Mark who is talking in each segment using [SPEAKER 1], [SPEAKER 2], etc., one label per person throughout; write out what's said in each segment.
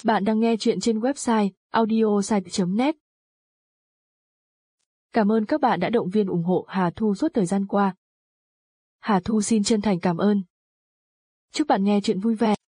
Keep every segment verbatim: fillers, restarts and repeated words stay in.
[SPEAKER 1] Bạn đang nghe chuyện trên website audiosite chấm net. Cảm ơn các bạn đã động viên ủng hộ Hà Thu suốt thời gian qua. Hà Thu xin chân thành cảm ơn. Chúc bạn nghe chuyện vui vẻ.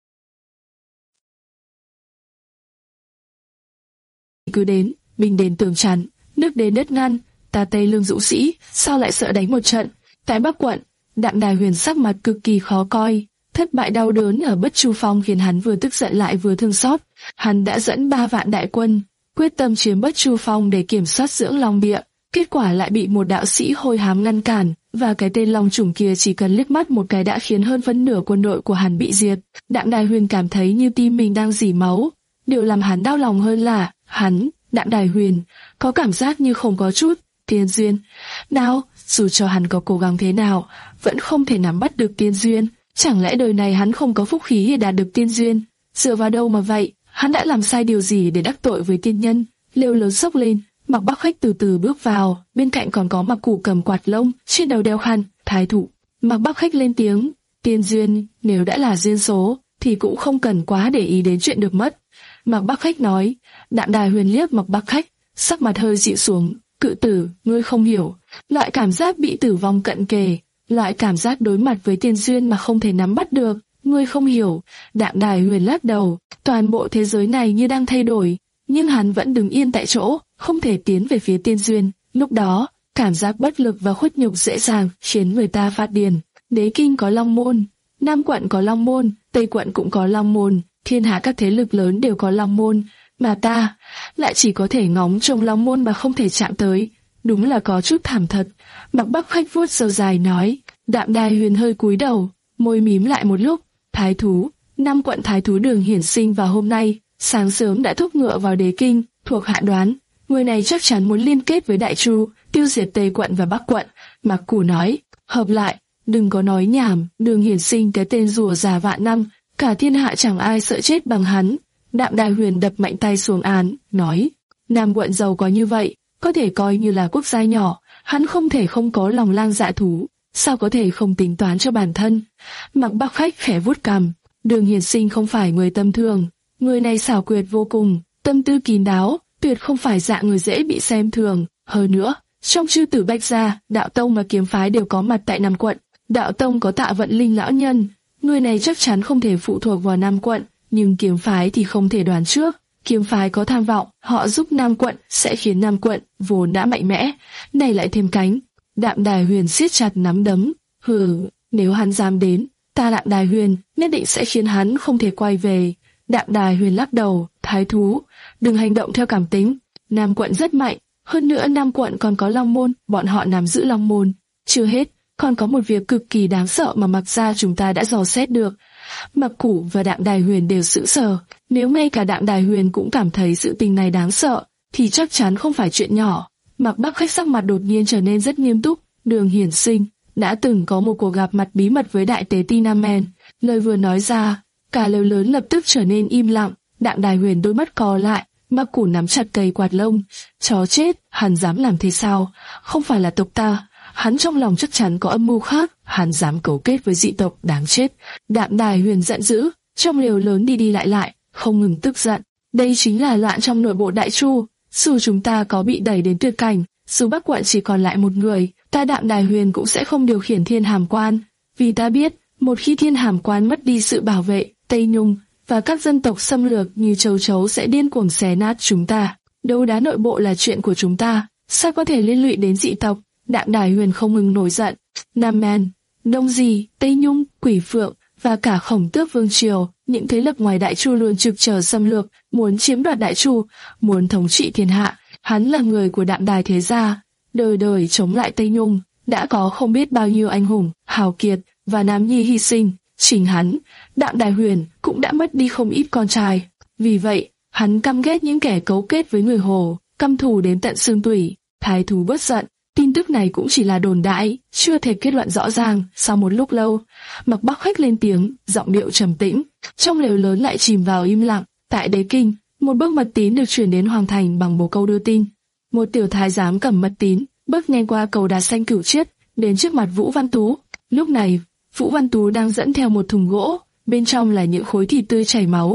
[SPEAKER 1] Cứ đến, bình đến tường chắn, nước đến đất ngăn, ta Tây Lương dũng sĩ, sao lại sợ đánh một trận? Tại Bắc quận, Đặng Đài Huyền sắc mặt cực kỳ khó coi. Thất bại đau đớn ở Bất Chu Phong khiến hắn vừa tức giận lại vừa thương xót. Hắn đã dẫn ba vạn đại quân, quyết tâm chiếm Bất Chu Phong để kiểm soát Dưỡng Long Địa. Kết quả lại bị một đạo sĩ hôi hám ngăn cản, và cái tên Long Chủng kia chỉ cần liếc mắt một cái đã khiến hơn phân nửa quân đội của hắn bị diệt. Đặng Đài Huyền cảm thấy như tim mình đang rỉ máu. Điều làm hắn đau lòng hơn là hắn, Đặng Đài Huyền, có cảm giác như không có chút tiên duyên nào. Dù cho hắn có cố gắng thế nào, vẫn không thể nắm bắt được tiên duyên. Chẳng lẽ đời này hắn không có phúc khí để đạt được tiên duyên? Dựa vào đâu mà vậy? Hắn đã làm sai điều gì để đắc tội với tiên nhân? Lều lớn sốc lên, Mạc Bắc Khách từ từ bước vào, bên cạnh còn có Mạc Củ cầm quạt lông, trên đầu đeo khăn, thái thụ. Mạc Bắc Khách lên tiếng, tiên duyên, nếu đã là duyên số, thì cũng không cần quá để ý đến chuyện được mất. Mạc Bắc Khách nói. Đặng Đài Huyền liếc Mạc Bắc Khách, sắc mặt hơi dịu xuống, cự tử, ngươi không hiểu, loại cảm giác bị tử vong cận kề, loại cảm giác đối mặt với tiên duyên mà không thể nắm bắt được, ngươi không hiểu. Đặng Đài Huyền lắc đầu, toàn bộ thế giới này như đang thay đổi, nhưng hắn vẫn đứng yên tại chỗ, không thể tiến về phía tiên duyên. Lúc đó, cảm giác bất lực và khuất nhục dễ dàng khiến người ta phát điên. Đế Kinh có Long Môn, Nam quận có Long Môn, Tây quận cũng có Long Môn, thiên hạ các thế lực lớn đều có Long Môn, mà ta lại chỉ có thể ngóng trông Long Môn mà không thể chạm tới. Đúng là có chút thảm thật. Mạc Bắc Khách vuốt râu dài nói. Đặng Đài Huyền hơi cúi đầu, môi mím lại một lúc. Thái thú, Nam quận thái thú Đường Hiển Sinh vào hôm nay sáng sớm đã thúc ngựa vào Đế Kinh. Thuộc hạ đoán, người này chắc chắn muốn liên kết với Đại Chu, tiêu diệt Tây quận và Bắc quận. Mạc Củ nói, hợp lại, đừng có nói nhảm. Đường Hiển Sinh cái tên rùa già vạn năm, cả thiên hạ chẳng ai sợ chết bằng hắn. Đặng Đài Huyền đập mạnh tay xuống án, nói, Nam quận giàu có như vậy, có thể coi như là quốc gia nhỏ, hắn không thể không có lòng lang dạ thú, sao có thể không tính toán cho bản thân. Mạc Bắc Khách khẽ vuốt cằm, Đường Hiển Sinh không phải người tầm thường, người này xảo quyệt vô cùng, tâm tư kín đáo, tuyệt không phải dạng người dễ bị xem thường. Hơn nữa, trong chư tử Bách gia, đạo tông và kiếm phái đều có mặt tại Nam quận. Đạo tông có Tạ Vận Linh lão nhân, người này chắc chắn không thể phụ thuộc vào Nam quận, nhưng kiếm phái thì không thể đoán trước. Kiếm phái có tham vọng, họ giúp Nam quận sẽ khiến Nam quận vốn đã mạnh mẽ, này lại thêm cánh. Đặng Đài Huyền siết chặt nắm đấm, hừ, nếu hắn dám đến, ta Đặng Đài Huyền nhất định sẽ khiến hắn không thể quay về. Đặng Đài Huyền lắc đầu, thái thú, đừng hành động theo cảm tính. Nam quận rất mạnh, hơn nữa Nam quận còn có Long Môn, bọn họ nắm giữ Long Môn. Chưa hết, còn có một việc cực kỳ đáng sợ mà Mạc gia chúng ta đã dò xét được. Mạc Củ và Đặng Đài Huyền đều sững sờ. Nếu ngay cả Đặng Đài Huyền cũng cảm thấy sự tình này đáng sợ, thì chắc chắn không phải chuyện nhỏ. Mạc Bắc Khách sắc mặt đột nhiên trở nên rất nghiêm túc. Đường Hiển Sinh đã từng có một cuộc gặp mặt bí mật với đại tế ti Nam Men. Lời vừa nói ra, cả lều lớn lập tức trở nên im lặng. Đặng Đài Huyền đôi mắt co lại, Mạc Củ nắm chặt cây quạt lông. Chó chết, hắn dám làm thế sao? Không phải là tộc ta. Hắn trong lòng chắc chắn có âm mưu khác, hắn dám cấu kết với dị tộc, đáng chết. Đặng Đài Huyền giận dữ, trong lều lớn đi đi lại lại, không ngừng tức giận. Đây chính là loạn trong nội bộ Đại Chu. Dù chúng ta có bị đẩy đến tuyệt cảnh, dù Bắc quận chỉ còn lại một người, ta Đặng Đài Huyền cũng sẽ không điều khiển Thiên Hàm Quan. Vì ta biết, một khi Thiên Hàm Quan mất đi sự bảo vệ, Tây Nhung và các dân tộc xâm lược như châu chấu sẽ điên cuồng xé nát chúng ta. Đấu đá nội bộ là chuyện của chúng ta, sao có thể liên lụy đến dị tộc? Đặng Đài Huyền không ngừng nổi giận. Nam Man, Đông Di, Tây Nhung, Quỷ Phượng và cả Khổng Tước Vương triều, những thế lực ngoài Đại Chu luôn trực chờ xâm lược, muốn chiếm đoạt Đại Chu, muốn thống trị thiên hạ. Hắn là người của Đặng Đài thế gia, đời đời chống lại Tây Nhung, đã có không biết bao nhiêu anh hùng, hào kiệt và nam nhi hy sinh. Chính hắn, Đặng Đài Huyền cũng đã mất đi không ít con trai. Vì vậy, hắn căm ghét những kẻ cấu kết với người Hồ, căm thù đến tận xương tủy. Thái thú bớt giận. Tin tức này cũng chỉ là đồn đại, chưa thể kết luận rõ ràng. Sau một lúc lâu, Mạc Bắc Khách lên tiếng, giọng điệu trầm tĩnh. Trong lều lớn lại chìm vào im lặng. Tại Đế Kinh, một bức mật tín được truyền đến hoàng thành bằng bồ câu đưa tin. Một tiểu thái giám cầm mật tín, bước nhanh qua cầu đá xanh cửu chiết, đến trước mặt Vũ Văn Tú. Lúc này, Vũ Văn Tú đang dẫn theo một thùng gỗ, bên trong là những khối thịt tươi chảy máu.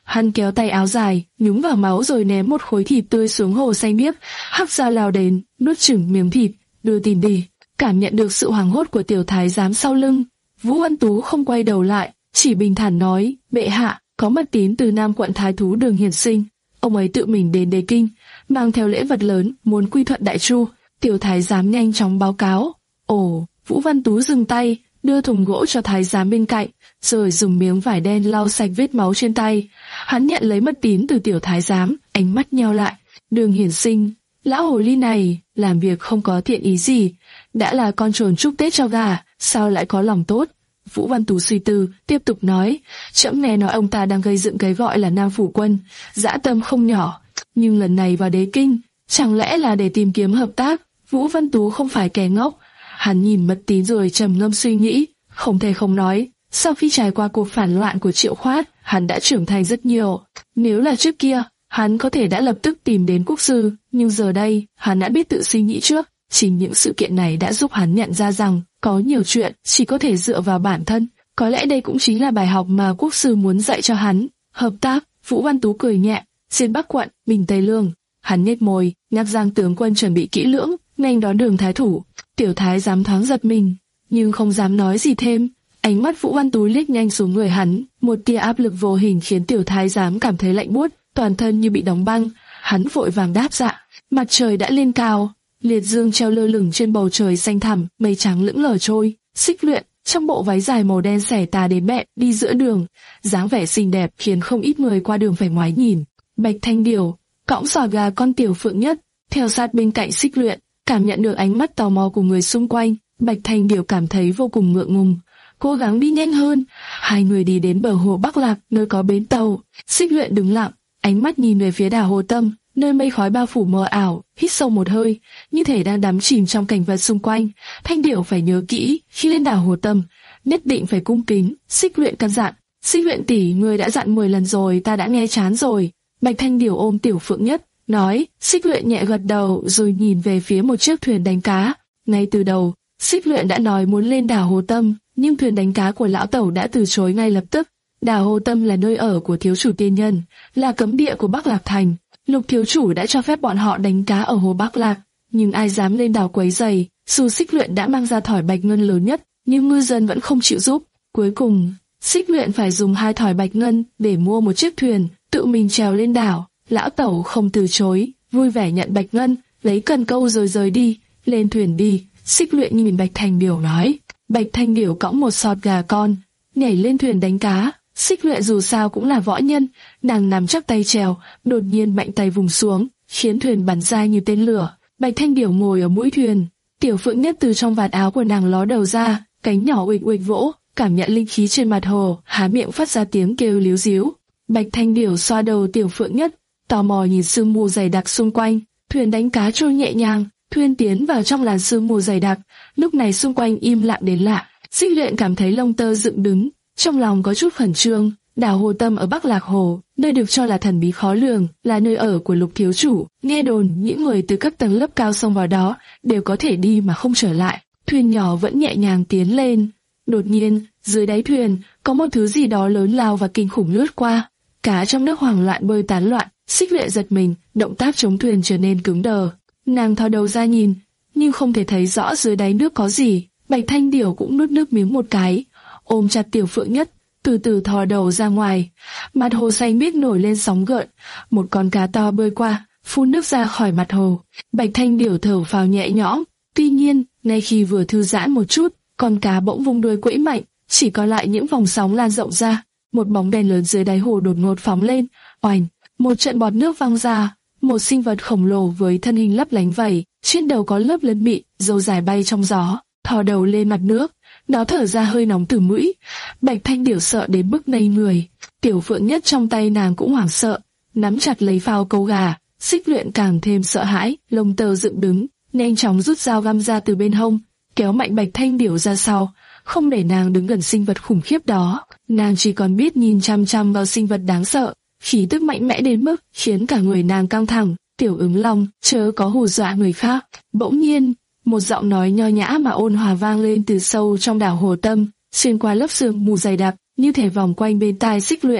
[SPEAKER 1] Hắn kéo tay áo dài, nhúng vào máu rồi ném một khối thịt tươi xuống hồ xanh biếc. Hắc Gia lao đến, nuốt chửng miếng thịt, đưa tìm đi. Cảm nhận được sự hoảng hốt của tiểu thái giám sau lưng, Vũ Văn Tú không quay đầu lại, chỉ bình thản nói: bệ hạ, có mật tín từ Nam quận Thái thú Đường Hiển Sinh. Ông ấy tự mình đến Đế Kinh, mang theo lễ vật lớn, muốn quy thuận Đại Chu. Tiểu thái giám nhanh chóng báo cáo. Ồ, Vũ Văn Tú dừng tay, đưa thùng gỗ cho thái giám bên cạnh, rồi dùng miếng vải đen lau sạch vết máu trên tay. Hắn nhận lấy mật tín từ tiểu thái giám, ánh mắt nheo lại. Đường Hiển Sinh, lão hồ ly này, làm việc không có thiện ý gì, đã là con trồn chúc Tết cho gà, sao lại có lòng tốt? Vũ Văn Tú suy tư, tiếp tục nói, trẫm nghe nói ông ta đang gây dựng cái gọi là Nam Phủ Quân, dã tâm không nhỏ, nhưng lần này vào Đế Kinh, chẳng lẽ là để tìm kiếm hợp tác? Vũ Văn Tú không phải kẻ ngốc, hắn nhìn mật tín rồi trầm ngâm suy nghĩ, không thể không nói, sau khi trải qua cuộc phản loạn của Triệu Khoát, hắn đã trưởng thành rất nhiều. Nếu là trước kia, hắn có thể đã lập tức tìm đến quốc sư, nhưng giờ đây, hắn đã biết tự suy nghĩ trước. Chính những sự kiện này đã giúp hắn nhận ra rằng, có nhiều chuyện chỉ có thể dựa vào bản thân. Có lẽ đây cũng chính là bài học mà quốc sư muốn dạy cho hắn. Hợp tác, Vũ Văn Tú cười nhẹ, Xuyên Bắc quận, Bình Tây Lương. Hắn nhếch môi, nhắc Giang tướng quân chuẩn bị kỹ lưỡng, nhanh đón Đường thái thủ. Tiểu thái dám thoáng giật mình, nhưng không dám nói gì thêm. Ánh mắt Vũ Văn Tú liếc nhanh xuống người hắn, một tia áp lực vô hình khiến tiểu thái giám cảm thấy lạnh buốt, toàn thân như bị đóng băng. Hắn vội vàng đáp dạ. Mặt trời đã lên cao, liệt dương treo lơ lửng trên bầu trời xanh thẳm, mây trắng lững lờ trôi. Xích Luyện trong bộ váy dài màu đen xẻ tà đến bẹn đi giữa đường, dáng vẻ xinh đẹp khiến không ít người qua đường phải ngoái nhìn. Bạch Thanh Điểu cõng giò gà con Tiểu Phượng Nhất theo sát bên cạnh Xích Luyện, cảm nhận được ánh mắt tò mò của người xung quanh. Bạch Thanh Điểu cảm thấy vô cùng ngượng ngùng, cố gắng đi nhanh hơn. Hai người đi đến bờ hồ Bắc Lạc, nơi có bến tàu. Xích Luyện đứng lặng, ánh mắt nhìn về phía đảo Hồ Tâm, nơi mây khói bao phủ mờ ảo. Hít sâu một hơi, như thể đang đắm chìm trong cảnh vật xung quanh. Thanh Điểu phải nhớ kỹ, khi lên đảo Hồ Tâm, nhất định phải cung kính. Xích Luyện căn dặn. Xích Luyện tỷ, người đã dặn mười lần rồi, ta đã nghe chán rồi. Bạch Thanh Điểu ôm Tiểu Phượng Nhất, nói. Xích Luyện nhẹ gật đầu, rồi nhìn về phía một chiếc thuyền đánh cá. Ngay từ đầu, Xích Luyện đã nói muốn lên đảo Hồ Tâm, nhưng thuyền đánh cá của lão tẩu đã từ chối ngay lập tức. Đảo Hồ Tâm là nơi ở của thiếu chủ tiên nhân, là cấm địa của Bắc Lạc Thành. Lục thiếu chủ đã cho phép bọn họ đánh cá ở hồ Bắc Lạc, nhưng ai dám lên đảo quấy rầy? Dù Xích Luyện đã mang ra thỏi bạch ngân lớn nhất, nhưng ngư dân vẫn không chịu giúp. Cuối cùng, Xích Luyện phải dùng hai thỏi bạch ngân để mua một chiếc thuyền, tự mình trèo lên đảo. Lão tẩu không từ chối, vui vẻ nhận bạch ngân, lấy cần câu rồi rời đi. Lên thuyền đi. Xích Luyện nhìn Bạch Thanh Điểu nói. Bạch Thanh Điểu cõng một sọt gà con, nhảy lên thuyền đánh cá. Xích Luyện dù sao cũng là võ nhân, nàng nằm chắp tay chèo, đột nhiên mạnh tay vùng xuống, khiến thuyền bắn ra như tên lửa. Bạch Thanh Điểu ngồi ở mũi thuyền, Tiểu Phượng Nhất từ trong vạt áo của nàng ló đầu ra, cánh nhỏ uịch uịch vỗ, cảm nhận linh khí trên mặt hồ, há miệng phát ra tiếng kêu líu díu. Bạch Thanh Điểu xoa đầu Tiểu Phượng Nhất, tò mò nhìn sương mù dày đặc xung quanh. Thuyền đánh cá trôi nhẹ nhàng, thuyền tiến vào trong làn sương mù dày đặc. Lúc này xung quanh im lặng đến lạ. Xích Luyện cảm thấy lông tơ dựng đứng, trong lòng có chút khẩn trương. Đảo Hồ Tâm ở Bắc Lạc Hồ, nơi được cho là thần bí khó lường, là nơi ở của Lục thiếu chủ. Nghe đồn những người từ các tầng lớp cao xông vào đó đều có thể đi mà không trở lại. Thuyền nhỏ vẫn nhẹ nhàng tiến lên. Đột nhiên, dưới đáy thuyền có một thứ gì đó lớn lao và kinh khủng lướt qua. Cá trong nước hoảng loạn bơi tán loạn. Xích Luyện giật mình, động tác chống thuyền trở nên cứng đờ. Nàng thò đầu ra nhìn, nhưng không thể thấy rõ dưới đáy nước có gì. Bạch Thanh Điểu cũng nuốt nước miếng một cái, ôm chặt Tiểu Phượng Nhất, từ từ thò đầu ra ngoài. Mặt hồ xanh biếc nổi lên sóng gợn, một con cá to bơi qua, phun nước ra khỏi mặt hồ. Bạch Thanh Điểu thở phào nhẹ nhõm. Tuy nhiên, ngay khi vừa thư giãn một chút, con cá bỗng vung đuôi quẫy mạnh, chỉ còn lại những vòng sóng lan rộng ra. Một bóng đèn lớn dưới đáy hồ đột ngột phóng lên, oành, một trận bọt nước văng ra. Một sinh vật khổng lồ với thân hình lấp lánh vảy, trên đầu có lớp lân mịn, râu dài bay trong gió, thò đầu lên mặt nước. Nó thở ra hơi nóng từ mũi. Bạch Thanh Điểu sợ đến mức ngây người. Tiểu Phượng Nhất trong tay nàng cũng hoảng sợ, nắm chặt lấy phao câu gà. Xích Luyện càng thêm sợ hãi, lông tơ dựng đứng, nhanh chóng rút dao găm ra từ bên hông, kéo mạnh Bạch Thanh Điểu ra sau, không để nàng đứng gần sinh vật khủng khiếp đó. Nàng chỉ còn biết nhìn chăm chăm vào sinh vật đáng sợ, khí tức mạnh mẽ đến mức khiến cả người nàng căng thẳng. Tiểu Ứng Long, chớ có hù dọa người khác. Bỗng nhiên, một giọng nói nho nhã mà ôn hòa vang lên từ sâu trong đảo Hồ Tâm, xuyên qua lớp sương mù dày đặc, như thể vòng quanh bên tai Xích Luyện.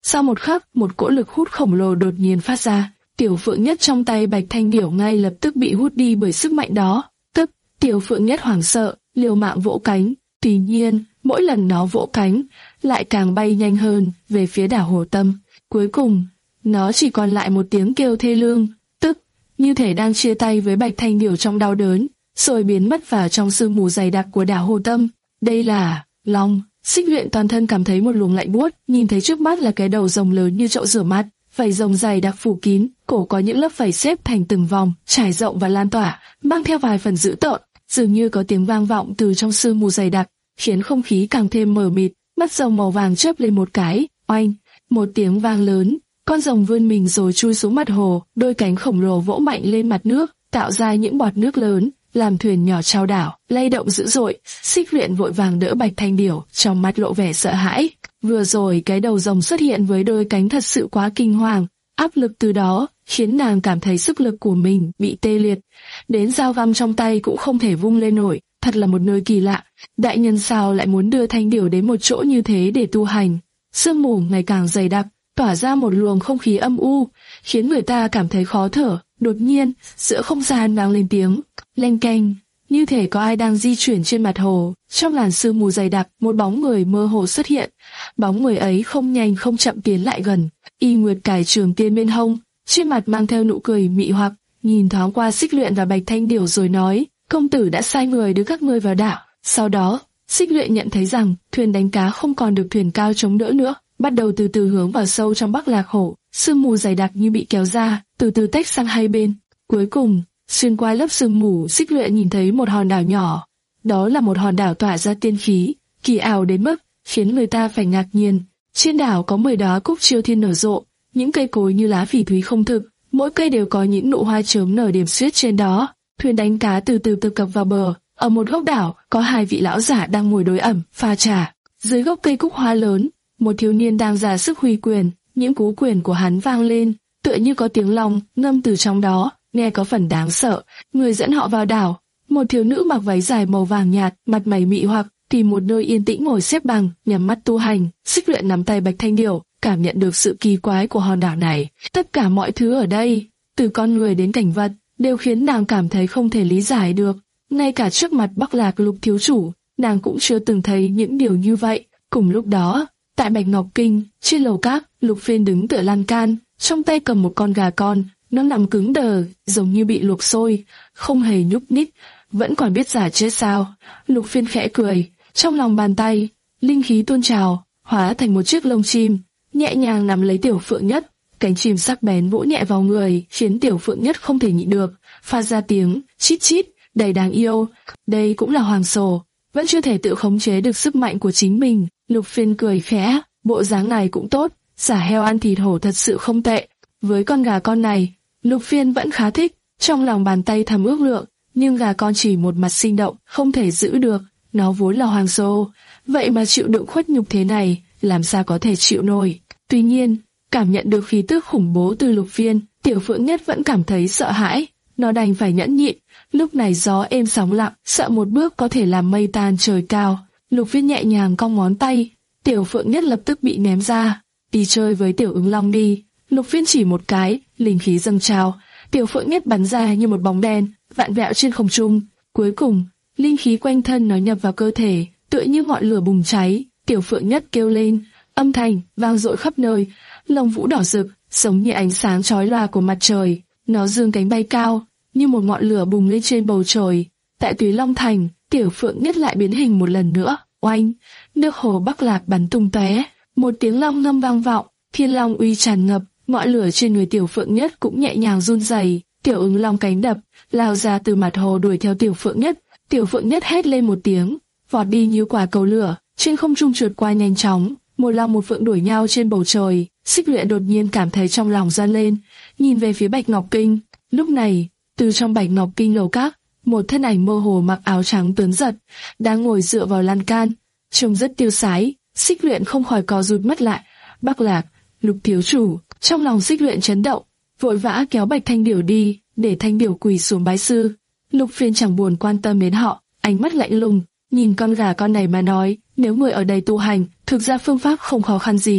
[SPEAKER 1] Sau một khắc, một cỗ lực hút khổng lồ đột nhiên phát ra. Tiểu Phượng Nhất trong tay Bạch Thanh Điểu ngay lập tức bị hút đi bởi sức mạnh đó. Tức, Tiểu Phượng Nhất hoảng sợ, liều mạng vỗ cánh. Tuy nhiên, mỗi lần nó vỗ cánh, lại càng bay nhanh hơn về phía đảo Hồ Tâm. Cuối cùng, nó chỉ còn lại một tiếng kêu thê lương, tức như thể đang chia tay với Bạch Thanh Điểu trong đau đớn, rồi biến mất vào trong sương mù dày đặc của đảo Hồ Tâm. Đây là Long. Xích Luyện toàn thân cảm thấy một luồng lạnh buốt, nhìn thấy trước mắt là cái đầu rồng lớn như chậu rửa mặt, vảy rồng dày đặc phủ kín, cổ có những lớp vảy xếp thành từng vòng, trải rộng và lan tỏa, mang theo vài phần dữ tợn, dường như có tiếng vang vọng từ trong sương mù dày đặc, khiến không khí càng thêm mờ mịt. Mắt rồng màu vàng chớp lên một cái, oanh, một tiếng vang lớn, con rồng vươn mình rồi chui xuống mặt hồ, đôi cánh khổng lồ vỗ mạnh lên mặt nước, tạo ra những bọt nước lớn, làm thuyền nhỏ chao đảo, lay động dữ dội. Xích Luyện vội vàng đỡ Bạch Thanh Điểu, trong mắt lộ vẻ sợ hãi. Vừa rồi cái đầu rồng xuất hiện với đôi cánh thật sự quá kinh hoàng, áp lực từ đó khiến nàng cảm thấy sức lực của mình bị tê liệt, đến dao găm trong tay cũng không thể vung lên nổi. Thật là một nơi kỳ lạ, đại nhân sao lại muốn đưa Thanh Điểu đến một chỗ như thế để tu hành? Sương mù ngày càng dày đặc, tỏa ra một luồng không khí âm u, khiến người ta cảm thấy khó thở. Đột nhiên, giữa không gian vang lên tiếng leng keng, như thể có ai đang di chuyển trên mặt hồ. Trong làn sương mù dày đặc, một bóng người mơ hồ xuất hiện. Bóng người ấy không nhanh không chậm tiến lại gần, y nguyệt cài trường tiên bên hông, trên mặt mang theo nụ cười mị hoặc, nhìn thoáng qua Xích Luyện và Bạch Thanh Điểu rồi nói: công tử đã sai người đưa các ngươi vào đảo. Sau đó, Xích Luyện nhận thấy rằng thuyền đánh cá không còn được thuyền cao chống đỡ nữa, bắt đầu từ từ hướng vào sâu trong Bắc Lạc Hồ. Sương mù dày đặc như bị kéo ra, từ từ tách sang hai bên. Cuối cùng, xuyên qua lớp sương mù, Xích Luyện nhìn thấy một hòn đảo nhỏ. Đó là một hòn đảo tỏa ra tiên khí, kỳ ảo đến mức khiến người ta phải ngạc nhiên. Trên đảo có mười đóa cúc chiêu thiên nở rộ, những cây cối như lá phỉ thúy không thực, mỗi cây đều có những nụ hoa chớm nở điểm xuyết trên đó. Thuyền đánh cá từ từ tập cập vào bờ. Ở một góc đảo, có hai vị lão giả đang ngồi đối ẩm, pha trà. Dưới gốc cây cúc hoa lớn, một thiếu niên đang ra sức huy quyền. Những cú quyền của hắn vang lên, tựa như có tiếng long ngâm từ trong đó, nghe có phần đáng sợ. Người dẫn họ vào đảo, một thiếu nữ mặc váy dài màu vàng nhạt, mặt mày mị hoặc, tìm một nơi yên tĩnh ngồi xếp bằng, nhắm mắt tu hành. Xích Luyện nắm tay Bạch Thanh Điểu, cảm nhận được sự kỳ quái của hòn đảo này. Tất cả mọi thứ ở đây, từ con người đến cảnh vật, đều khiến nàng cảm thấy không thể lý giải được. Ngay cả trước mặt Bắc Lạc Lục thiếu chủ, nàng cũng chưa từng thấy những điều như vậy. Cùng lúc đó, tại Bạch Ngọc Kinh, trên lầu các, Lục Phiên đứng tựa lan can, trong tay cầm một con gà con, nó nằm cứng đờ, giống như bị luộc sôi, không hề nhúc nhích. Vẫn còn biết giả chết sao? Lục Phiên khẽ cười, trong lòng bàn tay, linh khí tuôn trào, hóa thành một chiếc lông chim, nhẹ nhàng nắm lấy Tiểu Phượng Nhất. Cánh chim sắc bén vỗ nhẹ vào người, khiến Tiểu Phượng Nhất không thể nhịn được, phát ra tiếng chít chít đầy đáng yêu. Đây cũng là Hoàng Sổ, vẫn chưa thể tự khống chế được sức mạnh của chính mình. Lục Phiên cười khẽ, bộ dáng này cũng tốt, giả heo ăn thịt hổ thật sự không tệ. Với con gà con này, Lục Phiên vẫn khá thích, trong lòng bàn tay thầm ước lượng, nhưng gà con chỉ một mặt sinh động, không thể giữ được. Nó vốn là Hoàng Sô, vậy mà chịu đựng khuất nhục thế này, làm sao có thể chịu nổi. Tuy nhiên, cảm nhận được khí tức khủng bố từ Lục Phiên, Tiểu Phượng Nhất vẫn cảm thấy sợ hãi, nó đành phải nhẫn nhịn. Lúc này gió êm sóng lặng, sợ một bước có thể làm mây tan trời cao. Lục Phiên nhẹ nhàng cong ngón tay, Tiểu Phượng Nhất lập tức bị ném ra. Đi chơi với Tiểu Ứng Long đi. Lục Phiên chỉ một cái, linh khí dâng trào, Tiểu Phượng Nhất bắn ra như một bóng đen, vạn vẹo trên không trung. Cuối cùng, linh khí quanh thân nó nhập vào cơ thể, tựa như ngọn lửa bùng cháy. Tiểu Phượng Nhất kêu lên, âm thanh vang dội khắp nơi, lông vũ đỏ rực, giống như ánh sáng chói lòa của mặt trời. Nó dương cánh bay cao, như một ngọn lửa bùng lên trên bầu trời. Tại Túy Long Thành, Tiểu Phượng Nhất lại biến hình một lần nữa. Oanh, nước hồ Bắc Lạc bắn tung tóe, một tiếng long ngâm vang vọng, thiên long uy tràn ngập, ngọn lửa trên người Tiểu Phượng Nhất cũng nhẹ nhàng run rẩy. Tiểu Ứng Long cánh đập, lao ra từ mặt hồ đuổi theo Tiểu Phượng Nhất. Tiểu Phượng Nhất hét lên một tiếng, vọt đi như quả cầu lửa, trên không trung trượt qua nhanh chóng. Một long một phượng đuổi nhau trên bầu trời. Xích Luyện đột nhiên cảm thấy trong lòng run lên, nhìn về phía Bạch Ngọc Kinh. Lúc này, từ trong Bạch Ngọc Kinh lầu các, một thân ảnh mơ hồ mặc áo trắng tuấn giật, đang ngồi dựa vào lan can, trông rất tiêu sái. Xích Luyện không khỏi co rụt mắt lại. Bắc Lạc, Lục thiếu chủ. Trong lòng Xích Luyện chấn động, vội vã kéo Bạch Thanh Điểu đi, để Thanh Điểu quỳ xuống bái sư. Lục Phiên chẳng buồn quan tâm đến họ, ánh mắt lạnh lùng, nhìn con gà con này mà nói, nếu người ở đây tu hành, thực ra phương pháp không khó khăn gì.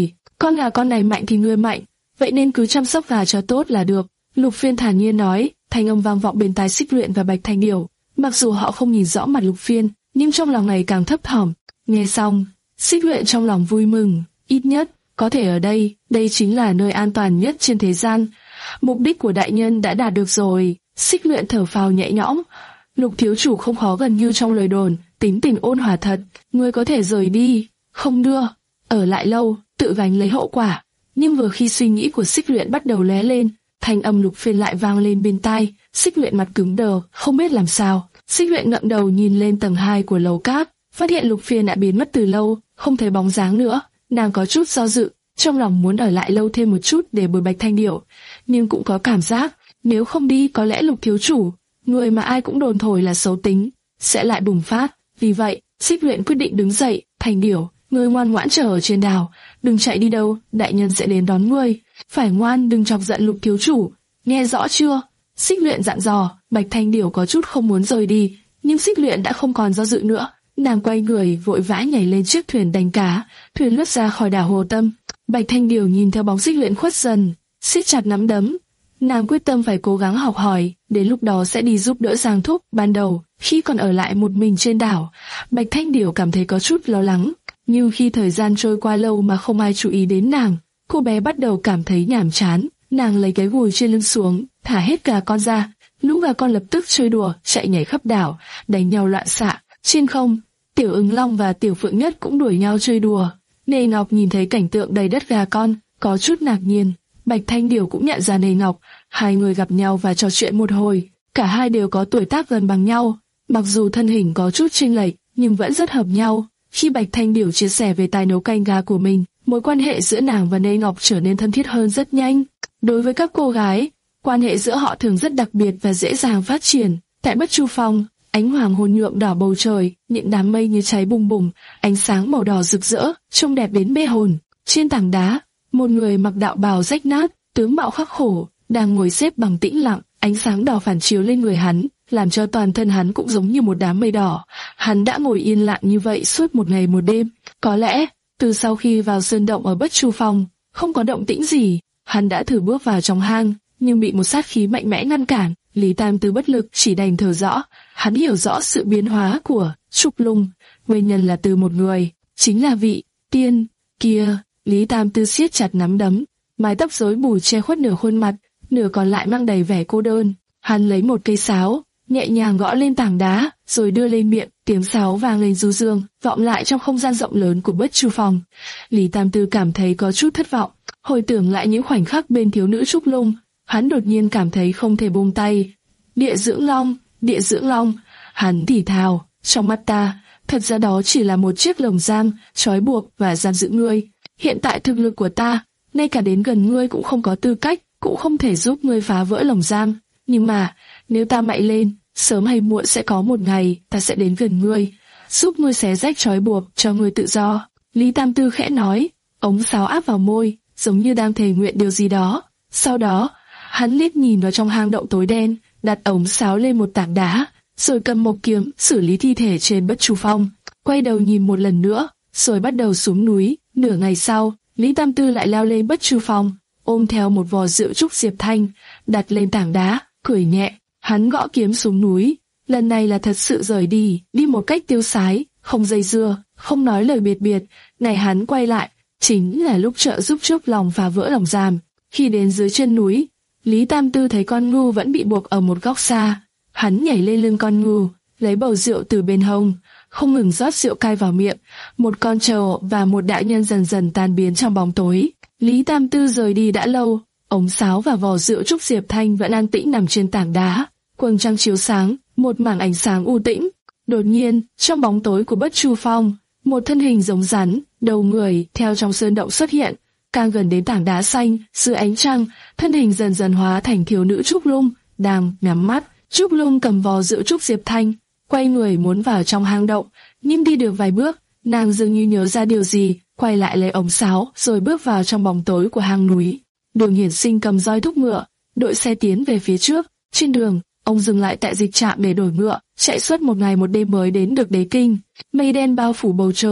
[SPEAKER 1] Con gà con này mạnh thì ngươi mạnh, vậy nên cứ chăm sóc gà cho tốt là được. Lục Phiên thản nhiên nói, thanh âm vang vọng bên tai Xích Luyện và Bạch Thanh Điểu. Mặc dù họ không nhìn rõ mặt Lục Phiên, nhưng trong lòng ngày càng thấp thỏm. Nghe xong, Xích Luyện trong lòng vui mừng, ít nhất có thể ở đây, đây chính là nơi an toàn nhất trên thế gian. Mục đích của đại nhân đã đạt được rồi. Xích Luyện thở phào nhẹ nhõm. Lục thiếu chủ không khó gần như trong lời đồn, tính tình ôn hòa thật. Ngươi có thể rời đi, không đưa, ở lại lâu, tự gánh lấy hậu quả. Nhưng vừa khi suy nghĩ của Xích Luyện bắt đầu lóe lên, thanh âm Lục Phiên lại vang lên bên tai. Xích Luyện mặt cứng đờ, không biết làm sao. Xích Luyện ngẩng đầu nhìn lên tầng hai của lầu cát, phát hiện Lục Phiên đã biến mất từ lâu, không thấy bóng dáng nữa. Nàng có chút do dự, trong lòng muốn ở lại lâu thêm một chút để bồi Bạch Thanh Điểu, nhưng cũng có cảm giác nếu không đi có lẽ Lục thiếu chủ, người mà ai cũng đồn thổi là xấu tính, sẽ lại bùng phát. Vì vậy, Xích Luyện quyết định đứng dậy. Thanh Điểu, ngươi ngoan ngoãn chờ ở trên đảo, đừng chạy đi đâu, đại nhân sẽ đến đón ngươi. Phải ngoan, đừng chọc giận Lục thiếu chủ, nghe rõ chưa? Xích Luyện dặn dò. Bạch Thanh Điểu có chút không muốn rời đi, nhưng Xích Luyện đã không còn do dự nữa. Nàng quay người vội vã nhảy lên chiếc thuyền đánh cá, thuyền lướt ra khỏi đảo Hồ Tâm. Bạch Thanh Điểu nhìn theo bóng Xích Luyện khuất dần, siết chặt nắm đấm. Nàng quyết tâm phải cố gắng học hỏi, đến lúc đó sẽ đi giúp đỡ Giang Thúc. Ban đầu, khi còn ở lại một mình trên đảo, Bạch Thanh Điểu cảm thấy có chút lo lắng, nhưng khi thời gian trôi qua lâu mà không ai chú ý đến nàng, cô bé bắt đầu cảm thấy nhàm chán. Nàng lấy cái gùi trên lưng xuống, thả hết gà con ra, lũ gà con lập tức chơi đùa, chạy nhảy khắp đảo, đánh nhau loạn xạ. Trên không, Tiểu Ứng Long và Tiểu Phượng Nhất cũng đuổi nhau chơi đùa. Nê Ngọc nhìn thấy cảnh tượng đầy đất gà con, có chút ngạc nhiên. Bạch Thanh Điểu cũng nhận ra Nê Ngọc, hai người gặp nhau và trò chuyện một hồi. Cả hai đều có tuổi tác gần bằng nhau, mặc dù thân hình có chút chênh lệch, nhưng vẫn rất hợp nhau. Khi Bạch Thanh Điểu chia sẻ về tài nấu canh gà của mình, mối quan hệ giữa nàng và Nê Ngọc trở nên thân thiết hơn rất nhanh. Đối với các cô gái, quan hệ giữa họ thường rất đặc biệt và dễ dàng phát triển. Tại Bất Chu Phong, ánh hoàng hôn nhuộm đỏ bầu trời, những đám mây như cháy bùng bùng, ánh sáng màu đỏ rực rỡ, trông đẹp đến mê hồn. Trên tảng đá, một người mặc đạo bào rách nát, tướng mạo khắc khổ, đang ngồi xếp bằng tĩnh lặng. Ánh sáng đỏ phản chiếu lên người hắn, làm cho toàn thân hắn cũng giống như một đám mây đỏ. Hắn đã ngồi yên lặng như vậy suốt một ngày một đêm. Có lẽ, từ sau khi vào sơn động ở Bất Chu Phong, không có động tĩnh gì. Hắn đã thử bước vào trong hang, nhưng bị một sát khí mạnh mẽ ngăn cản. Lý Tam Tư bất lực, chỉ đành thở rõ. Hắn hiểu rõ sự biến hóa của Trúc Lung, nguyên nhân là từ một người, chính là vị tiên kia. Lý Tam Tư siết chặt nắm đấm, mái tóc rối bù che khuất nửa khuôn mặt, nửa còn lại mang đầy vẻ cô đơn. Hắn lấy một cây sáo, nhẹ nhàng gõ lên tảng đá, rồi đưa lên miệng. Tiếng sáo vang lên du dương, vọng lại trong không gian rộng lớn của Bất Chu Phong. Lý Tam Tư cảm thấy có chút thất vọng, hồi tưởng lại những khoảnh khắc bên thiếu nữ Trúc Lung, hắn đột nhiên cảm thấy không thể buông tay. Địa Dưỡng Long, Địa Dưỡng Long, hắn thì thào, trong mắt ta, thật ra đó chỉ là một chiếc lồng giam, trói buộc và giam giữ ngươi. Hiện tại thực lực của ta, ngay cả đến gần ngươi cũng không có tư cách, cũng không thể giúp ngươi phá vỡ lồng giam. Nhưng mà, nếu ta mạnh lên, sớm hay muộn sẽ có một ngày ta sẽ đến gần ngươi, giúp ngươi xé rách trói buộc, cho ngươi tự do. Lý Tam Tư khẽ nói, ống sáo áp vào môi, giống như đang thề nguyện điều gì đó. Sau đó, hắn liếc nhìn vào trong hang động tối đen, đặt ống sáo lên một tảng đá, rồi cầm một kiếm xử lý thi thể trên Bất Chu Phong. Quay đầu nhìn một lần nữa, rồi bắt đầu xuống núi. Nửa ngày sau, Lý Tam Tư lại leo lên Bất Chu Phong, ôm theo một vò rượu trúc Diệp Thanh, đặt lên tảng đá, cười nhẹ. Hắn gõ kiếm xuống núi, lần này là thật sự rời đi, đi một cách tiêu sái, không dây dưa, không nói lời biệt biệt. Ngày hắn quay lại, chính là lúc trợ giúp Trúc Long phá vỡ lồng giam. Khi đến dưới chân núi, Lý Tam Tư thấy con ngu vẫn bị buộc ở một góc xa. Hắn nhảy lên lưng con ngu, lấy bầu rượu từ bên hông, không ngừng rót rượu cay vào miệng. Một con trâu và một đại nhân dần dần tan biến trong bóng tối. Lý Tam Tư rời đi đã lâu, ống sáo và vò rượu trúc Diệp Thanh vẫn an tĩnh nằm trên tảng đá. Quầng trăng chiếu sáng, một mảng ánh sáng u tĩnh. Đột nhiên, trong bóng tối của Bất Chu Phong, một thân hình giống rắn, đầu người theo trong sơn động xuất hiện. Càng gần đến tảng đá xanh, dưới ánh trăng, thân hình dần dần hóa thành thiếu nữ Trúc Lung, đang nhắm mắt. Trúc Lung cầm vò rượu trúc Diệp Thanh, quay người muốn vào trong hang động, nhưng đi được vài bước, nàng dường như nhớ ra điều gì, quay lại lấy ống sáo, rồi bước vào trong bóng tối của hang núi. Đường Hiển Sinh cầm roi thúc ngựa, đội xe tiến về phía trước. Trên đường, ông dừng lại tại dịch trạm để đổi ngựa, chạy suốt một ngày một đêm mới đến được Đế Kinh. Mây đen bao phủ bầu trời,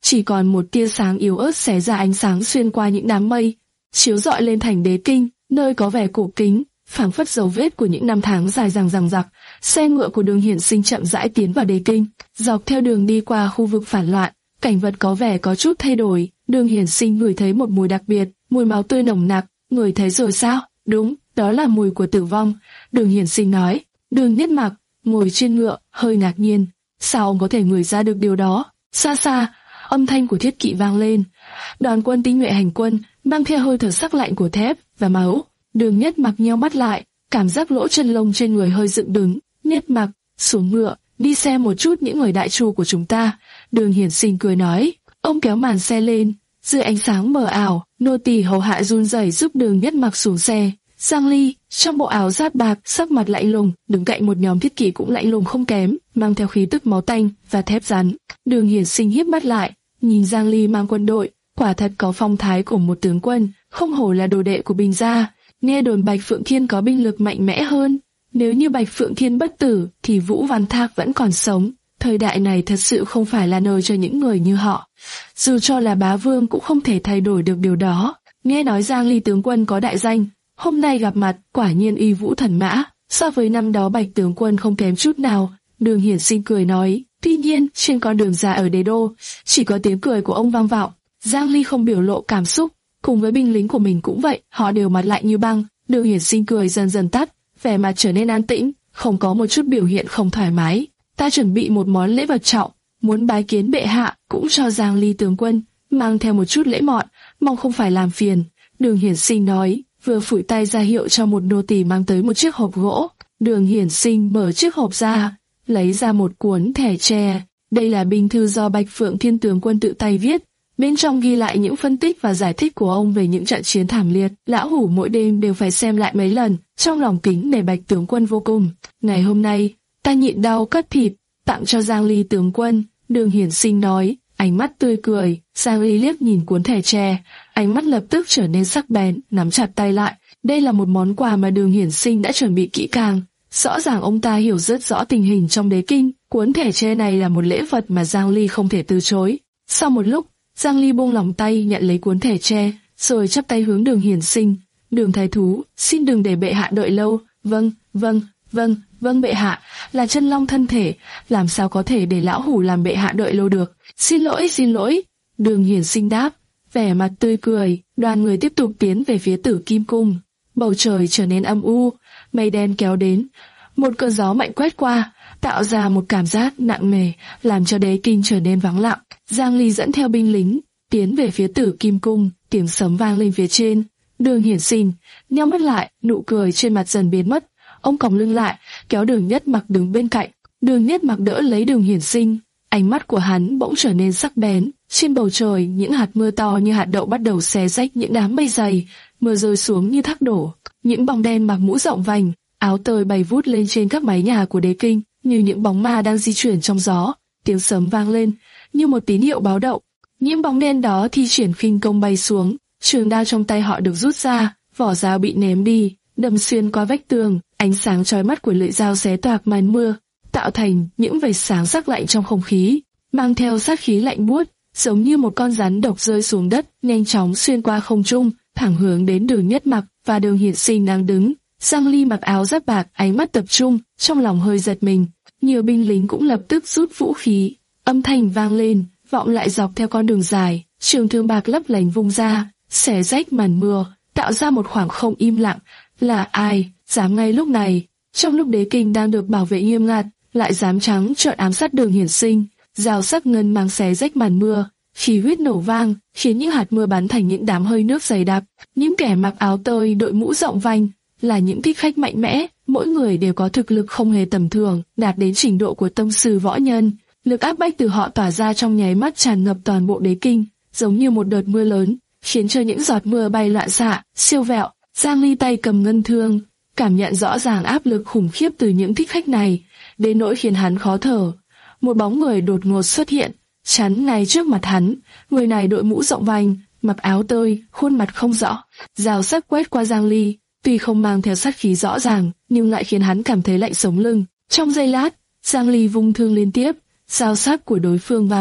[SPEAKER 1] chỉ còn một tia sáng yếu ớt xé ra ánh sáng xuyên qua những đám mây, chiếu rọi lên thành đế kinh, nơi có vẻ cổ kính, phảng phất dấu vết của những năm tháng dài dằng dằng dặc. Xe ngựa của Đường Hiển Sinh chậm rãi tiến vào đế kinh, dọc theo đường đi qua khu vực phản loạn, cảnh vật có vẻ có chút thay đổi. Đường Hiển Sinh ngửi thấy một mùi đặc biệt, mùi máu tươi nồng nặc. Ngửi thấy rồi sao? Đúng, đó là mùi của tử vong. Đường Hiển Sinh nói. Đường Nhất Mặc ngồi trên ngựa, hơi ngạc nhiên. Sao ông có thể ngửi ra được điều đó? Xa xa, âm thanh của thiết kỵ vang lên. Đoàn quân tinh nhuệ hành quân, mang theo hơi thở sắc lạnh của thép và máu. Đường Nhất Mặc nheo mắt lại, cảm giác lỗ chân lông trên người hơi dựng đứng. Nhất Mặc, xuống ngựa, đi xem một chút những người đại chu của chúng ta. Đường Hiển Sinh cười nói. Ông kéo màn xe lên, dưới ánh sáng mờ ảo, nô tỳ hầu hạ run rẩy giúp Đường Nhất Mặc xuống xe. Giang Ly, trong bộ áo giáp bạc, sắc mặt lạnh lùng, đứng cạnh một nhóm thiết kỵ cũng lạnh lùng không kém, mang theo khí tức máu tanh và thép rắn. Đường Hiển Sinh híp mắt lại, nhìn Giang Ly mang quân đội, quả thật có phong thái của một tướng quân, không hổ là đồ đệ của Bình gia. Nghe đồn Bạch Phượng Thiên có binh lực mạnh mẽ hơn, nếu như Bạch Phượng Thiên bất tử thì Vũ Văn Thác vẫn còn sống. Thời đại này thật sự không phải là nơi cho những người như họ. Dù cho là bá vương cũng không thể thay đổi được điều đó. Nghe nói Giang Ly tướng quân có đại danh, hôm nay gặp mặt quả nhiên uy vũ thần mã, so với năm đó Bạch tướng quân không kém chút nào. Đường Hiển Sinh cười nói. Tuy nhiên trên con đường ra ở đế đô, chỉ có tiếng cười của ông vang vọng. Giang Ly không biểu lộ cảm xúc, cùng với binh lính của mình cũng vậy, họ đều mặt lạnh như băng. Đường Hiển Sinh cười dần dần tắt, vẻ mặt trở nên an tĩnh, không có một chút biểu hiện không thoải mái. Ta chuẩn bị một món lễ vật trọng, muốn bái kiến bệ hạ, cũng cho Giang Ly tướng quân, mang theo một chút lễ mọn, mong không phải làm phiền. Đường Hiển Sinh nói, vừa phủi tay ra hiệu cho một nô tỳ mang tới một chiếc hộp gỗ. Đường Hiển Sinh mở chiếc hộp ra, lấy ra một cuốn thẻ tre. Đây là binh thư do Bạch Phượng Thiên tướng quân tự tay viết, bên trong ghi lại những phân tích và giải thích của ông về những trận chiến thảm liệt. Lão Hủ mỗi đêm đều phải xem lại mấy lần, trong lòng kính nể Bạch tướng quân vô cùng. Ngày hôm nay, ta nhịn đau cắt thịt, tặng cho Giang Ly tướng quân. Đường Hiển Sinh nói, ánh mắt tươi cười. Giang Ly liếc nhìn cuốn thẻ tre, ánh mắt lập tức trở nên sắc bén, nắm chặt tay lại. Đây là một món quà mà Đường Hiển Sinh đã chuẩn bị kỹ càng. Rõ ràng ông ta hiểu rất rõ tình hình trong đế kinh. Cuốn thẻ tre này là một lễ vật mà Giang Ly không thể từ chối. Sau một lúc, Giang Ly buông lỏng tay nhận lấy cuốn thẻ tre, rồi chắp tay hướng Đường Hiển Sinh. Đường thái thú, xin đừng để bệ hạ đợi lâu. Vâng, vâng, vâng, vâng bệ hạ, là chân long thân thể, làm sao có thể để lão hủ làm bệ hạ đợi lâu được. Xin lỗi, xin lỗi. Đường Hiển Sinh đáp, vẻ mặt tươi cười. Đoàn người tiếp tục tiến về phía Tử Kim Cung. Bầu trời trở nên âm u, mây đen kéo đến, một cơn gió mạnh quét qua, tạo ra một cảm giác nặng nề, làm cho đế kinh trở nên vắng lặng. Giang Ly dẫn theo binh lính tiến về phía Tử Kim Cung, tiếng sấm vang lên phía trên. Đường Hiển Sinh nheo mắt lại, nụ cười trên mặt dần biến mất. Ông còng lưng lại, kéo Đường Nhất Mặc đứng bên cạnh. Đường Nhất Mặc đỡ lấy Đường Hiển Sinh, ánh mắt của hắn bỗng trở nên sắc bén. Trên bầu trời, những hạt mưa to như hạt đậu bắt đầu xé rách những đám mây dày, mưa rơi xuống như thác đổ. Những bóng đen mặc mũ rộng vành, áo tơi bay vút lên trên các mái nhà của đế kinh, như những bóng ma đang di chuyển trong gió. Tiếng sấm vang lên, như một tín hiệu báo động. Những bóng đen đó thi triển khinh công bay xuống, trường đao trong tay họ được rút ra, vỏ dao bị ném đi, đâm xuyên qua vách tường. Ánh sáng chói mắt của lưỡi dao xé toạc màn mưa, tạo thành những vệt sáng sắc lạnh trong không khí, mang theo sát khí lạnh buốt, giống như một con rắn độc rơi xuống đất, nhanh chóng xuyên qua không trung, thẳng hướng đến Đường Nhất Mặc và Đường Hiển Sinh đang đứng. Giang Ly mặc áo giáp bạc, ánh mắt tập trung, trong lòng hơi giật mình. Nhiều binh lính cũng lập tức rút vũ khí. Âm thanh vang lên, vọng lại dọc theo con đường dài, trường thương bạc lấp lánh vung ra, xé rách màn mưa, tạo ra một khoảng không im lặng. Là ai dám ngay lúc này, trong lúc đế kinh đang được bảo vệ nghiêm ngặt, lại dám trắng trợn ám sát Đường Hiển Sinh? Dao sắc ngân mang xé rách màn mưa, khí huyết nổ vang, khiến những hạt mưa bắn thành những đám hơi nước dày đặc. Những kẻ mặc áo tơi, đội mũ rộng vành là những thích khách mạnh mẽ, mỗi người đều có thực lực không hề tầm thường, đạt đến trình độ của tông sư võ nhân. Lực áp bách từ họ tỏa ra trong nháy mắt tràn ngập toàn bộ đế kinh, giống như một đợt mưa lớn, khiến cho những giọt mưa bay loạn xạ, siêu vẹo. Giang Ly tay cầm ngân thương, cảm nhận rõ ràng áp lực khủng khiếp từ những thích khách này, đến nỗi khiến hắn khó thở. Một bóng người đột ngột xuất hiện, chắn ngay trước mặt hắn. Người này đội mũ rộng vành, mặc áo tơi, khuôn mặt không rõ, dao sắc quét qua Giang Ly, tuy không mang theo sát khí rõ ràng, nhưng lại khiến hắn cảm thấy lạnh sống lưng. Trong giây lát, Giang Ly vung thương liên tiếp, dao sắc của đối phương va vào,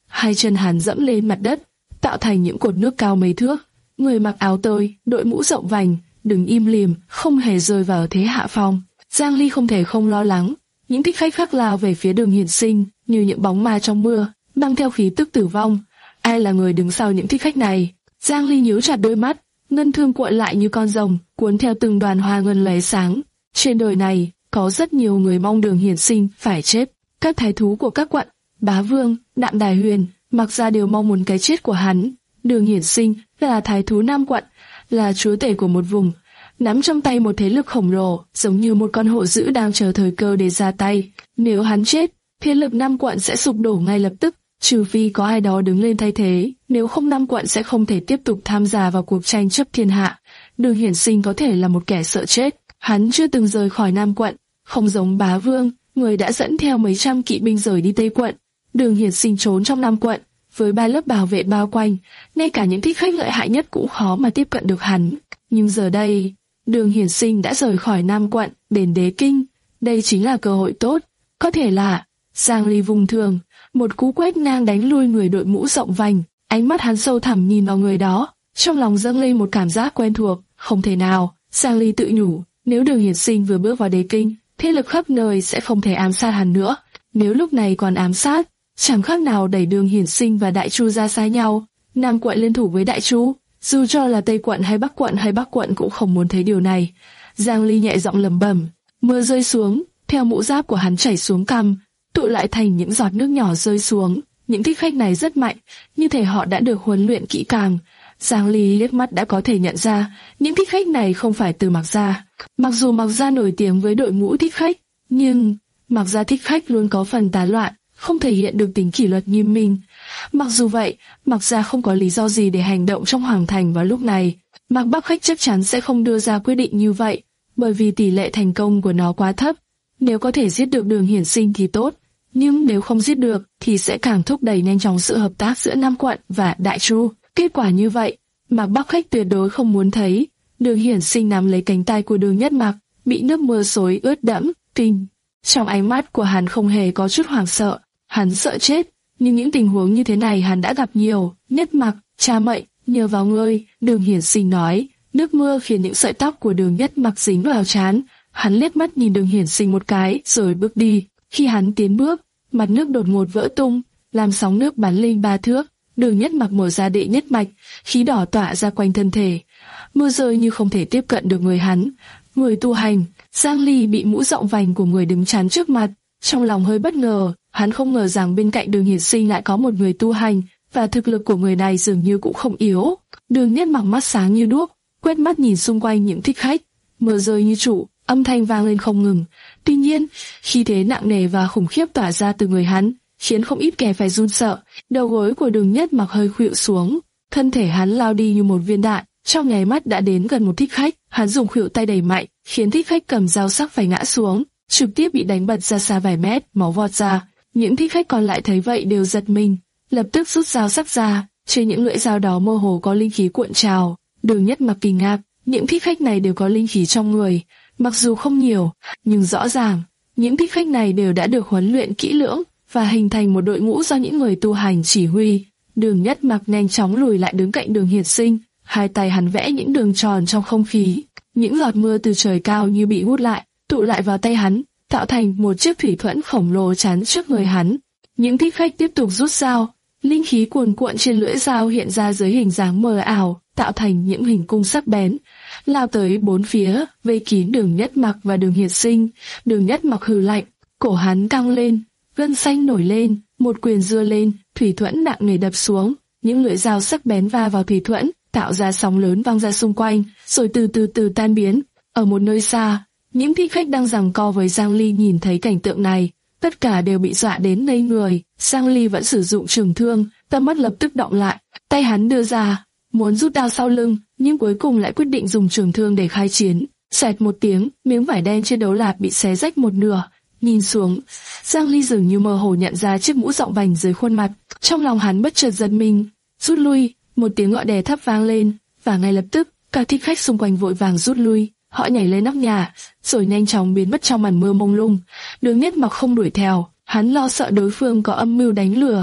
[SPEAKER 1] hai chân hắn dẫm lên mặt đất, tạo thành những cột nước cao mấy thước. Người mặc áo tơi, đội mũ rộng vành, đứng im lìm, không hề rơi vào thế hạ phong. Giang Ly không thể không lo lắng. Những thích khách khác lao về phía Đường Hiển Sinh như những bóng ma trong mưa, mang theo khí tức tử vong. Ai là người đứng sau những thích khách này? Giang Ly nhíu chặt đôi mắt, ngân thương cuộn lại như con rồng, cuốn theo từng đoàn hoa ngân lóe sáng. Trên đời này, có rất nhiều người mong Đường Hiển Sinh phải chết. Các thái thú của các quận, Bá Vương, Đạm Đài Huyền, Mặc Gia đều mong muốn cái chết của hắn. Đường Hiển Sinh là thái thú Nam quận, là chúa tể của một vùng, nắm trong tay một thế lực khổng lồ, giống như một con hổ dữ đang chờ thời cơ để ra tay. Nếu hắn chết, thế lực Nam quận sẽ sụp đổ ngay lập tức, trừ phi có ai đó đứng lên thay thế, nếu không Nam quận sẽ không thể tiếp tục tham gia vào cuộc tranh chấp thiên hạ. Đường Hiển Sinh có thể là một kẻ sợ chết, hắn chưa từng rời khỏi Nam quận, không giống Bá Vương, người đã dẫn theo mấy trăm kỵ binh rời đi Tây quận. Đường Hiển Sinh trốn trong Nam quận, với ba lớp bảo vệ bao quanh, ngay cả những thích khách lợi hại nhất cũng khó mà tiếp cận được hắn. Nhưng giờ đây, Đường Hiển Sinh đã rời khỏi Nam quận, đến Đế Kinh, đây chính là cơ hội tốt. Có thể là Giang Ly vùng thường, một cú quét ngang đánh lui người đội mũ rộng vành, ánh mắt hắn sâu thẳm nhìn vào người đó, trong lòng dâng lên một cảm giác quen thuộc. Không thể nào, Giang Ly tự nhủ, nếu Đường Hiển Sinh vừa bước vào Đế Kinh, thế lực khắp nơi sẽ không thể ám sát hắn nữa. Nếu lúc này còn ám sát, chẳng khác nào đẩy Đường Hiển Sinh và Đại Chu ra xa nhau. Nam quận liên thủ với Đại Chu, dù cho là Tây quận hay Bắc quận hay Bắc quận cũng không muốn thấy điều này. Giang Ly nhẹ giọng lẩm bẩm. Mưa rơi xuống, theo mũ giáp của hắn chảy xuống cằm, tụ lại thành những giọt nước nhỏ rơi xuống. Những thích khách này rất mạnh, như thể họ đã được huấn luyện kỹ càng. Giang Ly liếc mắt đã có thể nhận ra, những thích khách này không phải từ Mặc Gia. Mặc dù Mặc Gia nổi tiếng với đội ngũ thích khách, nhưng Mặc Gia thích khách luôn có phần tán loạn, không thể hiện được tính kỷ luật nghiêm minh. Mặc dù vậy, Mặc Gia không có lý do gì để hành động trong hoàng thành vào lúc này. Mạc Bắc Khách chắc chắn sẽ không đưa ra quyết định như vậy, bởi vì tỷ lệ thành công của nó quá thấp. Nếu có thể giết được Đường Hiển Sinh thì tốt, nhưng nếu không giết được thì sẽ càng thúc đẩy nhanh chóng sự hợp tác giữa Nam quận và Đại Chu. Kết quả như vậy, Mạc Bắc Khách tuyệt đối không muốn thấy. Đường Hiển Sinh nắm lấy cánh tay của Đường Nhất Mặc, bị nước mưa xối ướt đẫm, kinh. Trong ánh mắt của hắn không hề có chút hoảng sợ, hắn sợ chết, nhưng những tình huống như thế này hắn đã gặp nhiều. Nhất Mặc, cha mệnh, nhờ vào ngươi, Đường Hiển Sinh nói. Nước mưa khiến những sợi tóc của Đường Nhất Mặc dính vào trán. Hắn liếc mắt nhìn Đường Hiển Sinh một cái, rồi bước đi. Khi hắn tiến bước, mặt nước đột ngột vỡ tung, làm sóng nước bắn lên ba thước. Đường Nhất Mặc mở ra đệ nhất mạch, khí đỏ tỏa ra quanh thân thể. Mưa rơi như không thể tiếp cận được người hắn. Người tu hành, Giang Ly bị mũ rộng vành của người đứng chắn trước mặt, trong lòng hơi bất ngờ. Hắn không ngờ rằng bên cạnh Đường Hiển Sinh lại có một người tu hành, và thực lực của người này dường như cũng không yếu. Đường Nhất Mặc mắt sáng như đuốc, quét mắt nhìn xung quanh những thích khách. Mưa rơi như trụ, âm thanh vang lên không ngừng. Tuy nhiên, khí thế nặng nề và khủng khiếp tỏa ra từ người hắn, khiến không ít kẻ phải run sợ. Đầu gối của Đường Nhất Mặc hơi khuỵu xuống, thân thể hắn lao đi như một viên đạn, trong nháy mắt đã đến gần một thích khách. Hắn dùng khuỷu tay đẩy mạnh, khiến thích khách cầm dao sắc phải ngã xuống, trực tiếp bị đánh bật ra xa vài mét, máu vọt ra. Những thích khách còn lại thấy vậy đều giật mình, lập tức rút dao sắc ra. Trên những lưỡi dao đó mơ hồ có linh khí cuộn trào. Đường Nhất Mặc kinh ngạc, những thích khách này đều có linh khí trong người, mặc dù không nhiều, nhưng rõ ràng những thích khách này đều đã được huấn luyện kỹ lưỡng và hình thành một đội ngũ do những người tu hành chỉ huy. Đường Nhất Mặc nhanh chóng lùi lại đứng cạnh Đường Hiển Sinh, hai tay hắn vẽ những đường tròn trong không khí, những giọt mưa từ trời cao như bị hút lại, tụ lại vào tay hắn, tạo thành một chiếc thủy thuẫn khổng lồ chắn trước người hắn. Những thích khách tiếp tục rút dao, linh khí cuồn cuộn trên lưỡi dao hiện ra dưới hình dáng mờ ảo, tạo thành những hình cung sắc bén, lao tới bốn phía, vây kín Đường Nhất Mặc và Đường Hiển Sinh. Đường Nhất Mặc hừ lạnh, cổ hắn căng lên, gân xanh nổi lên, một quyền giơ lên, thủy thuẫn nặng nề đập xuống, những lưỡi dao sắc bén va vào thủy thuẫn, tạo ra sóng lớn vang ra xung quanh, rồi từ từ từ tan biến. Ở một nơi xa, những thích khách đang giằng co với Giang Ly nhìn thấy cảnh tượng này, tất cả đều bị dọa đến ngây người. Giang Ly vẫn sử dụng trường thương, tầm mắt lập tức động lại, tay hắn đưa ra, muốn rút đao sau lưng, nhưng cuối cùng lại quyết định dùng trường thương để khai chiến. Xẹt một tiếng, miếng vải đen trên đấu lạp bị xé rách một nửa. Nhìn xuống, Giang Ly dường như mơ hồ nhận ra chiếc mũ rộng vành dưới khuôn mặt, trong lòng hắn bất chợt giật mình, rút lui. Một tiếng gọi đè thấp vang lên, và ngay lập tức, các thích khách xung quanh vội vàng rút lui. Họ nhảy lên nóc nhà, rồi nhanh chóng biến mất trong màn mưa mông lung. Đường Nhất Mặc không đuổi theo, hắn lo sợ đối phương có âm mưu đánh lừa,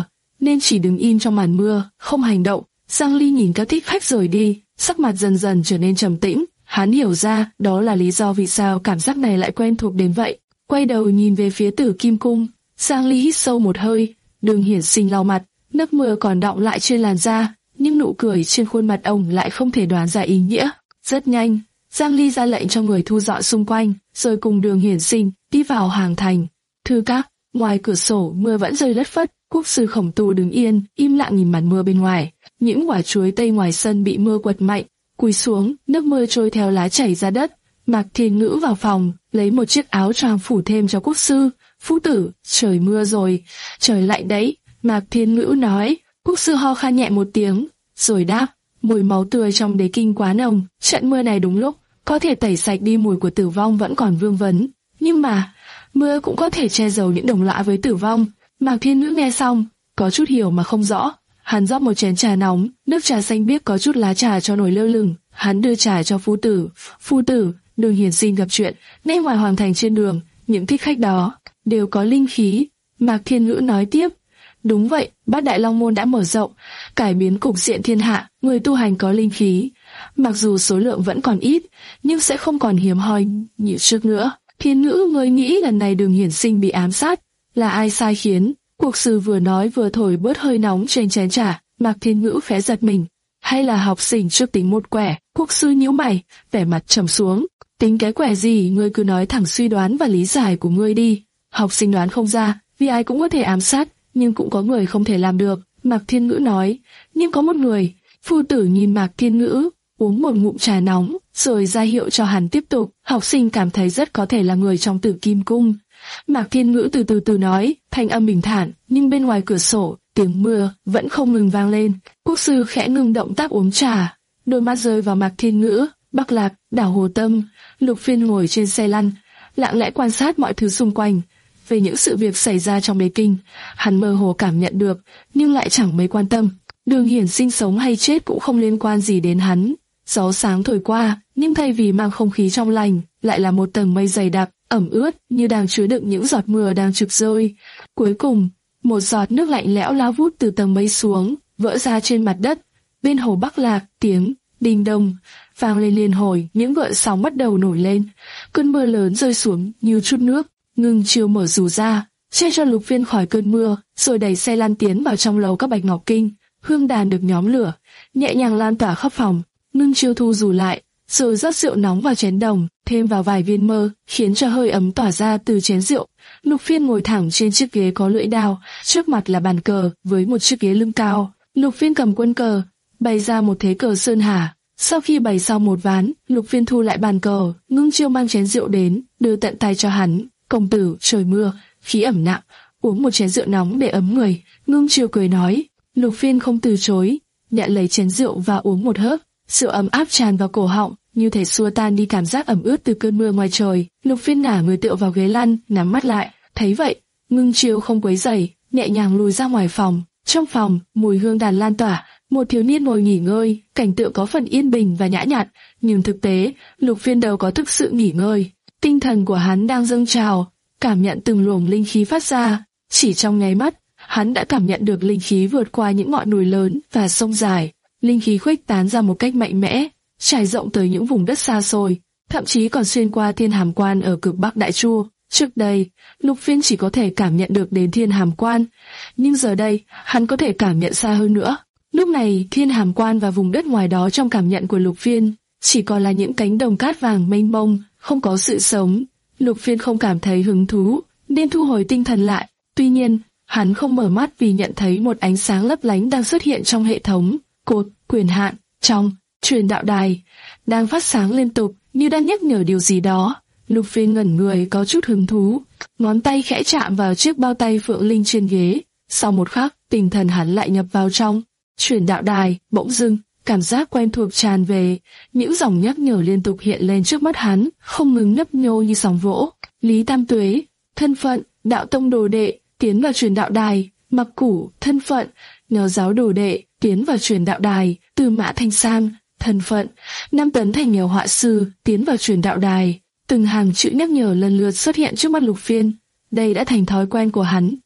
[SPEAKER 1] nên chỉ đứng im trong màn mưa, không hành động. Giang Ly nhìn các thích khách rời đi, sắc mặt dần dần trở nên trầm tĩnh. Hắn hiểu ra đó là lý do vì sao cảm giác này lại quen thuộc đến vậy. Quay đầu nhìn về phía Tử Kim Cung, Giang Ly hít sâu một hơi. Đường Hiển Sinh lau mặt, nước mưa còn đọng lại trên làn da, nhưng nụ cười trên khuôn mặt ông lại không thể đoán ra ý nghĩa. Rất nhanh, Giang Ly ra lệnh cho người thu dọn xung quanh, rồi cùng Đường Hiển Sinh đi vào hàng thành. Thư các, ngoài cửa sổ mưa vẫn rơi lất phất. Quốc sư Khổng Tù đứng yên, im lặng nhìn màn mưa bên ngoài. Những quả chuối tây ngoài sân bị mưa quật mạnh, cúi xuống, nước mưa trôi theo lá chảy ra đất. Mạc Thiên Ngữ vào phòng, lấy một chiếc áo choàng phủ thêm cho quốc sư. Phu tử, trời mưa rồi, trời lạnh đấy. Mạc Thiên Ngữ nói. Quốc sư ho khan nhẹ một tiếng, rồi đáp, mùi máu tươi trong đế kinh quá nồng, trận mưa này đúng lúc, có thể tẩy sạch đi mùi của tử vong vẫn còn vương vấn. Nhưng mà, mưa cũng có thể che giấu những đồng lõa với tử vong. Mạc Thiên Ngữ nghe xong, có chút hiểu mà không rõ. Hắn rót một chén trà nóng, nước trà xanh biếc có chút lá trà cho nổi lơ lửng. Hắn đưa trà cho phu tử. Phu tử, Đường Hiển Sinh gặp chuyện, nên ngoài hoàng thành trên đường, những thích khách đó đều có linh khí. Mạc Thiên Ngữ nói tiếp. Đúng vậy, Bát Đại Long Môn đã mở rộng, cải biến cục diện thiên hạ, người tu hành có linh khí. Mặc dù số lượng vẫn còn ít, nhưng sẽ không còn hiếm hoi như trước nữa. Thiên Ngữ, người nghĩ lần này Đường Hiển Sinh bị ám sát, là ai sai khiến? Quốc sư vừa nói vừa thổi bớt hơi nóng trên chén trà. Mạc Thiên Ngữ khẽ giật mình. Hay là học sinh trước tính một quẻ? Quốc sư nhíu mày, vẻ mặt trầm xuống. Tính cái quẻ gì, ngươi cứ nói thẳng suy đoán và lý giải của ngươi đi. Học sinh đoán không ra, vì ai cũng có thể ám sát, nhưng cũng có người không thể làm được. Mạc Thiên Ngữ nói. Nhưng có một người. Phu tử nhìn Mạc Thiên Ngữ, uống một ngụm trà nóng, rồi ra hiệu cho hắn tiếp tục. Học sinh cảm thấy rất có thể là người trong Tử Kim Cung. Mạc Thiên Ngữ từ từ từ nói, thanh âm bình thản, nhưng bên ngoài cửa sổ, tiếng mưa vẫn không ngừng vang lên. Quốc sư khẽ ngừng động tác uống trà, đôi mắt rơi vào Mạc Thiên Ngữ. Bắc Lạc, đảo Hồ Tâm, Lục Phiên ngồi trên xe lăn, lặng lẽ quan sát mọi thứ xung quanh. Về những sự việc xảy ra trong đế kinh, hắn mơ hồ cảm nhận được, nhưng lại chẳng mấy quan tâm. Đường Hiển Sinh sống hay chết cũng không liên quan gì đến hắn. Gió sáng thổi qua, nhưng thay vì mang không khí trong lành, lại là một tầng mây dày đặc, ẩm ướt, như đang chứa đựng những giọt mưa đang trực rơi. Cuối cùng, một giọt nước lạnh lẽo lao vút từ tầng mây xuống, vỡ ra trên mặt đất. Bên hồ Bắc Lạc, tiếng đinh đông vang lên liên hồi, những gợn sóng bắt đầu nổi lên. Cơn mưa lớn rơi xuống như chút nước. Ngưng Chiêu mở dù ra, che cho Lục Phiên khỏi cơn mưa, rồi đẩy xe lăn tiến vào trong lầu các bạch ngọc kinh. Hương đàn được nhóm lửa, nhẹ nhàng lan tỏa khắp phòng. Ngưng Chiêu thu dù lại, rồi rót rượu nóng vào chén đồng, thêm vào vài viên mơ, khiến cho hơi ấm tỏa ra từ chén rượu. Lục Phiên ngồi thẳng trên chiếc ghế có lưỡi đao, trước mặt là bàn cờ với một chiếc ghế lưng cao. Lục Phiên cầm quân cờ, bày ra một thế cờ sơn hà. Sau khi bày xong một ván, Lục Phiên thu lại bàn cờ. Ngưng Chiêu mang chén rượu đến, đưa tận tay cho hắn. Công tử, trời mưa, khí ẩm nặng, uống một chén rượu nóng để ấm người. Ngưng Chiêu cười nói. Lục Phiên không từ chối, nhận lấy chén rượu và uống một hớp. Rượu ấm áp tràn vào cổ họng, như thể xua tan đi cảm giác ẩm ướt từ cơn mưa ngoài trời. Lục Phiên ngả người tựa vào ghế lăn, nhắm mắt lại. Thấy vậy, Ngưng Chiêu không quấy rầy, nhẹ nhàng lùi ra ngoài phòng. Trong phòng, mùi hương đàn lan tỏa, một thiếu niên ngồi nghỉ ngơi, cảnh tượng có phần yên bình và nhã nhặn, nhưng thực tế, Lục Phiên đâu có thực sự nghỉ ngơi. Tinh thần của hắn đang dâng trào, cảm nhận từng luồng linh khí phát ra. Chỉ trong nháy mắt, hắn đã cảm nhận được linh khí vượt qua những ngọn núi lớn và sông dài. Linh khí khuếch tán ra một cách mạnh mẽ, trải rộng tới những vùng đất xa xôi, thậm chí còn xuyên qua Thiên Hàm Quan ở cực Bắc Đại Chu. Trước đây, Lục Phiên chỉ có thể cảm nhận được đến Thiên Hàm Quan, nhưng giờ đây, hắn có thể cảm nhận xa hơn nữa. Lúc này, Thiên Hàm Quan và vùng đất ngoài đó trong cảm nhận của Lục Phiên chỉ còn là những cánh đồng cát vàng mênh mông, không có sự sống. Lục Phiên không cảm thấy hứng thú, nên thu hồi tinh thần lại. Tuy nhiên, hắn không mở mắt vì nhận thấy một ánh sáng lấp lánh đang xuất hiện trong hệ thống cột quyền hạn trong truyền đạo đài, đang phát sáng liên tục như đang nhắc nhở điều gì đó. Lục Phiên ngẩn người có chút hứng thú, ngón tay khẽ chạm vào chiếc bao tay phượng linh trên ghế. Sau một khắc, tinh thần hắn lại nhập vào trong truyền đạo đài. Bỗng dưng, cảm giác quen thuộc tràn về, những dòng nhắc nhở liên tục hiện lên trước mắt hắn, không ngừng nhấp nhô như sóng vỗ. Lý Tam Tuế, thân phận, đạo tông đồ đệ, tiến vào truyền đạo đài. Mặc Củ, thân phận, nho giáo đồ đệ, tiến vào truyền đạo đài. Tư Mã Thanh Sam, thân phận, Nam Tấn Thành nghèo họa sư, tiến vào truyền đạo đài. Từng hàng chữ nhắc nhở lần lượt xuất hiện trước mắt Lục Phiên. Đây đã thành thói quen của hắn,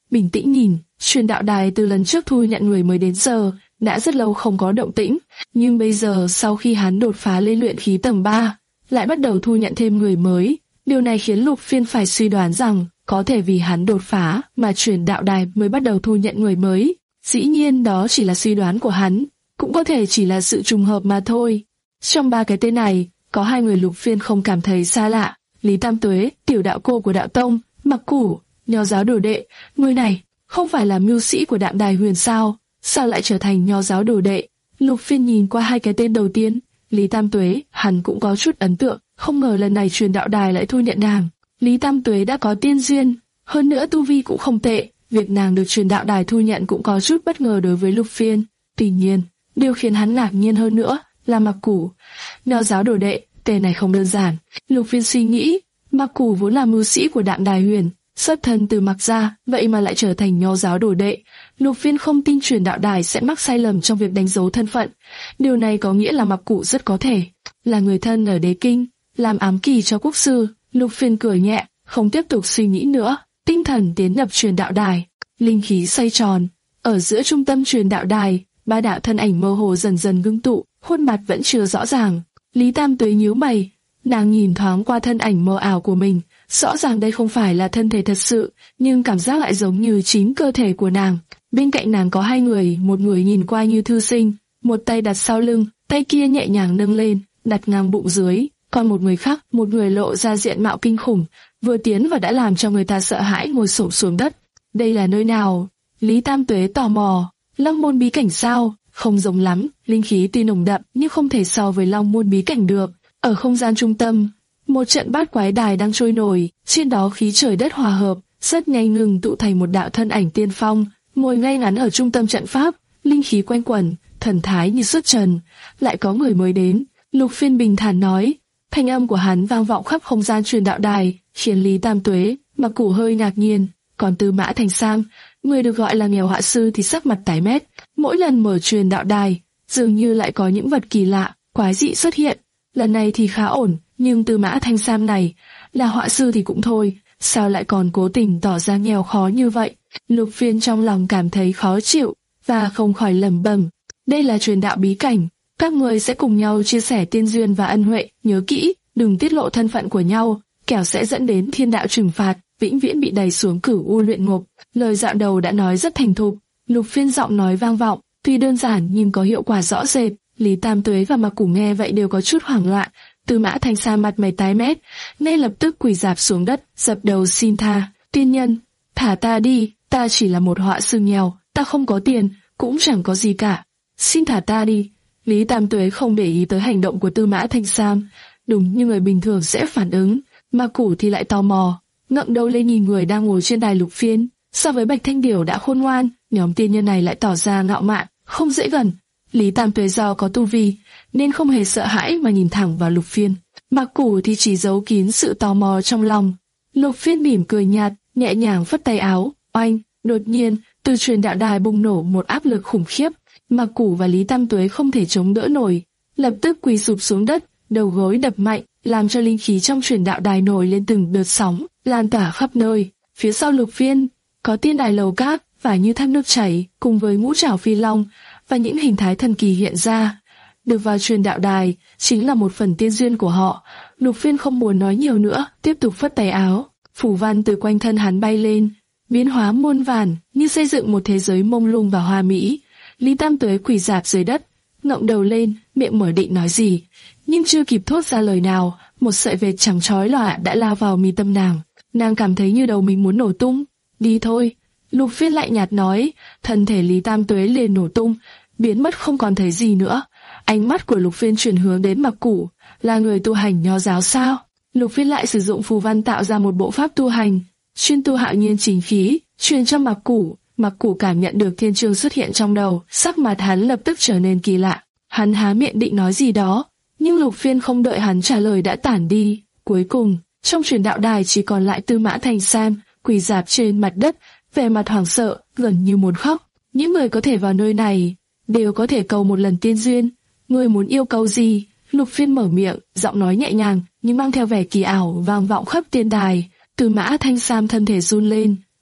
[SPEAKER 1] bình tĩnh nhìn. Truyền đạo đài từ lần trước thu nhận người mới đến giờ đã rất lâu không có động tĩnh, nhưng bây giờ sau khi hắn đột phá lên luyện khí tầng ba, lại bắt đầu thu nhận thêm người mới. Điều này khiến Lục Phiên phải suy đoán rằng có thể vì hắn đột phá mà truyền đạo đài mới bắt đầu thu nhận người mới. Dĩ nhiên đó chỉ là suy đoán của hắn, cũng có thể chỉ là sự trùng hợp mà thôi. Trong ba cái tên này, có hai người Lục Phiên không cảm thấy xa lạ: Lý Tam Tuế, tiểu đạo cô của đạo tông; Mặc Củ, nho giáo đồ đệ. Người này không phải là mưu sĩ của Đạm Đài Huyền sao? Sao lại trở thành nho giáo đồ đệ? Lục Phiên nhìn qua hai cái tên đầu tiên, Lý Tam Tuế, hắn cũng có chút ấn tượng, không ngờ lần này truyền đạo đài lại thu nhận nàng. Lý Tam Tuế đã có tiên duyên, hơn nữa tu vi cũng không tệ, việc nàng được truyền đạo đài thu nhận cũng có chút bất ngờ đối với Lục Phiên. Tuy nhiên, điều khiến hắn ngạc nhiên hơn nữa là Mặc Củ, nho giáo đồ đệ, tên này không đơn giản. Lục Phiên suy nghĩ, Mặc Củ vốn là mưu sĩ của Đạm Đài Huyền, xuất thân từ Mặc gia, vậy mà lại trở thành nho giáo đồ đệ. Lục Phiên không tin truyền đạo đài sẽ mắc sai lầm trong việc đánh dấu thân phận. Điều này có nghĩa là Mặc Củ rất có thể là người thân ở Đế Kinh, làm ám kỳ cho quốc sư. Lục Phiên cười nhẹ, không tiếp tục suy nghĩ nữa, tinh thần tiến nhập truyền đạo đài. Linh khí xoay tròn, ở giữa trung tâm truyền đạo đài, ba đạo thân ảnh mơ hồ dần dần ngưng tụ, khuôn mặt vẫn chưa rõ ràng. Lý Tam Tuế nhíu mày, nàng nhìn thoáng qua thân ảnh mơ ảo của mình, rõ ràng đây không phải là thân thể thật sự, nhưng cảm giác lại giống như chính cơ thể của nàng. Bên cạnh nàng có hai người, một người nhìn qua như thư sinh, một tay đặt sau lưng, tay kia nhẹ nhàng nâng lên, đặt ngang bụng dưới, còn một người khác, một người lộ ra diện mạo kinh khủng, vừa tiến vào đã làm cho người ta sợ hãi ngồi xổm xuống đất. Đây là nơi nào? Lý Tam Tuế tò mò. Long môn bí cảnh sao? Không giống lắm, linh khí tuy nồng đậm nhưng không thể so với Long môn bí cảnh được. Ở không gian trung tâm, một trận bát quái đài đang trôi nổi, trên đó khí trời đất hòa hợp, rất nhanh ngừng tụ thành một đạo thân ảnh tiên phong, ngồi ngay ngắn ở trung tâm trận pháp, linh khí quanh quẩn, thần thái như xuất trần. Lại có người mới đến, Lục Phiên bình thản nói. Thanh âm của hắn vang vọng khắp không gian truyền đạo đài, khiến Lý Tam Tuế, Mặc Củ hơi ngạc nhiên. Còn Tư Mã Thành Sam, người được gọi là nghèo họa sư thì sắc mặt tái mét. Mỗi lần mở truyền đạo đài, dường như lại có những vật kỳ lạ, quái dị xuất hiện. Lần này thì khá ổn, nhưng Tư Mã Thanh Sam này, là họa sư thì cũng thôi, sao lại còn cố tình tỏ ra nghèo khó như vậy? Lục Phiên trong lòng cảm thấy khó chịu, và không khỏi lẩm bẩm. Đây là truyền đạo bí cảnh, các người sẽ cùng nhau chia sẻ tiên duyên và ân huệ, nhớ kỹ, đừng tiết lộ thân phận của nhau, kẻo sẽ dẫn đến thiên đạo trừng phạt, vĩnh viễn bị đày xuống cửu u luyện ngục. Lời dạo đầu đã nói rất thành thục, Lục Phiên giọng nói vang vọng, tuy đơn giản nhưng có hiệu quả rõ rệt. Lý Tam Tuế và Mặc Củ nghe vậy đều có chút hoảng loạn. Tư Mã Thanh Sa mặt mày tái mét, ngay lập tức quỳ rạp xuống đất, dập đầu xin tha. Tiên nhân, thả ta đi, ta chỉ là một họa sư nghèo, ta không có tiền, cũng chẳng có gì cả. Xin thả ta đi. Lý Tam Tuế không để ý tới hành động của Tư Mã Thanh Sam, đúng như người bình thường sẽ phản ứng. Mặc Củ thì lại tò mò, ngẩng đầu lên nhìn người đang ngồi trên đài Lục Phiên. So với Bạch Thanh Điểu đã khôn ngoan, nhóm tiên nhân này lại tỏ ra ngạo mạn, không dễ gần. Lý Tam Tuế do có tu vi, nên không hề sợ hãi mà nhìn thẳng vào Lục Phiên. Mặc Củ thì chỉ giấu kín sự tò mò trong lòng. Lục Phiên mỉm cười nhạt, nhẹ nhàng phất tay áo. Oanh! Đột nhiên, từ truyền đạo đài bùng nổ một áp lực khủng khiếp. Mặc Củ và Lý Tam Tuế không thể chống đỡ nổi, lập tức quỳ sụp xuống đất, đầu gối đập mạnh, làm cho linh khí trong truyền đạo đài nổi lên từng đợt sóng, lan tỏa khắp nơi. Phía sau Lục Phiên có tiên đài lầu cát và như thác nước chảy, cùng với ngũ trảo phi long và những hình thái thần kỳ hiện ra. Được vào truyền đạo đài chính là một phần tiên duyên của họ. Lục Phiên không muốn nói nhiều nữa, tiếp tục phất tay áo. Phủ văn từ quanh thân hắn bay lên, biến hóa muôn vàn, như xây dựng một thế giới mông lung và hoa mỹ. Lý Tam Tuế quỳ rạp dưới đất, ngẩng đầu lên, miệng mở định nói gì, nhưng chưa kịp thốt ra lời nào, một sợi vệt trắng chói lòa đã lao vào mi tâm nàng. Nàng cảm thấy như đầu mình muốn nổ tung. Đi thôi. Lục Phiên lại nhạt nói. Thân thể Lý Tam Tuế liền nổ tung, biến mất không còn thấy gì nữa. Ánh mắt của Lục Phiên chuyển hướng đến Mặc Củ. Là người tu hành nho giáo sao? Lục Phiên lại sử dụng phù văn tạo ra một bộ pháp tu hành, chuyên tu hạo nhiên chính khí, truyền cho Mặc Củ. Mặc Củ cảm nhận được thiên chương xuất hiện trong đầu, sắc mặt hắn lập tức trở nên kỳ lạ. Hắn há miệng định nói gì đó, nhưng Lục Phiên không đợi hắn trả lời đã tản đi. Cuối cùng, trong truyền đạo đài chỉ còn lại Tư Mã Thành Sam, quỳ rạp trên mặt đất, vẻ mặt hoảng sợ, gần như muốn khóc. Những người có thể vào nơi này đều có thể cầu một lần tiên duyên. Ngươi muốn yêu cầu gì? Lục Phiên mở miệng, giọng nói nhẹ nhàng nhưng mang theo vẻ kỳ ảo vang vọng khắp tiên đài. Tư Mã Thanh Sam thân thể run lên,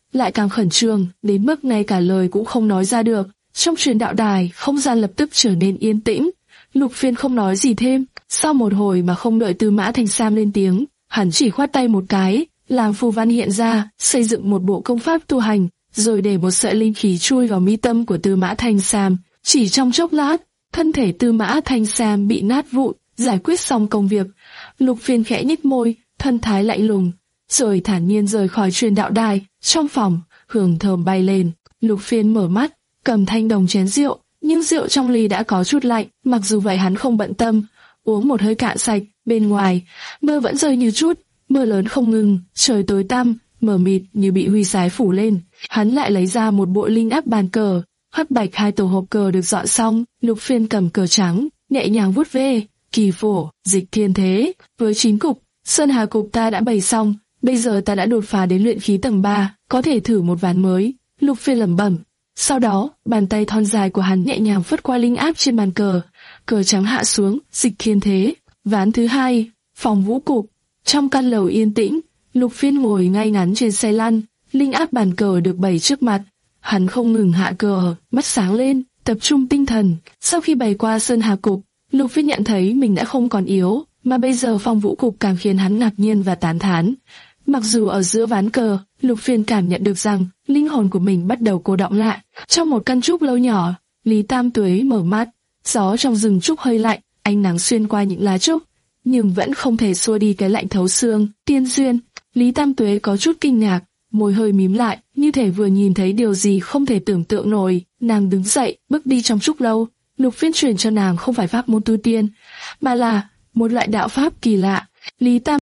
[SPEAKER 1] lại càng khẩn trương, đến mức ngay cả lời cũng không nói ra được. Trong truyền đạo đài, không gian lập tức trở nên yên tĩnh. Lục Phiên không nói gì thêm, sau một hồi mà không đợi Tư Mã Thanh Sam lên tiếng, hắn chỉ khoát tay một cái, làm phù văn hiện ra, xây dựng một bộ công pháp tu hành, rồi để một sợi linh khí chui vào mi tâm của Tư Mã Thanh Sam. Chỉ trong chốc lát, thân thể Tư Mã Thanh Sam bị nát vụn, giải quyết xong công việc. Lục Phiên khẽ nhếch môi, thân thái lạnh lùng, rồi thản nhiên rời khỏi truyền đạo đài. Trong phòng, hương thơm bay lên. Lục Phiên mở mắt, cầm thanh đồng chén rượu, nhưng rượu trong ly đã có chút lạnh. Mặc dù vậy hắn không bận tâm, uống một hơi cạn sạch. Bên ngoài, mưa vẫn rơi như chút, mưa lớn không ngừng, trời tối tăm, mờ mịt như bị huy sái phủ lên. Hắn lại lấy ra một bộ linh áp bàn cờ, hắc bạch hai tổ hộp cờ được dọn xong. Lục Phiên cầm cờ trắng, nhẹ nhàng vuốt ve, kỳ phổ, dịch thiên thế. Với chín cục, Sơn Hà cục ta đã bày xong, bây giờ ta đã đột phá đến luyện khí tầng ba, có thể thử một ván mới. Lục Phiên lẩm bẩm. Sau đó, bàn tay thon dài của hắn nhẹ nhàng phất qua linh áp trên bàn cờ, cờ trắng hạ xuống, dịch thiên thế. Ván thứ hai, phòng vũ cục. Trong căn lầu yên tĩnh, Lục Phiên ngồi ngay ngắn trên xe lăn, linh áp bàn cờ được bày trước mặt. Hắn không ngừng hạ cờ, mắt sáng lên, tập trung tinh thần. Sau khi bày qua Sơn Hà cục, Lục Phiên nhận thấy mình đã không còn yếu, mà bây giờ phong vũ cục càng khiến hắn ngạc nhiên và tán thán. Mặc dù ở giữa ván cờ, Lục Phiên cảm nhận được rằng linh hồn của mình bắt đầu cô đọng lại. Trong một căn trúc lâu nhỏ, Lý Tam Tuế mở mắt. Gió trong rừng trúc hơi lạnh, ánh nắng xuyên qua những lá trúc, nhưng vẫn không thể xua đi cái lạnh thấu xương. Tiên duyên. Lý Tam Tuế có chút kinh ngạc, môi hơi mím lại, như thể vừa nhìn thấy điều gì không thể tưởng tượng nổi. Nàng đứng dậy, bước đi trong trúc lâu. Lục Phiên truyền cho nàng không phải pháp môn tu tiên, mà là một loại đạo pháp kỳ lạ. Lý Tam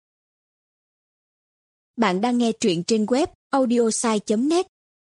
[SPEAKER 2] Bạn đang nghe truyện trên web audiosai chấm net.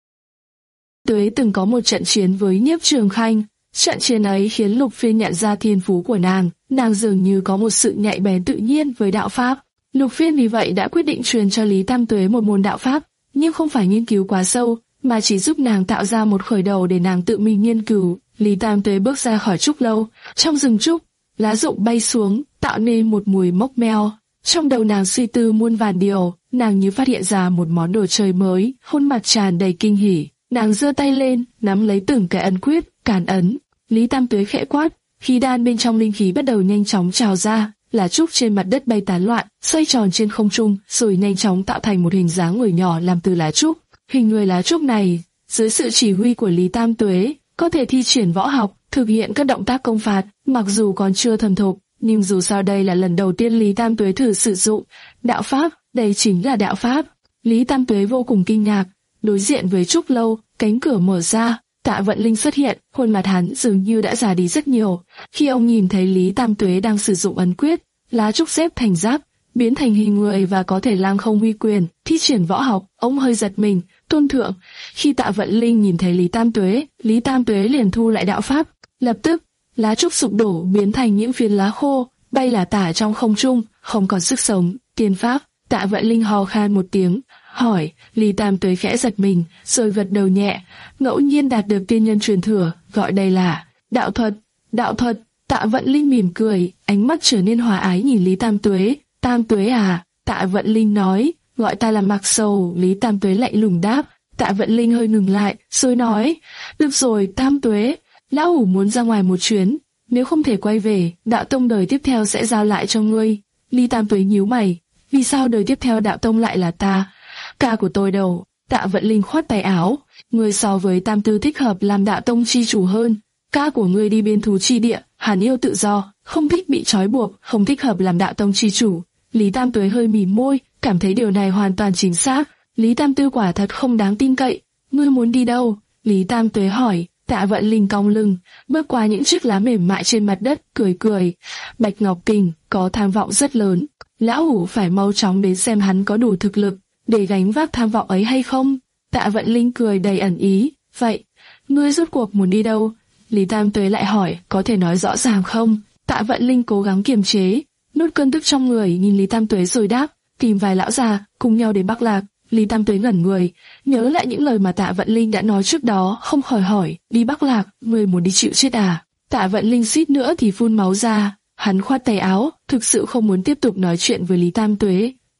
[SPEAKER 1] Tuế từng có một trận chiến với Nhiếp Trường Khanh. Trận chiến ấy khiến Lục Phiên nhận ra thiên phú của nàng. Nàng dường như có một sự nhạy bén tự nhiên với đạo pháp. Lục Phiên vì vậy đã quyết định truyền cho Lý Tam Tuế một môn đạo pháp, nhưng không phải nghiên cứu quá sâu, mà chỉ giúp nàng tạo ra một khởi đầu để nàng tự mình nghiên cứu. Lý Tam Tuế bước ra khỏi trúc lâu. Trong rừng trúc, lá rụng bay xuống, tạo nên một mùi mốc meo. Trong đầu nàng suy tư muôn vàn điều, nàng như phát hiện ra một món đồ chơi mới, khuôn mặt tràn đầy kinh hỉ. Nàng giơ tay lên, nắm lấy từng cái ấn quyết, càn ấn. Lý Tam Tuế khẽ quát, khí đan bên trong linh khí bắt đầu nhanh chóng trào ra, lá trúc trên mặt đất bay tán loạn, xoay tròn trên không trung, rồi nhanh chóng tạo thành một hình dáng người nhỏ làm từ lá trúc. Hình người lá trúc này, dưới sự chỉ huy của Lý Tam Tuế, có thể thi triển võ học, thực hiện các động tác công phạt. Mặc dù còn chưa thuần thục, nhưng dù sao đây là lần đầu tiên Lý Tam Tuế thử sử dụng đạo pháp, đây chính là đạo pháp. Lý Tam Tuế vô cùng kinh ngạc. Đối diện với trúc lâu, cánh cửa mở ra, Tạ Vận Linh xuất hiện, khuôn mặt hắn dường như đã già đi rất nhiều. Khi ông nhìn thấy Lý Tam Tuế đang sử dụng ấn quyết, lá trúc xếp thành giáp, biến thành hình người và có thể lăng không huy quyền, thi triển võ học, ông hơi giật mình, tôn thượng. Khi Tạ Vận Linh nhìn thấy Lý Tam Tuế, Lý Tam Tuế liền thu lại đạo pháp. Lập tức, lá trúc sụp đổ biến thành những phiến lá khô, bay lả tả trong không trung, không còn sức sống. Tiên pháp. Tạ Vận Linh hò khan một tiếng, hỏi. Lý Tam Tuế khẽ giật mình, rồi gật đầu nhẹ. Ngẫu nhiên đạt được tiên nhân truyền thừa, gọi đây là đạo thuật. Đạo thuật. Tạ Vận Linh mỉm cười, ánh mắt trở nên hòa ái nhìn Lý Tam Tuế. Tam Tuế à? Tạ Vận Linh nói. Gọi ta là Mạc Sầu. Lý Tam Tuế lạnh lùng đáp. Tạ Vận Linh hơi ngừng lại, rồi nói. Được rồi, Tam Tuế, lão hủ muốn ra ngoài một chuyến, nếu không thể quay về, đạo tông đời tiếp theo sẽ giao lại cho ngươi. Lý Tam Tuế nhíu mày. Vì sao đời tiếp theo đạo tông lại là ta? Ca của tôi đâu? Tạ Vận Linh khoát tay áo. Ngươi so với Tam Tư thích hợp làm đạo tông chi chủ hơn. Ca của ngươi đi biên thú chi địa, hẳn yêu tự do, không thích bị trói buộc, không thích hợp làm đạo tông chi chủ. Lý Tam Tuế hơi mỉm môi, cảm thấy điều này hoàn toàn chính xác. Lý Tam Tư quả thật không đáng tin cậy. Ngươi muốn đi đâu? Lý Tam Tuế hỏi. Tạ Vận Linh cong lưng, bước qua những chiếc lá mềm mại trên mặt đất, cười cười. Bạch Ngọc Kình có tham vọng rất lớn. Lão hủ phải mau chóng đến xem hắn có đủ thực lực để gánh vác tham vọng ấy hay không. Tạ Vận Linh cười đầy ẩn ý. Vậy, ngươi rốt cuộc muốn đi đâu? Lý Tam Tuế lại hỏi, có thể nói rõ ràng không? Tạ Vận Linh cố gắng kiềm chế, nuốt cơn tức trong người, nhìn Lý Tam Tuế rồi đáp, tìm vài lão già, cùng nhau đến Bắc Lạc. Lý Tam Tuế ngẩn người, nhớ lại những lời mà Tạ Vận Linh đã nói trước đó, không khỏi hỏi, đi Bắc Lạc, ngươi muốn đi chịu chết à? Tạ Vận Linh suýt nữa thì phun máu ra, hắn khoát tay áo, thực sự không muốn tiếp tục nói chuyện với Lý Tam Tuế.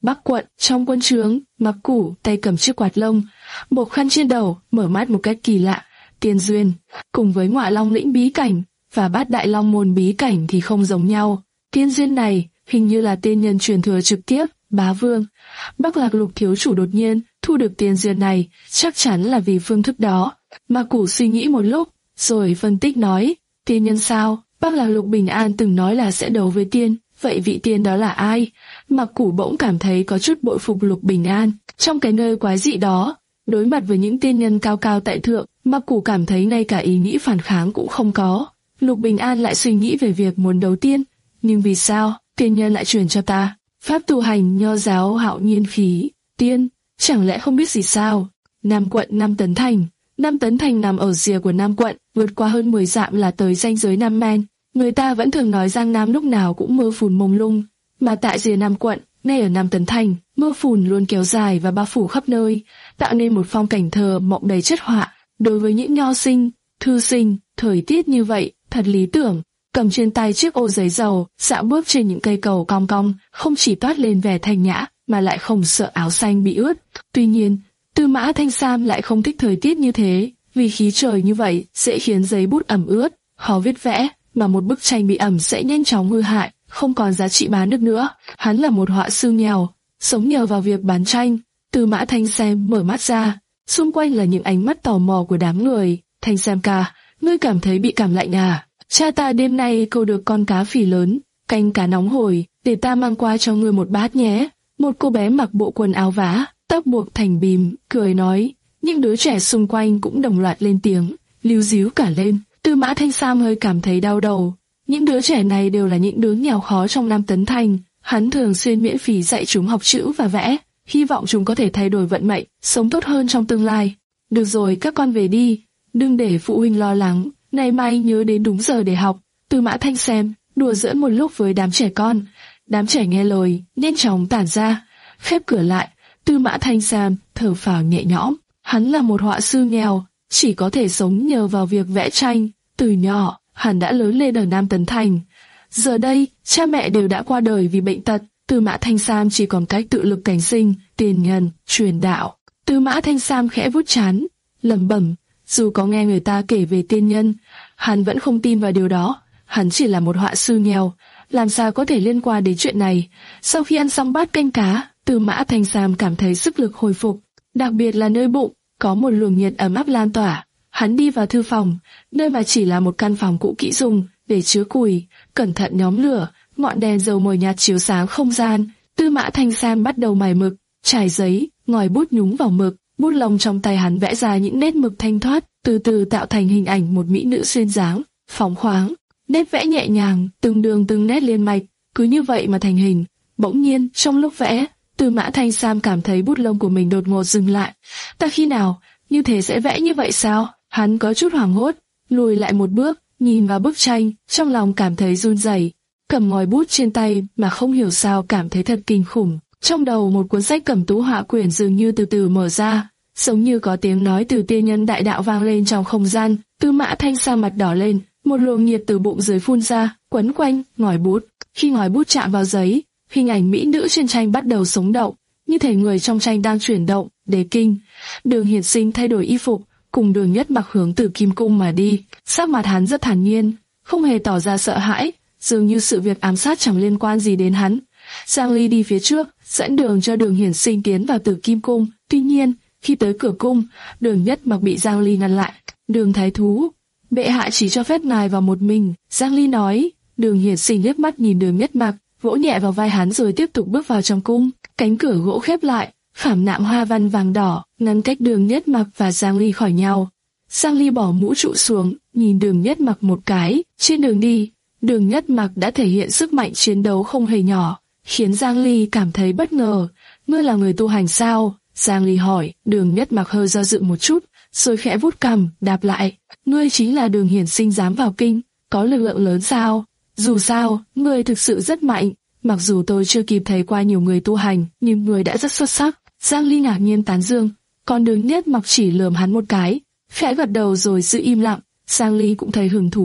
[SPEAKER 1] Bắc quận, trong quân trướng, Mặc Củ tay cầm chiếc quạt lông, buộc khăn trên đầu, mở mắt một cách kỳ lạ. Tiên duyên, cùng với Ngọa Long lĩnh bí cảnh và Bát Đại Long môn bí cảnh thì không giống nhau. Tiên duyên này hình như là tiên nhân truyền thừa trực tiếp, bá vương. Bắc Lạc Lục thiếu chủ đột nhiên thu được tiên duyên này, chắc chắn là vì phương thức đó. Mặc Củ suy nghĩ một lúc, rồi phân tích nói, tiên nhân sao? Bắc Lạc Lục Bình An từng nói là sẽ đấu với tiên, vậy vị tiên đó là ai? Mặc Củ bỗng cảm thấy có chút bội phục Lục Bình An. Trong cái nơi quái dị đó, đối mặt với những tiên nhân cao cao tại thượng, Mặc Củ cảm thấy ngay cả ý nghĩ phản kháng cũng không có. Lục Bình An lại suy nghĩ về việc muốn đấu tiên, nhưng vì sao tiên nhân lại truyền cho ta pháp tu hành nho giáo hạo nhiên khí? Tiên, chẳng lẽ không biết gì sao? Nam quận Nam Tấn Thành. Nam Tấn Thành nằm ở rìa của Nam quận, vượt qua hơn mười dặm là tới ranh giới Nam Man. Người ta vẫn thường nói Giang Nam lúc nào cũng mưa phùn mông lung, mà tại rìa Nam quận, ngay ở Nam Tấn Thành, mưa phùn luôn kéo dài và bao phủ khắp nơi, tạo nên một phong cảnh thơ mộng đầy chất họa. Đối với những nho sinh, thư sinh, thời tiết như vậy thật lý tưởng. Cầm trên tay chiếc ô giấy dầu, dạo bước trên những cây cầu cong cong, không chỉ toát lên vẻ thanh nhã, mà lại không sợ áo xanh bị ướt. Tuy nhiên, Tư Mã Thanh Sam lại không thích thời tiết như thế, vì khí trời như vậy sẽ khiến giấy bút ẩm ướt, khó viết vẽ, mà một bức tranh bị ẩm sẽ nhanh chóng hư hại, không còn giá trị bán được nữa. Hắn là một họa sư nghèo, sống nhờ vào việc bán tranh. Tư Mã Thanh Sam mở mắt ra, xung quanh là những ánh mắt tò mò của đám người. Thanh Sam ca, ngươi cảm thấy bị cảm lạnh à? Cha ta đêm nay câu được con cá phỉ lớn, canh cá nóng hổi, để ta mang qua cho ngươi một bát nhé. Một cô bé mặc bộ quần áo vá, tóc buộc thành bìm, cười nói. Những đứa trẻ xung quanh cũng đồng loạt lên tiếng, líu díu cả lên. Tư Mã Thanh Sam hơi cảm thấy đau đầu. Những đứa trẻ này đều là những đứa nghèo khó trong Nam Tấn Thành. Hắn thường xuyên miễn phí dạy chúng học chữ và vẽ, hy vọng chúng có thể thay đổi vận mệnh, sống tốt hơn trong tương lai. Được rồi, các con về đi, đừng để phụ huynh lo lắng. Ngày mai nhớ đến đúng giờ để học. Tư Mã Thanh Sam đùa giỡn một lúc với đám trẻ con. Đám trẻ nghe lời, nhanh chóng tản ra. Khép cửa lại, Tư Mã Thanh Sam thở phào nhẹ nhõm. Hắn là một họa sư nghèo, chỉ có thể sống nhờ vào việc vẽ tranh. Từ nhỏ, hắn đã lớn lên ở Nam Tấn Thành. Giờ đây, cha mẹ đều đã qua đời vì bệnh tật. Tư Mã Thanh Sam chỉ còn cách tự lực cảnh sinh, tiền nhân, truyền đạo. Tư Mã Thanh Sam khẽ vuốt trán, lẩm bẩm. Dù có nghe người ta kể về tiên nhân, hắn vẫn không tin vào điều đó. Hắn chỉ là một họa sư nghèo, làm sao có thể liên quan đến chuyện này. Sau khi ăn xong bát canh cá, Tư Mã Thanh Sam cảm thấy sức lực hồi phục, đặc biệt là nơi bụng, có một luồng nhiệt ấm áp lan tỏa. Hắn đi vào thư phòng, nơi mà chỉ là một căn phòng cũ kỹ dùng để chứa củi, cẩn thận nhóm lửa, ngọn đèn dầu mờ nhạt chiếu sáng không gian. Tư Mã Thanh Sam bắt đầu mài mực, trải giấy, ngòi bút nhúng vào mực. Bút lông trong tay hắn vẽ ra những nét mực thanh thoát, từ từ tạo thành hình ảnh một mỹ nữ xuyên dáng, phóng khoáng. Nét vẽ nhẹ nhàng, từng đường từng nét liên mạch, cứ như vậy mà thành hình. Bỗng nhiên, trong lúc vẽ, Tư Mã Thanh Sam cảm thấy bút lông của mình đột ngột dừng lại. Ta khi nào, như thế sẽ vẽ như vậy sao? Hắn có chút hoảng hốt, lùi lại một bước, nhìn vào bức tranh, trong lòng cảm thấy run rẩy. Cầm ngòi bút trên tay mà không hiểu sao cảm thấy thật kinh khủng. Trong đầu một cuốn sách cẩm tú họa quyển dường như từ từ mở ra, giống như có tiếng nói từ tiên nhân đại đạo vang lên trong không gian. Tư Mã Thanh Sam mặt đỏ lên, một luồng nhiệt từ bụng dưới phun ra, quấn quanh ngòi bút. Khi ngòi bút chạm vào giấy, hình ảnh mỹ nữ trên tranh bắt đầu sống động, như thể người trong tranh đang chuyển động. Đế kinh, Đường Hiển Sinh thay đổi y phục, cùng Đường Nhất Mặc hướng Tử Kim Cung mà đi. Sắc mặt hắn rất thản nhiên, không hề tỏ ra sợ hãi, dường như sự việc ám sát chẳng liên quan gì đến hắn. Giang Ly đi phía trước, dẫn đường cho Đường Hiển Sinh tiến vào Tử Kim Cung. Tuy nhiên, khi tới cửa cung, Đường Nhất Mặc bị Giang Ly ngăn lại. Đường thái thú, bệ hạ chỉ cho phép ngài vào một mình, Giang Ly nói. Đường Hiển Sinh liếc mắt nhìn Đường Nhất Mặc, vỗ nhẹ vào vai hắn rồi tiếp tục bước vào trong cung. Cánh cửa gỗ khép lại, khảm nạm hoa văn vàng đỏ ngăn cách Đường Nhất Mặc và Giang Ly khỏi nhau. Giang Ly bỏ mũ trụ xuống, nhìn Đường Nhất Mặc một cái. Trên đường đi, Đường Nhất Mặc đã thể hiện sức mạnh chiến đấu không hề nhỏ, khiến Giang Ly cảm thấy bất ngờ. Ngươi là người tu hành sao? Giang Ly hỏi. Đường Nhất Mặc hơi do dự một chút, rồi khẽ vuốt cằm, đáp lại. Ngươi chính là Đường Hiển Sinh dám vào kinh, có lực lượng lớn sao? Dù sao, ngươi thực sự rất mạnh. Mặc dù tôi chưa kịp thấy qua nhiều người tu hành, nhưng ngươi đã rất xuất sắc. Giang Ly ngạc nhiên tán dương, còn Đường Nhất Mặc chỉ lườm hắn một cái, khẽ gật đầu rồi giữ im lặng. Giang Ly cũng thấy hứng thú,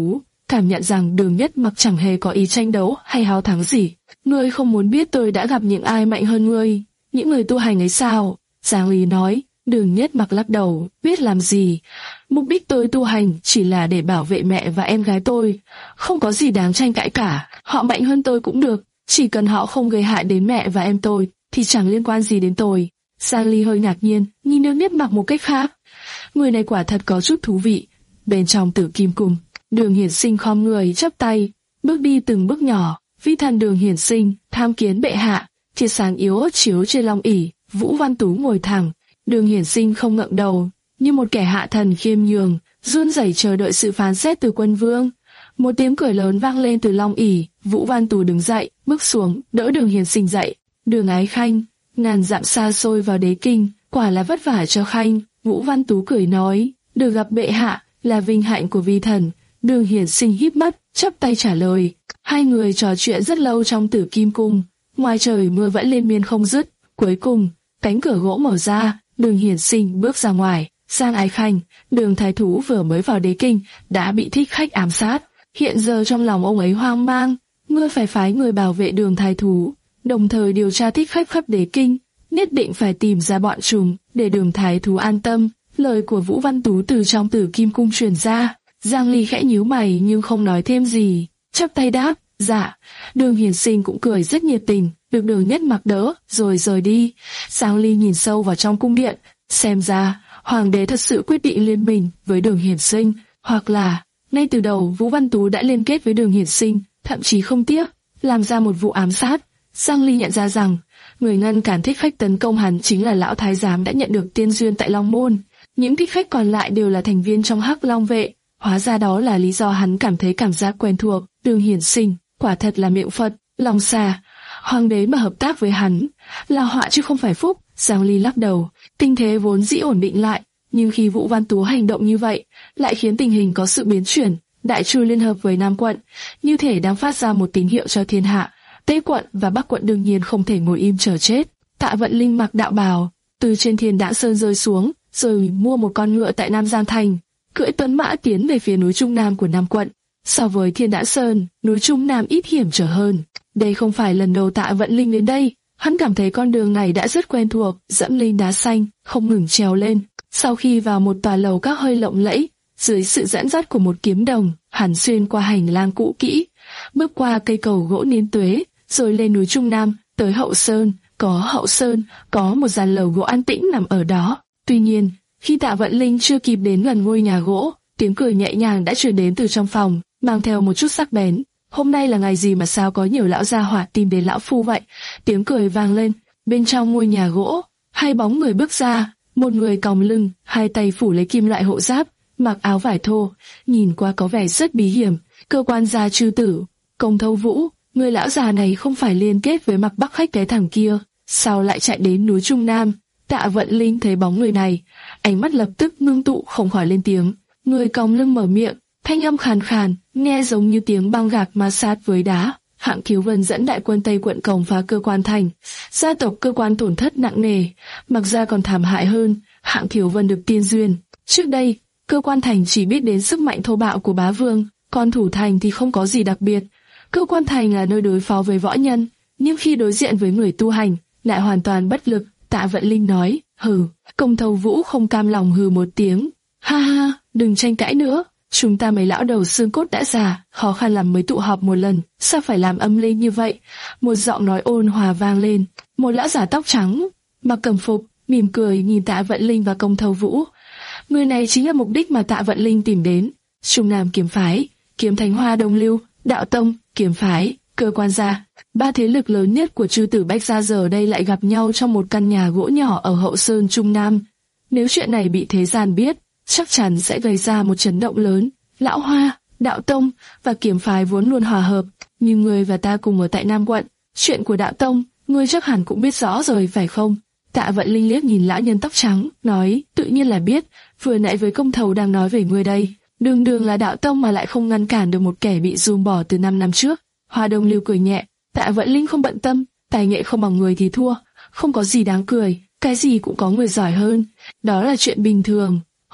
[SPEAKER 1] cảm nhận rằng Đường Nhất Mặc chẳng hề có ý tranh đấu hay háo thắng gì. Ngươi không muốn biết tôi đã gặp những ai mạnh hơn ngươi, những người tu hành ấy sao? Giang Ly nói. Đường Nhất Mặc lắc đầu, biết làm gì? Mục đích tôi tu hành chỉ là để bảo vệ mẹ và em gái tôi, không có gì đáng tranh cãi cả. Họ mạnh hơn tôi cũng được, chỉ cần họ không gây hại đến mẹ và em tôi, thì chẳng liên quan gì đến tôi. Giang Ly hơi ngạc nhiên, nhìn Đường Nhất Mặc một cách khác. Người này quả thật có chút thú vị. Bên trong Tử Kim Cung, Đường Hiển Sinh khom người chắp tay, bước đi từng bước nhỏ. Vi thần Đường Hiển Sinh, tham kiến bệ hạ. Tia sáng yếu ớt chiếu trên long ỷ, Vũ Văn Tú ngồi thẳng. Đường Hiển Sinh không ngẩng đầu, như một kẻ hạ thần khiêm nhường, run rẩy chờ đợi sự phán xét từ quân vương. Một tiếng cười lớn vang lên từ long ỷ, Vũ Văn Tú đứng dậy, bước xuống, đỡ Đường Hiển Sinh dậy. Đường Ái Khanh, ngàn dặm xa xôi vào đế kinh, quả là vất vả cho Khanh. Vũ Văn Tú cười nói, được gặp bệ hạ là vinh hạnh của vi thần. Đường Hiển Sinh híp mắt, chắp tay trả lời. Hai người trò chuyện rất lâu trong Tử Kim Cung, ngoài trời mưa vẫn liên miên không dứt. Cuối cùng, cánh cửa gỗ mở ra, Đường Hiển Sinh bước ra ngoài. Giang Ái Khanh, Đường thái thú vừa mới vào đế kinh đã bị thích khách ám sát, hiện giờ trong lòng ông ấy hoang mang. Ngươi phải phái người bảo vệ Đường thái thú, đồng thời điều tra thích khách khắp đế kinh, nhất định phải tìm ra bọn chúng để Đường thái thú an tâm. Lời của Vũ Văn Tú từ trong Tử Kim Cung truyền ra. Giang Ly khẽ nhíu mày nhưng không nói thêm gì, chắp tay đáp, dạ. Đường Hiển Sinh cũng cười rất nhiệt tình, được Đường Nhất Mặc đỡ, rồi rời đi. Giang Ly nhìn sâu vào trong cung điện, xem ra hoàng đế thật sự quyết định liên minh với Đường Hiển Sinh, hoặc là ngay từ đầu Vũ Văn Tú đã liên kết với Đường Hiển Sinh, thậm chí không tiếc làm ra một vụ ám sát. Giang Ly nhận ra rằng người ngăn cản thích khách tấn công hắn chính là lão thái giám đã nhận được tiên duyên tại Long Môn. Những thích khách còn lại đều là thành viên trong Hắc Long vệ. Hóa ra đó là lý do hắn cảm thấy cảm giác quen thuộc. Đường Hiển Sinh quả thật là miệng Phật, lòng xà. Hoàng đế mà hợp tác với hắn là họa chứ không phải phúc. Giang Ly lắc đầu. Tình thế vốn dĩ ổn định lại, nhưng khi Vũ Văn Tú hành động như vậy, lại khiến tình hình có sự biến chuyển. Đại Chu liên hợp với Nam quận, như thể đang phát ra một tín hiệu cho thiên hạ. Tây quận và Bắc quận đương nhiên không thể ngồi im chờ chết. Tạ Vận Linh mặc đạo bào, từ trên Thiên Đãng Sơn rơi xuống, rồi mua một con ngựa tại Nam Giang Thành, cưỡi tuấn mã tiến về phía núi Trung Nam của Nam quận. So với Thiên Đãng Sơn, núi Trung Nam ít hiểm trở hơn. Đây không phải lần đầu Tạ Vận Linh đến đây, hắn cảm thấy con đường này đã rất quen thuộc, dẫm lên đá xanh, không ngừng trèo lên. Sau khi vào một tòa lầu các hơi lộng lẫy, dưới sự dẫn dắt của một kiếm đồng, hắn xuyên qua hành lang cũ kỹ, bước qua cây cầu gỗ niên tuế, rồi lên núi Trung Nam, tới Hậu Sơn. Có Hậu Sơn, có một gian lầu gỗ an tĩnh nằm ở đó. Tuy nhiên, khi Tạ Vận Linh chưa kịp đến gần ngôi nhà gỗ, tiếng cười nhẹ nhàng đã truyền đến từ trong phòng, mang theo một chút sắc bén. Hôm nay là ngày gì mà sao có nhiều lão gia hỏa tìm đến lão phu vậy? Tiếng cười vang lên. Bên trong ngôi nhà gỗ, hai bóng người bước ra, một người còng lưng, hai tay phủ lấy kim loại hộ giáp, mặc áo vải thô, nhìn qua có vẻ rất bí hiểm. Cơ quan gia Trư Tử, Công Thâu Vũ. Người lão già này không phải liên kết với Mặc Bắc khách cái thằng kia, sao lại chạy đến núi Trung Nam? Tạ Vận Linh thấy bóng người này, ánh mắt lập tức ngưng tụ, không khỏi lên tiếng. Người còng lưng mở miệng, thanh âm khàn khàn, nghe giống như tiếng băng gạc ma sát với đá. Hạng Thiếu Vân dẫn đại quân Tây quận công phá Cơ Quan Thành, gia tộc Cơ Quan tổn thất nặng nề, Mặc gia còn thảm hại hơn. Hạng Thiếu Vân được tiên duyên. Trước đây, Cơ Quan Thành chỉ biết đến sức mạnh thô bạo của bá vương, còn thủ thành thì không có gì đặc biệt. Cơ Quan Thành là nơi đối phó với võ nhân, nhưng khi đối diện với người tu hành, lại hoàn toàn bất lực. Tạ Vận Linh nói, hừ. Công Thâu Vũ không cam lòng hừ một tiếng, ha ha, đừng tranh cãi nữa. Chúng ta mấy lão đầu xương cốt đã già, khó khăn lắm mới tụ họp một lần, sao phải làm âm lên như vậy? Một giọng nói ôn hòa vang lên. Một lão giả tóc trắng, mặc cẩm phục, mỉm cười nhìn Tạ Vận Linh và Công Thâu Vũ. Người này chính là mục đích mà Tạ Vận Linh tìm đến. Trung Nam kiếm phái, Kiếm Thánh Hoa Đông Lưu, Đạo Tông, Kiếm phái, Cơ Quan gia, ba thế lực lớn nhất của Trư Tử Bách gia giờ đây lại gặp nhau trong một căn nhà gỗ nhỏ ở Hậu Sơn Trung Nam. Nếu chuyện này bị thế gian biết, chắc chắn sẽ gây ra một chấn động lớn. Lão Hoa, Đạo Tông và Kiếm phái vốn luôn hòa hợp, nhưng người và ta cùng ở tại Nam quận, chuyện của Đạo Tông, ngươi chắc hẳn cũng biết rõ rồi phải không? Tạ Vận Linh liếc nhìn lão nhân tóc trắng, nói, tự nhiên là biết, vừa nãy với Công Thầu đang nói về ngươi đây. Đường đường là Đạo Tông mà lại không ngăn cản được một kẻ bị dùm bỏ từ năm năm trước. Hoa Đông Lưu cười nhẹ, Tạ Vận Linh không bận tâm, tài nghệ không bằng người thì thua, không có gì đáng cười, cái gì cũng có người giỏi hơn, đó là chuyện bình thường.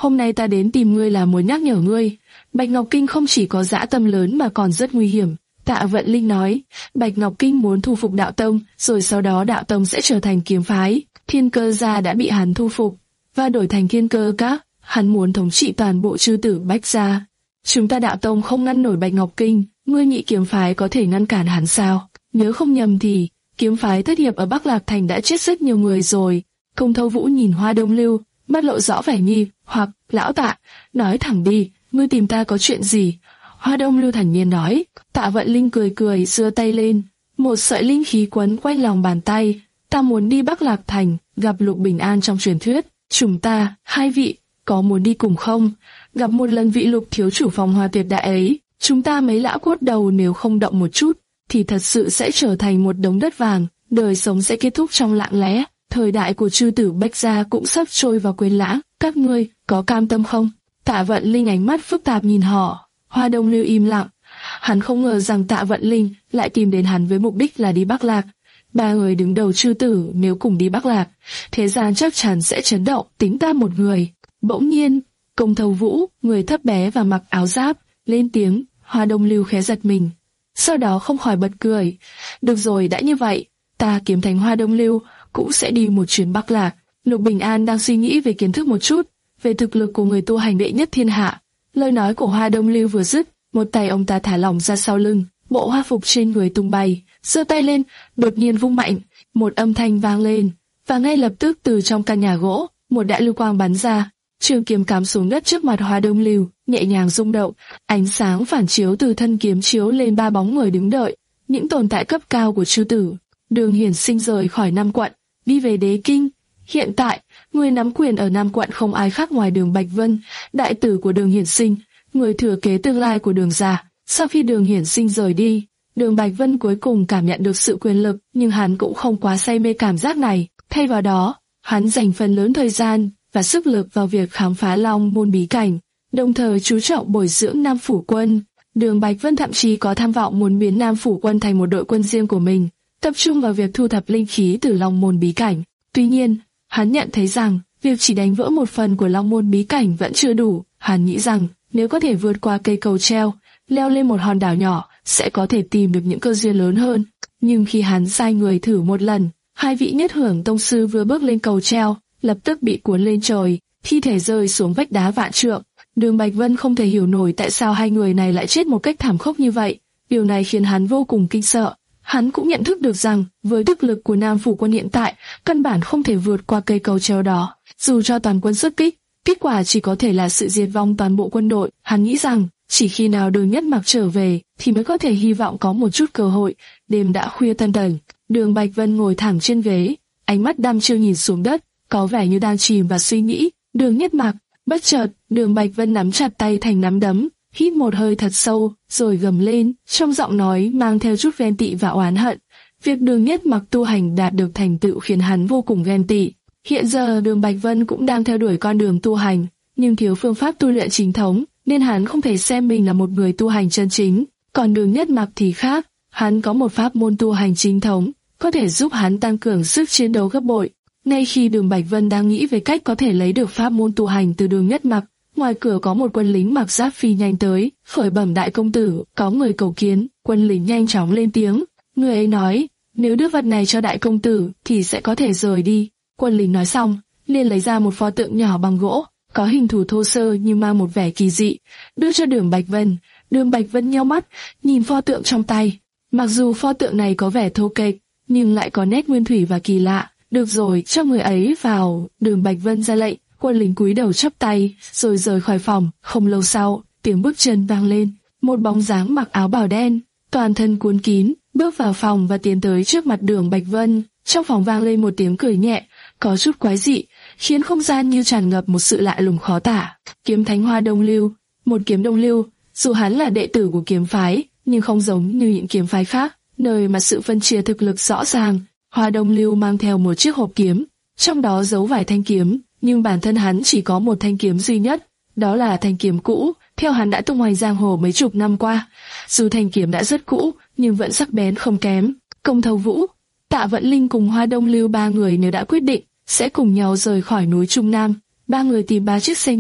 [SPEAKER 1] hôm nay ta đến tìm ngươi là muốn nhắc nhở ngươi. Bạch Ngọc Kinh không chỉ có dã tâm lớn mà còn rất nguy hiểm. Tạ Vận Linh nói, Bạch Ngọc Kinh muốn thu phục đạo tông, rồi sau đó đạo tông sẽ trở thành kiếm phái. Thiên Cơ gia đã bị hắn thu phục, và đổi thành Thiên Cơ các. Hắn muốn thống trị toàn bộ chư tử Bách gia. Chúng ta đạo tông không ngăn nổi Bạch Ngọc Kinh, ngươi nghĩ kiếm phái có thể ngăn cản hắn sao? Nhớ không nhầm thì, kiếm phái thất hiệp ở Bắc Lạc Thành đã chết rất nhiều người rồi. Công Thâu Vũ nhìn Hoa Đông Lưu, mắt lộ rõ vẻ nghi hoặc, lão Tạ, nói thẳng đi, ngươi tìm ta có chuyện gì? Hoa Đông Lưu thản nhiên nói. Tạ Vận Linh cười cười, giơ tay lên, một sợi linh khí quấn quanh lòng bàn tay. Ta muốn đi Bắc Lạc Thành, gặp Lục Bình An trong truyền thuyết. Chúng ta, hai vị, có muốn đi cùng không? Gặp một lần vị Lục thiếu chủ Phong Hoa tuyệt đại ấy, chúng ta mấy lão cốt đầu nếu không động một chút, thì thật sự sẽ trở thành một đống đất vàng, đời sống sẽ kết thúc trong lặng lẽ. Thời đại của chư tử Bách gia cũng sắp trôi vào quên lãng, các ngươi có cam tâm không? Tạ Vận Linh ánh mắt phức tạp nhìn họ. Hoa Đông Lưu im lặng, hắn không ngờ rằng Tạ Vận Linh lại tìm đến hắn với mục đích là đi Bắc Lạc. Ba người đứng đầu chư tử nếu cùng đi Bắc Lạc, thế gian chắc chắn sẽ chấn động, tính ta một người. Bỗng nhiên, Công Thâu Vũ, người thấp bé và mặc áo giáp, lên tiếng. Hoa Đông Lưu khẽ giật mình, sau đó không khỏi bật cười. Được rồi, đã như vậy, ta Kiếm Thánh Hoa Đông Lưu cũng sẽ đi một chuyến Bắc Lạc. Lục Bình An đang suy nghĩ về kiến thức một chút, về thực lực của người tu hành đệ nhất thiên hạ. Lời nói của Hoa Đông Lưu vừa dứt, một tay ông ta thả lỏng ra sau lưng, bộ hoa phục trên người tung bay, giơ tay lên, đột nhiên vung mạnh, một âm thanh vang lên, và ngay lập tức từ trong căn nhà gỗ, một đại lưu quang bắn ra, trường kiếm cắm xuống đất trước mặt Hoa Đông Lưu, nhẹ nhàng rung động, ánh sáng phản chiếu từ thân kiếm chiếu lên ba bóng người đứng đợi, những tồn tại cấp cao của chư tử. Đường Hiển Sinh rời khỏi Nam Quận, đi về Đế Kinh. Hiện tại, người nắm quyền ở Nam Quận không ai khác ngoài Đường Bạch Vân, đại tử của Đường Hiển Sinh, người thừa kế tương lai của Đường gia. Sau khi Đường Hiển Sinh rời đi, Đường Bạch Vân cuối cùng cảm nhận được sự quyền lực, nhưng hắn cũng không quá say mê cảm giác này. Thay vào đó, hắn dành phần lớn thời gian và sức lực vào việc khám phá Long Môn bí cảnh, đồng thời chú trọng bồi dưỡng Nam Phủ Quân. Đường Bạch Vân thậm chí có tham vọng muốn biến Nam Phủ Quân thành một đội quân riêng của mình, tập trung vào việc thu thập linh khí từ Long Môn bí cảnh. Tuy nhiên, hắn nhận thấy rằng việc chỉ đánh vỡ một phần của Long Môn bí cảnh vẫn chưa đủ. Hắn nghĩ rằng nếu có thể vượt qua cây cầu treo, leo lên một hòn đảo nhỏ, sẽ có thể tìm được những cơ duyên lớn hơn. Nhưng khi hắn sai người thử một lần, hai vị nhất hưởng tông sư vừa bước lên cầu treo, lập tức bị cuốn lên trời, thi thể rơi xuống vách đá vạn trượng. Đường Bạch Vân không thể hiểu nổi tại sao hai người này lại chết một cách thảm khốc như vậy. Điều này khiến hắn vô cùng kinh sợ. Hắn cũng nhận thức được rằng, với thực lực của Nam Phủ Quân hiện tại, căn bản không thể vượt qua cây cầu treo đó. Dù cho toàn quân xuất kích, kết quả chỉ có thể là sự diệt vong toàn bộ quân đội. Hắn nghĩ rằng, chỉ khi nào Đường Nhất Mặc trở về, thì mới có thể hy vọng có một chút cơ hội. Đêm đã khuya tân tần, Đường Bạch Vân ngồi thẳng trên ghế, ánh mắt đăm chiêu nhìn xuống đất, có vẻ như đang chìm vào suy nghĩ. Đường Nhất Mặc, bất chợt, Đường Bạch Vân nắm chặt tay thành nắm đấm, hít một hơi thật sâu, rồi gầm lên, trong giọng nói mang theo chút ghen tị và oán hận. Việc Đường Nhất Mặc tu hành đạt được thành tựu khiến hắn vô cùng ghen tị. Hiện giờ Đường Bạch Vân cũng đang theo đuổi con đường tu hành, nhưng thiếu phương pháp tu luyện chính thống, nên hắn không thể xem mình là một người tu hành chân chính. Còn Đường Nhất Mặc thì khác, hắn có một pháp môn tu hành chính thống, có thể giúp hắn tăng cường sức chiến đấu gấp bội. Ngay khi Đường Bạch Vân đang nghĩ về cách có thể lấy được pháp môn tu hành từ Đường Nhất Mặc, ngoài cửa có một quân lính mặc giáp phi nhanh tới, khởi bẩm đại công tử, có người cầu kiến. Quân lính nhanh chóng lên tiếng, người ấy nói, nếu đưa vật này cho đại công tử thì sẽ có thể rời đi. Quân lính nói xong, liền lấy ra một pho tượng nhỏ bằng gỗ, có hình thù thô sơ nhưng mang một vẻ kỳ dị, đưa cho Đường Bạch Vân. Đường Bạch Vân nheo mắt, nhìn pho tượng trong tay. Mặc dù pho tượng này có vẻ thô kệch, nhưng lại có nét nguyên thủy và kỳ lạ. Được rồi, cho người ấy vào. Đường Bạch Vân ra lệnh, quân lính cúi đầu chắp tay, rồi rời khỏi phòng. Không lâu sau, tiếng bước chân vang lên, một bóng dáng mặc áo bào đen, toàn thân cuốn kín, bước vào phòng và tiến tới trước mặt Đường Bạch Vân. Trong phòng vang lên một tiếng cười nhẹ, có chút quái dị, khiến không gian như tràn ngập một sự lạ lùng khó tả. Kiếm Thánh Hoa Đông Lưu, một kiếm Đông Lưu, dù hắn là đệ tử của kiếm phái, nhưng không giống như những kiếm phái khác, nơi mà sự phân chia thực lực rõ ràng. Hoa Đông Lưu mang theo một chiếc hộp kiếm, trong đó giấu vài thanh kiếm, nhưng bản thân hắn chỉ có một thanh kiếm duy nhất, đó là thanh kiếm cũ, theo hắn đã tung hoành giang hồ mấy chục năm qua. Dù thanh kiếm đã rất cũ, nhưng vẫn sắc bén không kém. Công Thâu Vũ, Tạ Vận Linh cùng Hoa Đông Lưu ba người nếu đã quyết định, sẽ cùng nhau rời khỏi núi Trung Nam. Ba người tìm ba chiếc xe ngựa,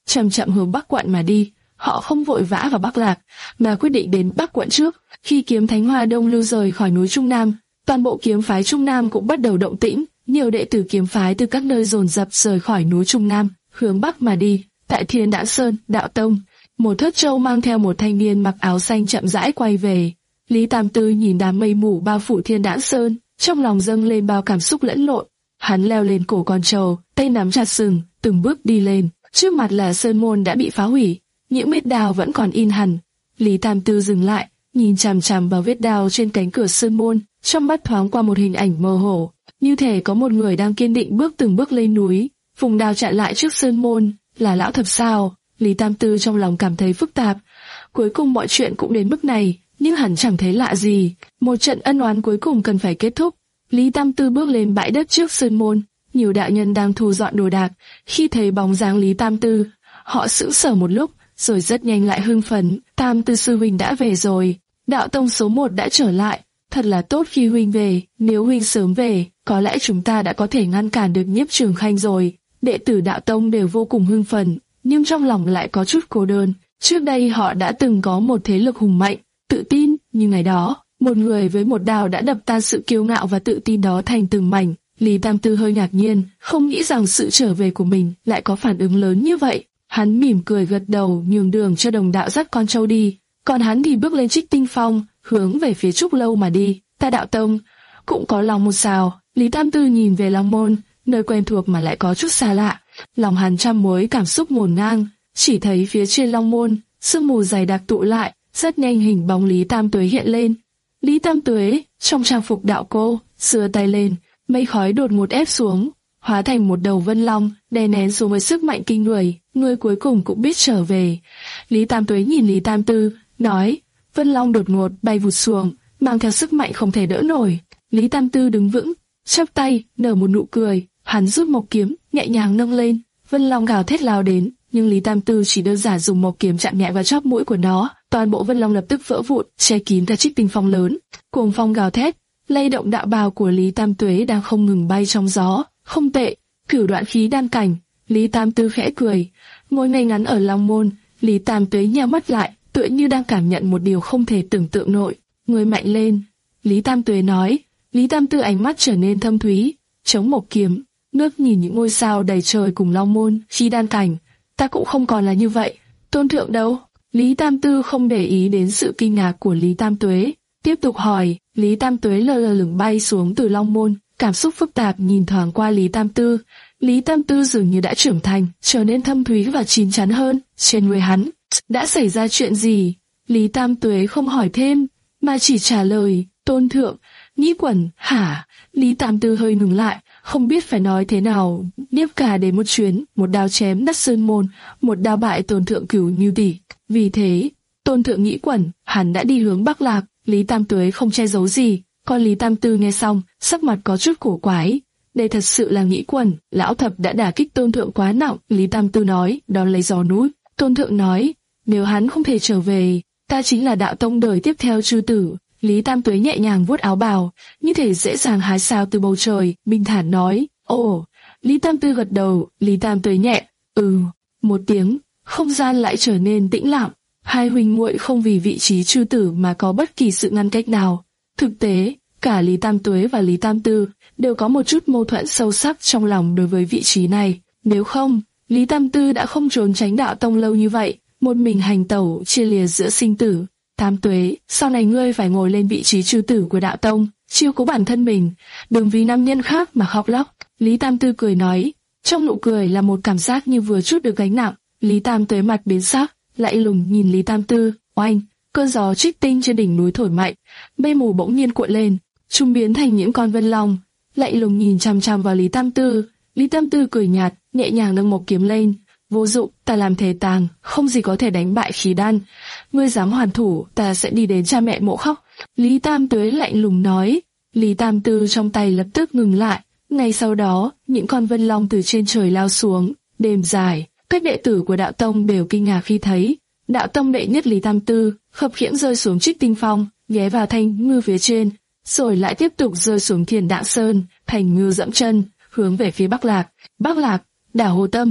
[SPEAKER 1] chậm chậm hướng Bắc Quận mà đi. Họ không vội vã vào Bắc Lạc, mà quyết định đến Bắc Quận trước. Khi kiếm Thánh Hoa Đông Lưu rời khỏi núi Trung Nam, toàn bộ kiếm phái Trung Nam cũng bắt đầu động tĩnh. Nhiều đệ tử kiếm phái từ các nơi dồn dập rời khỏi núi Trung Nam, hướng Bắc mà đi. Tại Thiên Đãng Sơn, Đạo Tông, một thớt trâu mang theo một thanh niên mặc áo xanh chậm rãi quay về. Lý Tam Tư nhìn đám mây mù bao phủ Thiên Đãng Sơn, trong lòng dâng lên bao cảm xúc lẫn lộn. Hắn leo lên cổ con trâu, tay nắm chặt sừng, từng bước đi lên. Trước mặt là sơn môn đã bị phá hủy, những vết đao vẫn còn in hằn. Lý Tam Tư dừng lại, nhìn chằm chằm vào vết đao trên cánh cửa sơn môn, trong mắt thoáng qua một hình ảnh mơ hồ, như thể có một người đang kiên định bước từng bước lên núi. Vùng đao chặn lại trước sơn môn, là lão thập sao? Lý Tam Tư trong lòng cảm thấy phức tạp. Cuối cùng mọi chuyện cũng đến mức này, nhưng hắn chẳng thấy lạ gì. Một trận ân oán cuối cùng cần phải kết thúc. Lý Tam Tư bước lên bãi đất trước sơn môn, nhiều đạo nhân đang thu dọn đồ đạc. Khi thấy bóng dáng Lý Tam Tư, họ sững sờ một lúc, rồi rất nhanh lại hưng phấn. Tam Tư sư huynh đã về rồi, đạo tông số một đã trở lại. Thật là tốt khi huynh về, nếu huynh sớm về, có lẽ chúng ta đã có thể ngăn cản được Nhiếp Trường Khanh rồi. Đệ tử đạo tông đều vô cùng hưng phấn, nhưng trong lòng lại có chút cô đơn. Trước đây họ đã từng có một thế lực hùng mạnh, tự tin, nhưng ngày đó, một người với một đao đã đập tan sự kiêu ngạo và tự tin đó thành từng mảnh. Lý Tam Tư hơi ngạc nhiên, không nghĩ rằng sự trở về của mình lại có phản ứng lớn như vậy. Hắn mỉm cười gật đầu nhường đường cho đồng đạo dắt con trâu đi, còn hắn thì bước lên Trích Tinh Phong, hướng về phía Trúc Lâu mà đi. Ta đạo tông cũng có lòng một xào. Lý Tam Tư nhìn về Long Môn, nơi quen thuộc mà lại có chút xa lạ. Lòng hắn trăm mối cảm xúc ngổn ngang, chỉ thấy phía trên Long Môn, sương mù dày đặc tụ lại, rất nhanh hình bóng Lý Tam Tuế hiện lên. Lý Tam Tuế, trong trang phục đạo cô, giơ tay lên, mây khói đột ngột ép xuống, hóa thành một đầu vân long, đè nén xuống với sức mạnh kinh người. Người cuối cùng cũng biết trở về. Lý Tam Tuế nhìn Lý Tam Tư, nói, vân long đột ngột bay vụt xuống, mang theo sức mạnh không thể đỡ nổi. Lý Tam Tư đứng vững, chắp tay, nở một nụ cười. Hắn rút mộc kiếm, nhẹ nhàng nâng lên, vân long gào thét lao đến, nhưng Lý Tam Tư chỉ đơn giản dùng mộc kiếm chạm nhẹ vào chóp mũi của nó, toàn bộ vân long lập tức vỡ vụn, che kín cả Trích Tinh Phong lớn. Cuồng phong gào thét, lay động đạo bào của Lý Tam Tuế đang không ngừng bay trong gió. Không tệ, cửu đoạn khí đan cảnh. Lý Tam Tư khẽ cười, ngồi ngay ngắn ở Long Môn. Lý Tam Tuế nheo mắt lại, tựa như đang cảm nhận một điều không thể tưởng tượng nổi. Người mạnh lên, Lý Tam Tuế nói. Lý Tam Tư ánh mắt trở nên thâm thúy, chống mộc kiếm, ngước nhìn những ngôi sao đầy trời cùng Long Môn, khí đan cảnh. Ta cũng không còn là như vậy. Tôn thượng đâu? Lý Tam Tư không để ý đến sự kinh ngạc của Lý Tam Tuế, tiếp tục hỏi. Lý Tam Tuế lơ lơ lửng bay xuống từ Long Môn, cảm xúc phức tạp nhìn thoáng qua Lý Tam Tư. Lý Tam Tư dường như đã trưởng thành, trở nên thâm thúy và chín chắn hơn. Trên người hắn đã xảy ra chuyện gì? Lý Tam Tuế không hỏi thêm, mà chỉ trả lời, tôn thượng, Nhĩ Quẩn, hả? Lý Tam Tư hơi ngừng lại, không biết phải nói thế nào. Niếp Cả đến một chuyến, một đao chém đất sơn môn, một đao bại tôn thượng Cửu Như Tỷ. Vì thế, tôn thượng Nhĩ Quẩn, hắn đã đi hướng Bắc Lạc. Lý Tam Tuế không che giấu gì, còn Lý Tam Tư nghe xong, sắc mặt có chút cổ quái. Đây thật sự là Nhĩ Quẩn, lão thập đã đả kích tôn thượng quá nặng. Lý Tam Tư nói, đón lấy gió núi. Tôn thượng nói, nếu hắn không thể trở về, ta chính là đạo tông đời tiếp theo chư tử. Lý Tam Tuế nhẹ nhàng vuốt áo bào, như thể dễ dàng hái sao từ bầu trời, bình thản nói, ồ. Lý Tam Tư gật đầu. Lý Tam Tuế nhẹ, ừ, một tiếng, không gian lại trở nên tĩnh lặng. Hai huynh muội không vì vị trí chư tử mà có bất kỳ sự ngăn cách nào. Thực tế, cả Lý Tam Tuế và Lý Tam Tư đều có một chút mâu thuẫn sâu sắc trong lòng đối với vị trí này. Nếu không, Lý Tam Tư đã không trốn tránh đạo tông lâu như vậy, một mình hành tẩu chia lìa giữa sinh tử. Tam Tuế, sau này ngươi phải ngồi lên vị trí chư tử của đạo tông, chiếu cố bản thân mình, đừng vì nam nhân khác mà khóc lóc. Lý Tam Tư cười nói, trong nụ cười là một cảm giác như vừa chút được gánh nặng. Lý Tam Tuế mặt biến sắc, lạnh lùng nhìn Lý Tam Tư. Oanh, cơn gió Trích Tinh trên đỉnh núi thổi mạnh, mây mù bỗng nhiên cuộn lên, chúng biến thành những con vân long. Lạnh lùng nhìn chằm chằm vào Lý Tam Tư. Lý Tam Tư cười nhạt, nhẹ nhàng nâng một kiếm lên. Vô dụng, ta làm thể tàng, không gì có thể đánh bại khí đan. Ngươi dám hoàn thủ, ta sẽ đi đến cha mẹ mộ khóc. Lý Tam Tuế lạnh lùng nói. Lý Tam Tư trong tay lập tức ngừng lại. Ngay sau đó, những con vân long từ trên trời lao xuống. Đêm dài, các đệ tử của đạo tông đều kinh ngạc khi thấy đạo tông đệ nhất Lý Tam Tư khập khiễng rơi xuống Trích Tinh Phong, ghé vào thanh ngư phía trên, rồi lại tiếp tục rơi xuống Thiên Đãng Sơn. Thành ngư dẫm chân hướng về phía Bắc Lạc. Bắc Lạc, đảo Hồ Tâm.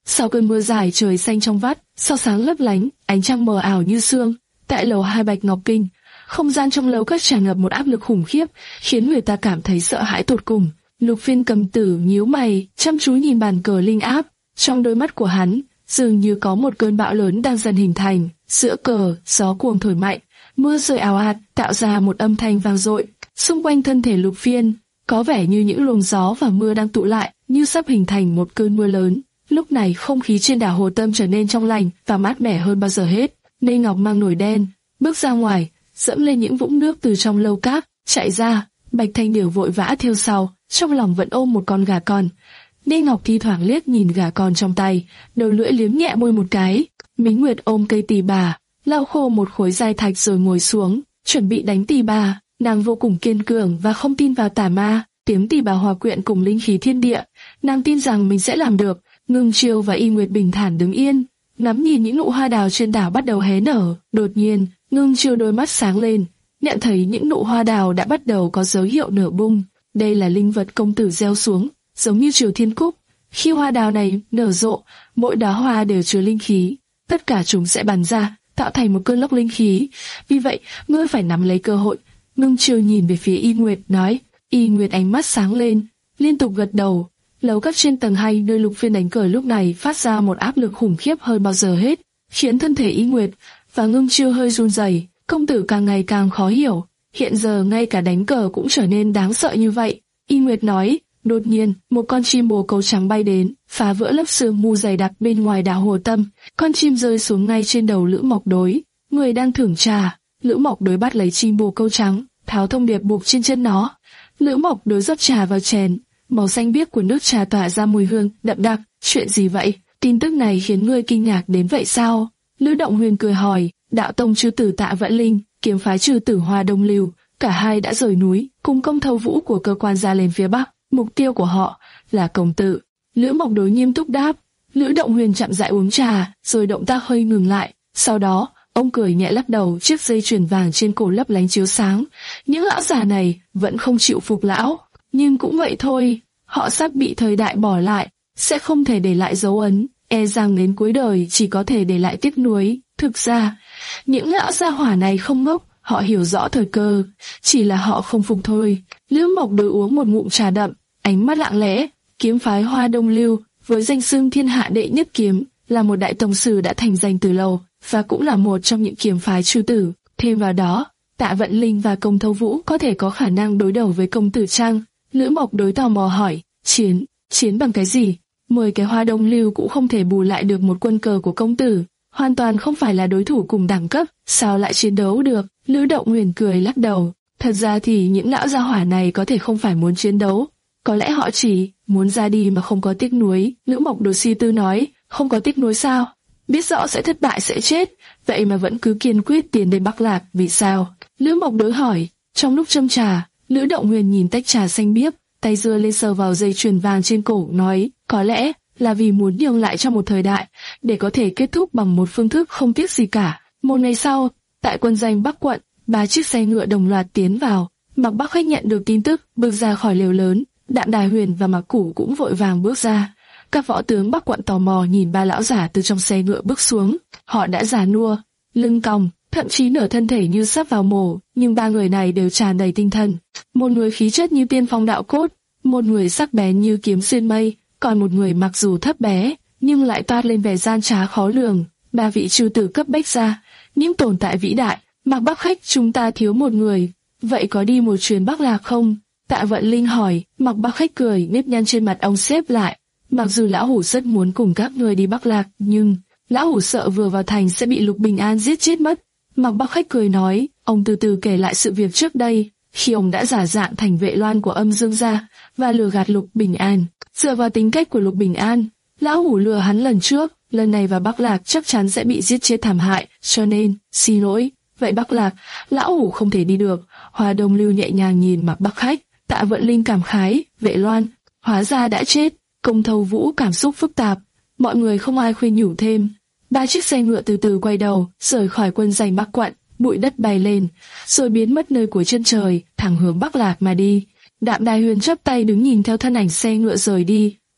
[SPEAKER 1] Sau cơn mưa dài trời xanh trong vắt, sao sáng lấp lánh, ánh trăng mờ ảo như sương. Tại lầu hai Bạch Ngọc Kinh, không gian trong lầu các tràn ngập một áp lực khủng khiếp, khiến người ta cảm thấy sợ hãi tột cùng. Lục Phiên Cầm Tử nhíu mày, chăm chú nhìn bàn cờ linh áp. Trong đôi mắt của hắn, dường như có một cơn bão lớn đang dần hình thành. Giữa cờ, gió cuồng thổi mạnh, mưa rơi ào ạt, tạo ra một âm thanh vang dội. Xung quanh thân thể Lục Phiên, có vẻ như những luồng gió và mưa đang tụ lại, như sắp hình thành một cơn mưa lớn. Lúc này không khí trên đảo Hồ Tâm trở nên trong lành và mát mẻ hơn bao giờ hết. Nê Ngọc mang nồi đen, bước ra ngoài, dẫm lên những vũng nước từ trong lâu các, chạy ra. Bạch Thanh Điểu vội vã theo sau, trong lòng vẫn ôm một con gà con. Nê Ngọc thi thoảng liếc nhìn gà con trong tay, đầu lưỡi liếm nhẹ môi một cái. Mính Nguyệt ôm cây tỳ bà, lau khô một khối dai thạch rồi ngồi xuống, chuẩn bị đánh tỳ bà. Nàng vô cùng kiên cường và không tin vào tà ma, tiếng tỳ bà hòa quyện cùng linh khí thiên địa. Nàng tin rằng mình sẽ làm được. Ngưng Chiêu và Y Nguyệt bình thản đứng yên, ngắm nhìn những nụ hoa đào trên đảo bắt đầu hé nở. Đột nhiên, Ngưng Chiêu đôi mắt sáng lên, nhận thấy những nụ hoa đào đã bắt đầu có dấu hiệu nở bung. Đây là linh vật công tử gieo xuống, giống như Triều Thiên Cúc. Khi hoa đào này nở rộ, mỗi đóa hoa đều chứa linh khí, tất cả chúng sẽ bắn ra, tạo thành một cơn lốc linh khí. Vì vậy, ngươi phải nắm lấy cơ hội. Ngưng Chiêu nhìn về phía Y Nguyệt nói. Y Nguyệt ánh mắt sáng lên, liên tục gật đầu. Lầu các trên tầng hai nơi Lục Phiên đánh cờ lúc này phát ra một áp lực khủng khiếp hơn bao giờ hết, khiến thân thể Y Nguyệt và Ngưng Chiêu hơi run rẩy. Công tử càng ngày càng khó hiểu, hiện giờ ngay cả đánh cờ cũng trở nên đáng sợ như vậy. Y Nguyệt nói. Đột nhiên, một con chim bồ câu trắng bay đến, phá vỡ lớp sương mù dày đặc bên ngoài đảo Hồ Tâm. Con chim rơi xuống ngay trên đầu Lữ Mộc Đối, người đang thưởng trà. Lữ Mộc Đối bắt lấy chim bồ câu trắng, tháo thông điệp buộc trên chân nó. Lữ Mộc Đối rót trà vào chén, màu xanh biếc của nước trà tỏa ra mùi hương đậm đặc. Chuyện gì vậy? Tin tức này khiến ngươi kinh ngạc đến vậy sao? Lữ Động Huyền cười hỏi. Đạo tông chư tử Tạ Vận Linh, kiếm phái chư tử Hoa Đông Lưu, cả hai đã rời núi, cùng Công Thâu Vũ của cơ quan ra lên phía bắc. Mục tiêu của họ là công tử. Lữ Mộc Đối nghiêm túc đáp. Lữ Động Huyền chậm rãi uống trà, rồi động tác hơi ngừng lại. Sau đó, ông cười nhẹ lắc đầu, chiếc dây chuyền vàng trên cổ lấp lánh chiếu sáng. Những lão già này vẫn không chịu phục lão, nhưng cũng vậy thôi. Họ sắp bị thời đại bỏ lại, sẽ không thể để lại dấu ấn, e rằng đến cuối đời chỉ có thể để lại tiếc nuối. Thực ra, những lão gia hỏa này không ngốc, họ hiểu rõ thời cơ, chỉ là họ không phục thôi. Lữ Mộc Đối uống một ngụm trà đậm, ánh mắt lặng lẽ. Kiếm phái Hoa Đông Lưu, với danh xưng thiên hạ đệ nhất kiếm, là một đại tông sư đã thành danh từ lâu, và cũng là một trong những kiếm phái chư tử. Thêm vào đó, Tạ Vận Linh và Công Thâu Vũ có thể có khả năng đối đầu với công tử Trang. Lữ Mộc Đối tò mò hỏi, chiến, chiến bằng cái gì? Mười cái Hoa Đông Lưu cũng không thể bù lại được một quân cờ của công tử, hoàn toàn không phải là đối thủ cùng đẳng cấp, sao lại chiến đấu được? Lữ Động Huyền cười lắc đầu. Thật ra thì những lão gia hỏa này có thể không phải muốn chiến đấu, có lẽ họ chỉ muốn ra đi mà không có tiếc nuối. Lữ Mộc Đối suy tư nói, không có tiếc nuối sao? Biết rõ sẽ thất bại sẽ chết, vậy mà vẫn cứ kiên quyết tiến đến Bắc Lạc, vì sao? Lữ Mộc Đối hỏi. Trong lúc châm trà, Lữ Động Huyền nhìn tách trà xanh biếc, tay giơ lên sờ vào dây chuyền vàng trên cổ, nói, có lẽ là vì muốn nhường lại cho một thời đại, để có thể kết thúc bằng một phương thức không tiếc gì cả. Một ngày sau, tại quân doanh Bắc quận, ba chiếc xe ngựa đồng loạt tiến vào. Mạc Bắc Khách nhận được tin tức, bước ra khỏi lều lớn. Đạm Đài Huyền và Mạc Củ cũng vội vàng bước ra. Các võ tướng Bắc quận tò mò nhìn ba lão giả từ trong xe ngựa bước xuống. Họ đã già nua, lưng còng, thậm chí nửa thân thể như sắp vào mổ, nhưng ba người này đều tràn đầy tinh thần. Một người khí chất như tiên phong đạo cốt, một người sắc bén như kiếm xuyên mây, còn một người mặc dù thấp bé nhưng lại toát lên vẻ gian trá khó lường. Ba vị chư tử cấp bách ra, những tồn tại vĩ đại. Mạc Bắc Khách, chúng ta thiếu một người, vậy có đi một chuyến Bắc Lạc không? Tạ Vận Linh hỏi. Mạc Bắc Khách cười, nếp nhăn trên mặt ông xếp lại. Mặc dù lão hủ rất muốn cùng các người đi Bắc Lạc, nhưng lão hủ sợ vừa vào thành sẽ bị Lục Bình An giết chết mất. Mạc Bắc Khách cười nói. Ông từ từ kể lại sự việc trước đây, khi ông đã giả dạng thành vệ loan của Âm Dương gia và lừa gạt Lục Bình An. Dựa vào tính cách của Lục Bình An, lão hủ lừa hắn lần trước, lần này vào Bắc Lạc chắc chắn sẽ bị giết chết thảm hại, cho nên xin lỗi. Vậy Bắc Lạc, lão hủ không thể đi được. Hoa Đông Lưu nhẹ nhàng nhìn Mạc Bắc Khách. Tạ Vận Linh cảm khái, vệ loan, hóa ra đã chết. Công Thâu Vũ cảm xúc phức tạp. Mọi người không ai khuyên nhủ thêm. Ba chiếc xe ngựa từ từ quay đầu, rời khỏi quân doanh Bắc quận. Bụi đất bay lên, rồi biến mất nơi cuối chân trời, thẳng hướng Bắc Lạc mà đi. Đạm Đài Huyền chắp tay đứng nhìn theo thân ảnh xe ngựa rời đi,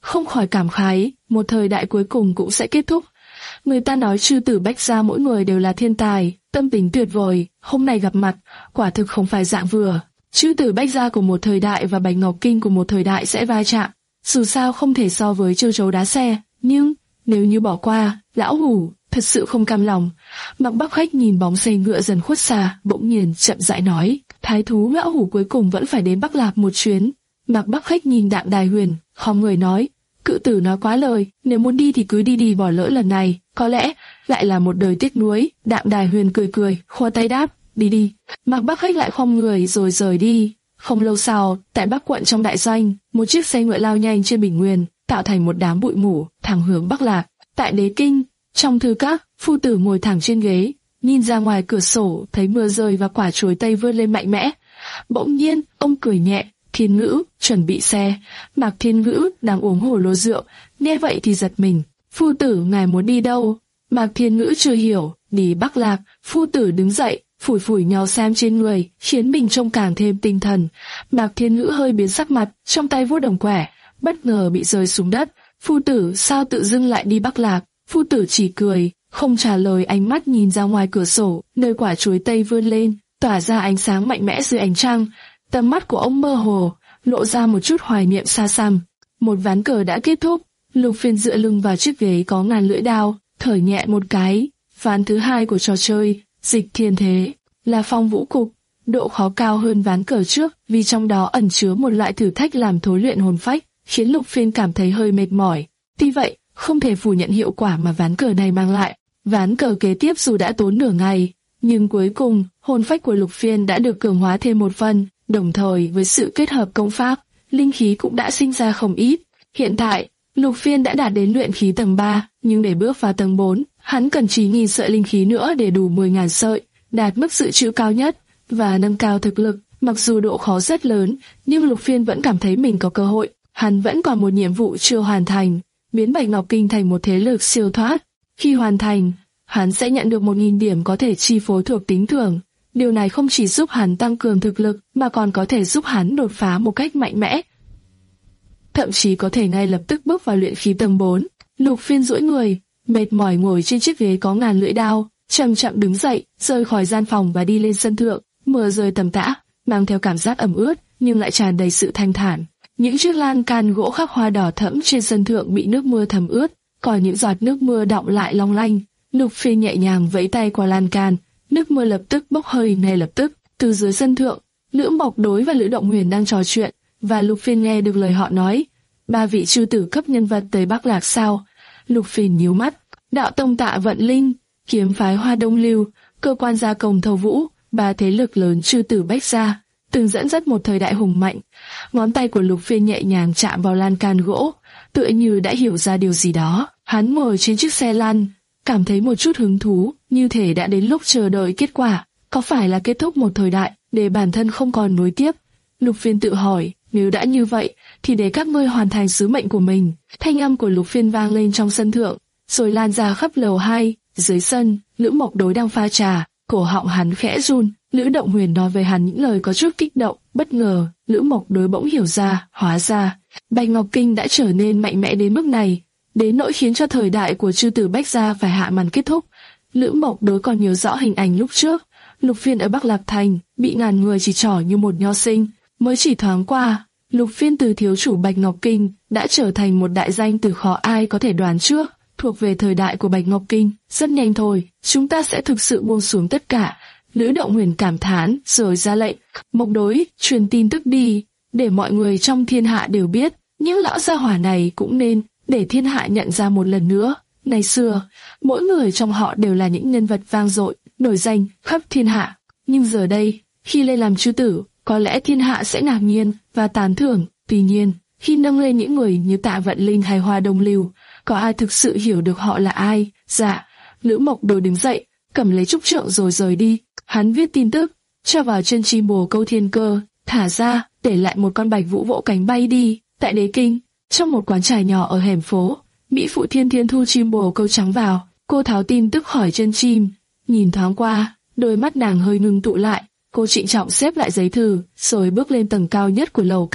[SPEAKER 1] không khỏi cảm khái, một thời đại cuối cùng cũng sẽ kết thúc. Người ta nói chư tử Bách gia mỗi người đều là thiên tài, tâm tính tuyệt vời, hôm nay gặp mặt, quả thực không phải dạng vừa. Chư tử Bách gia của một thời đại và Bạch Ngọc Kinh của một thời đại sẽ va chạm, dù sao không thể so với châu chấu đá xe, nhưng nếu như bỏ qua, lão hủ thật sự không cam lòng. Mạc Bắc Khách nhìn bóng xe ngựa dần khuất xa, bỗng nhiên chậm rãi nói, thái thú lão hủ cuối cùng vẫn phải đến Bắc Lạc một chuyến. Mạc Bắc Khách nhìn Đặng Đài Huyền, khom người nói, cự tử nói quá lời, nếu muốn đi thì cứ đi đi, bỏ lỡ lần này, có lẽ lại là một đời tiếc nuối. Đặng Đài Huyền cười cười, khoa tay đáp, đi đi. Mạc Bắc Khách lại khom người rồi rời đi. Không lâu sau, tại Bắc quận trong đại doanh, một chiếc xe ngựa lao nhanh trên bình nguyên, tạo thành một đám bụi mù, thẳng hướng Bắc Lạc. Tại Đế Kinh, trong thư các, phu tử ngồi thẳng trên ghế, nhìn ra ngoài cửa sổ, thấy mưa rơi và quả chuối tây vươn lên mạnh mẽ. Bỗng nhiên, ông cười nhẹ, Thiên Ngữ, chuẩn bị xe. Mạc Thiên Ngữ đang uống hồ lô rượu, nghe vậy thì giật mình. Phu tử, ngài muốn đi đâu? Mạc Thiên Ngữ chưa hiểu, đi Bắc Lạc. Phu tử đứng dậy, phủi phủi nhau xem trên người, khiến mình trông càng thêm tinh thần. Mạc Thiên Ngữ hơi biến sắc mặt, trong tay vuốt đồng quẻ, bất ngờ bị rơi xuống đất. Phu tử, sao tự dưng lại đi Bắc Lạc? Phu tử chỉ cười, không trả lời, ánh mắt nhìn ra ngoài cửa sổ, nơi quả chuối tây vươn lên, tỏa ra ánh sáng mạnh mẽ dưới ánh trăng. Tầm mắt của ông mơ hồ, lộ ra một chút hoài niệm xa xăm. Một ván cờ đã kết thúc, Lục Phiên dựa lưng vào chiếc ghế có ngàn lưỡi đao, thở nhẹ một cái. Ván thứ hai của trò chơi, Dịch Thiên Thế, là phong vũ cục, độ khó cao hơn ván cờ trước, vì trong đó ẩn chứa một loại thử thách làm thối luyện hồn phách, khiến Lục Phiên cảm thấy hơi mệt mỏi. Tuy vậy, không thể phủ nhận hiệu quả mà ván cờ này mang lại. Ván cờ kế tiếp dù đã tốn nửa ngày, nhưng cuối cùng, hồn phách của Lục Phiên đã được cường hóa thêm một phần, đồng thời với sự kết hợp công pháp, linh khí cũng đã sinh ra không ít. Hiện tại, Lục Phiên đã đạt đến luyện khí tầng ba, nhưng để bước vào tầng bốn, hắn cần chín nghìn sợi linh khí nữa để đủ mười nghìn sợi, đạt mức dự trữ cao nhất và nâng cao thực lực. Mặc dù độ khó rất lớn, nhưng Lục Phiên vẫn cảm thấy mình có cơ hội. Hắn vẫn còn một nhiệm vụ chưa hoàn thành, biến Bạch Ngọc Kinh thành một thế lực siêu thoát. Khi hoàn thành, hắn sẽ nhận được một nghìn điểm có thể chi phối thuộc tính thưởng. Điều này không chỉ giúp hắn tăng cường thực lực, mà còn có thể giúp hắn đột phá một cách mạnh mẽ. Thậm chí có thể ngay lập tức bước vào luyện khí tầng bốn. Lục Phiên duỗi người, mệt mỏi ngồi trên chiếc ghế có ngàn lưỡi đao, chậm chậm đứng dậy, rời khỏi gian phòng và đi lên sân thượng. Mưa rơi tầm tã, mang theo cảm giác ẩm ướt, nhưng lại tràn đầy sự thanh thản. Những chiếc lan can gỗ khắc hoa đỏ thẫm trên sân thượng bị nước mưa thấm ướt, còn những giọt nước mưa đọng lại long lanh. Lục Phiên nhẹ nhàng vẫy tay qua lan can, nước mưa lập tức bốc hơi ngay lập tức. Từ dưới sân thượng, Lữ Mộc Đối và Lữ Động Huyền đang trò chuyện, và Lục Phiên nghe được lời họ nói. Ba vị chư tử cấp nhân vật tới Bắc Lạc sao? Lục Phiên nhíu mắt. Đạo tông Tạ Vận Linh, kiếm phái Hoa Đông Lưu, cơ quan gia công Thâu Vũ, ba thế lực lớn chư tử Bách gia, từng dẫn dắt một thời đại hùng mạnh. Ngón tay của Lục Phiên nhẹ nhàng chạm vào lan can gỗ, tựa như đã hiểu ra điều gì đó. Hắn ngồi trên chiếc xe lăn, cảm thấy một chút hứng thú, như thể đã đến lúc chờ đợi kết quả. Có phải là kết thúc một thời đại, để bản thân không còn nối tiếp? Lục Phiên tự hỏi, nếu đã như vậy, thì để các ngươi hoàn thành sứ mệnh của mình. Thanh âm của Lục Phiên vang lên trong sân thượng, rồi lan ra khắp lầu hai. Dưới sân, Lữ Mộc Đối đang pha trà, cổ họng hắn khẽ run. Lữ Động Huyền nói với hắn những lời có chút kích động. Bất ngờ, Lữ Mộc Đối bỗng hiểu ra, hóa ra Bạch Ngọc Kinh đã trở nên mạnh mẽ đến mức này, đến nỗi khiến cho thời đại của chư tử Bách gia phải hạ màn kết thúc. Lữ Mộc Đối còn nhớ rõ hình ảnh lúc trước, Lục Phiên ở Bắc Lạc Thành bị ngàn người chỉ trỏ như một nho sinh. Mới chỉ thoáng qua, Lục Phiên từ thiếu chủ Bạch Ngọc Kinh đã trở thành một đại danh từ khó ai có thể đoán trước, thuộc về thời đại của Bạch Ngọc Kinh. Rất nhanh thôi, chúng ta sẽ thực sự buông xuống tất cả. Lữ Động Huyền cảm thán rồi ra lệnh, Mộc Đối, truyền tin tức đi, để mọi người trong thiên hạ đều biết. Những lão gia hỏa này cũng nên để thiên hạ nhận ra một lần nữa. Ngày xưa, mỗi người trong họ đều là những nhân vật vang dội, nổi danh khắp thiên hạ. Nhưng giờ đây, khi lên làm chư tử, có lẽ thiên hạ sẽ ngạc nhiên và tán thưởng. Tuy nhiên, khi nâng lên những người như Tạ Vận Linh hay Hoa Đông Lưu, có ai thực sự hiểu được họ là ai? Dạ. Lữ Mộc Đối đứng dậy, cầm lấy trúc trượng rồi rời đi. Hắn viết tin tức, cho vào chân chim bồ câu thiên cơ, thả ra, để lại một con bạch vũ vỗ cánh bay đi. Tại Đế Kinh, trong một quán trà nhỏ ở hẻm phố, mỹ phụ Thiên Thiên thu chim bồ câu trắng vào. Cô tháo tin tức khỏi chân chim, nhìn thoáng qua, đôi mắt nàng hơi ngưng tụ lại. Cô trịnh trọng xếp lại giấy thư, rồi bước lên tầng cao nhất của lầu các.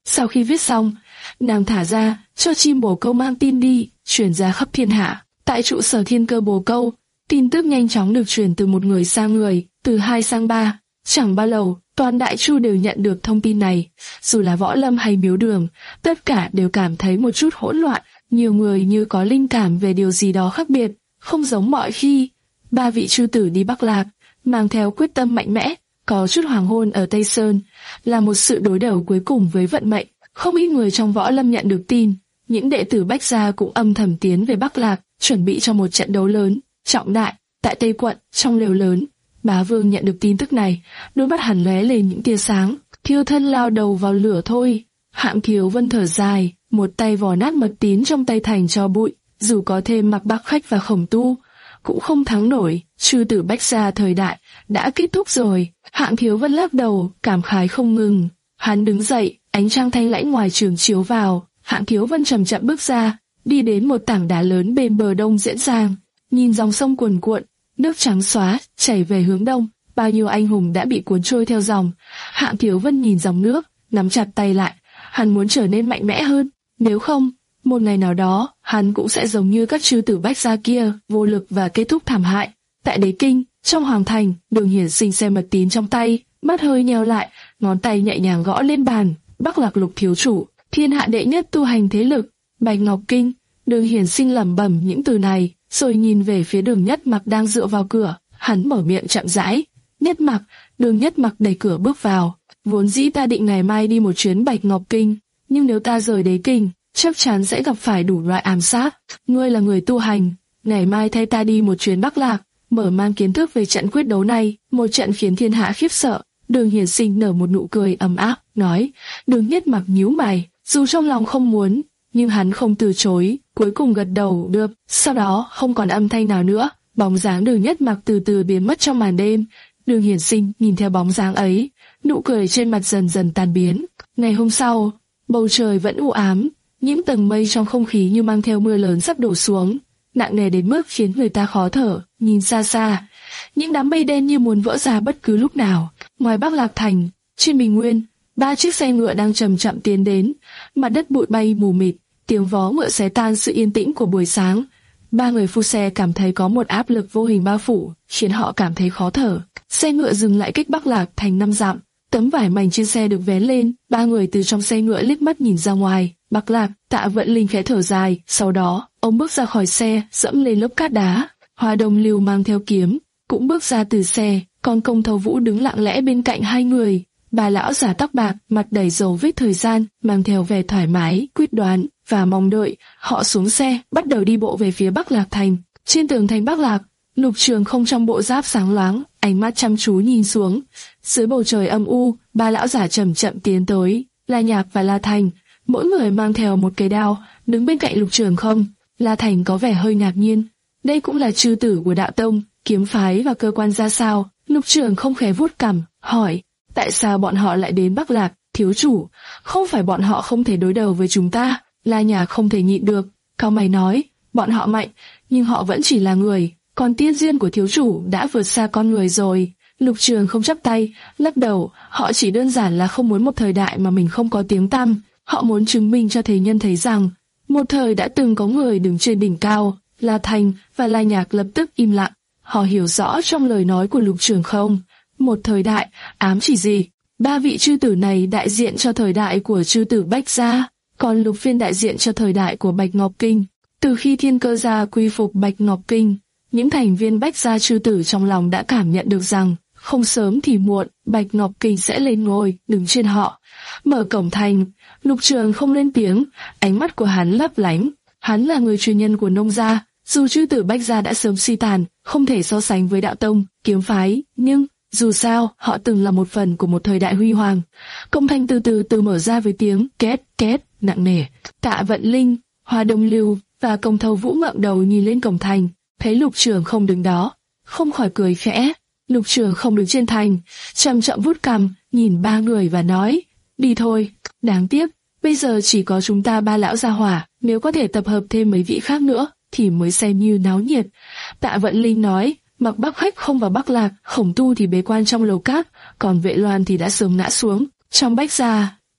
[SPEAKER 1] Sau khi viết xong, nàng thả ra, cho chim bồ câu mang tin đi, truyền ra khắp thiên hạ. Tại trụ sở Thiên Cơ Bồ Câu, tin tức nhanh chóng được truyền từ một người sang người, từ hai sang ba. Chẳng bao lâu, toàn Đại Chu đều nhận được thông tin này. Dù là Võ Lâm hay Miếu Đường, tất cả đều cảm thấy một chút hỗn loạn. Nhiều người như có linh cảm về điều gì đó khác biệt, không giống mọi khi. Ba vị chư tử đi Bắc Lạc, mang theo quyết tâm mạnh mẽ, có chút hoàng hôn ở Tây Sơn, là một sự đối đầu cuối cùng với vận mệnh. Không ít người trong Võ Lâm nhận được tin, những đệ tử Bách Gia cũng âm thầm tiến về Bắc Lạc, chuẩn bị cho một trận đấu lớn, trọng đại. Tại Tây Quận, trong lều lớn, Bá Vương nhận được tin tức này, đôi mắt hắn lóe lên những tia sáng, thiêu thân lao đầu vào lửa thôi. Hạng Thiếu Vân thở dài, một tay vò nát mật tín trong tay thành cho bụi, dù có thêm Mạc Bắc Khách và Khổng Tu, cũng không thắng nổi. Chư tử Bách Gia thời đại đã kết thúc rồi. Hạng Thiếu Vân lắc đầu, cảm khái không ngừng. Hắn đứng dậy, ánh trăng thanh lãnh ngoài trường chiếu vào. Hạng Thiếu Vân chậm chậm bước ra, đi đến một tảng đá lớn bên bờ đông Diễn Giang, nhìn dòng sông cuồn cuộn, nước trắng xóa chảy về hướng đông. Bao nhiêu anh hùng đã bị cuốn trôi theo dòng. Hạng Thiếu Vân nhìn dòng nước, nắm chặt tay lại. Hắn muốn trở nên mạnh mẽ hơn, nếu không, một ngày nào đó, hắn cũng sẽ giống như các chư tử Bách Gia kia, vô lực và kết thúc thảm hại. Tại Đế Kinh, trong hoàng thành, Đường Hiển Sinh xem mật tín trong tay, mắt hơi nheo lại, ngón tay nhẹ nhàng gõ lên bàn. Bắc Lạc Lục thiếu chủ, thiên hạ đệ nhất tu hành thế lực, Bạch Ngọc Kinh. Đường Hiển Sinh lẩm bẩm những từ này, rồi nhìn về phía Đường Nhất Mặc đang dựa vào cửa. Hắn mở miệng chậm rãi. Nhất Mặc. Đường Nhất Mặc đẩy cửa bước vào. Vốn dĩ ta định ngày mai đi một chuyến Bạch Ngọc Kinh, nhưng nếu ta rời Đế Kinh, chắc chắn sẽ gặp phải đủ loại ám sát. Ngươi là người tu hành, ngày mai thay ta đi một chuyến Bắc Lạc, mở mang kiến thức về trận quyết đấu này, một trận khiến thiên hạ khiếp sợ. Đường Hiển Sinh nở một nụ cười ấm áp, nói. Đường Nhất Mặc nhíu mày, dù trong lòng không muốn, nhưng hắn không từ chối, cuối cùng gật đầu được. Sau đó không còn âm thanh nào nữa, bóng dáng Đường Nhất Mặc từ từ biến mất trong màn đêm. Đường Hiển Sinh nhìn theo bóng dáng ấy, nụ cười trên mặt dần dần tan biến. Ngày hôm sau, bầu trời vẫn u ám, những tầng mây trong không khí như mang theo mưa lớn sắp đổ xuống, nặng nề đến mức khiến người ta khó thở. Nhìn xa xa, những đám mây đen như muốn vỡ ra bất cứ lúc nào. Ngoài Bắc Lạc Thành, trên bình nguyên, ba chiếc xe ngựa đang chậm chậm tiến đến, mặt đất bụi bay mù mịt, tiếng vó ngựa xé tan sự yên tĩnh của buổi sáng. Ba người phu xe cảm thấy có một áp lực vô hình bao phủ, khiến họ cảm thấy khó thở. Xe ngựa dừng lại cách Bắc Lạc Thành năm dặm, tấm vải mảnh trên xe được vén lên, ba người từ trong xe ngựa liếc mắt nhìn ra ngoài. Bắc Lạc, Tạ Vận Linh khẽ thở dài, sau đó ông bước ra khỏi xe, dẫm lên lớp cát đá. Hoa Đông Lưu mang theo kiếm, cũng bước ra từ xe, còn Công Thâu Vũ đứng lặng lẽ bên cạnh hai người. Bà lão giả tóc bạc, mặt đầy dầu vết thời gian, mang theo vẻ thoải mái, quyết đoán và mong đợi. Họ xuống xe, bắt đầu đi bộ về phía Bắc Lạc Thành. Trên tường thành Bắc Lạc, Lục Trường Không trong bộ giáp sáng loáng, ánh mắt chăm chú nhìn xuống. Dưới bầu trời âm u, ba lão giả chậm chậm tiến tới. La Nhạc và La Thành, mỗi người mang theo một cây đao, đứng bên cạnh Lục Trường Không. La Thành có vẻ hơi ngạc nhiên. Đây cũng là chư tử của đạo tông, kiếm phái và cơ quan ra sao? Lục Trường Không khẽ vuốt cằm, hỏi. Tại sao bọn họ lại đến Bắc Lạc, thiếu chủ? Không phải bọn họ không thể đối đầu với chúng ta? La Nhạc không thể nhịn được, cau mày nói. Bọn họ mạnh, nhưng họ vẫn chỉ là người, còn tiên duyên của thiếu chủ đã vượt xa con người rồi. Lục Trường Không chắp tay, lắc đầu. Họ chỉ đơn giản là không muốn một thời đại mà mình không có tiếng tăm. Họ muốn chứng minh cho thế nhân thấy rằng một thời đã từng có người đứng trên đỉnh cao. La Thành và La Nhạc lập tức im lặng. Họ hiểu rõ trong lời nói của Lục Trường Không, một thời đại ám chỉ gì. Ba vị chư tử này đại diện cho thời đại của chư tử Bách Gia, còn Lục Phiên đại diện cho thời đại của Bạch Ngọc Kinh. Từ khi Thiên Cơ Gia quy phục Bạch Ngọc Kinh, những thành viên Bách Gia chư tử trong lòng đã cảm nhận được rằng không sớm thì muộn, Bạch Ngọc Kinh sẽ lên ngôi, đứng trên họ. Mở cổng thành, Lục Trường Không lên tiếng, ánh mắt của hắn lấp lánh. Hắn là người truyền nhân của Nông gia, dù chư tử Bách Gia đã sớm suy tàn, không thể so sánh với đạo tông, kiếm phái, nhưng dù sao, họ từng là một phần của một thời đại huy hoàng. Cổng thành từ từ từ mở ra với tiếng két két nặng nề. Tạ Vận Linh, Hoa Đông Lưu và Công Thâu Vũ ngẩng đầu nhìn lên cổng thành, thấy Lục Trường Không đứng đó, không khỏi cười khẽ. Lục Trường Không đứng trên thành, chậm chậm vuốt cằm, nhìn ba người và nói: đi thôi. Đáng tiếc, bây giờ chỉ có chúng ta ba lão gia hỏa, nếu có thể tập hợp thêm mấy vị khác nữa, thì mới xem như náo nhiệt. Tạ Vận Linh nói: Mặc Bắc Khách không vào Bắc Lạc, Khổng Tu thì bế quan trong lầu cát, còn Vệ Loan thì đã sớm ngã xuống. Trong Bách Gia,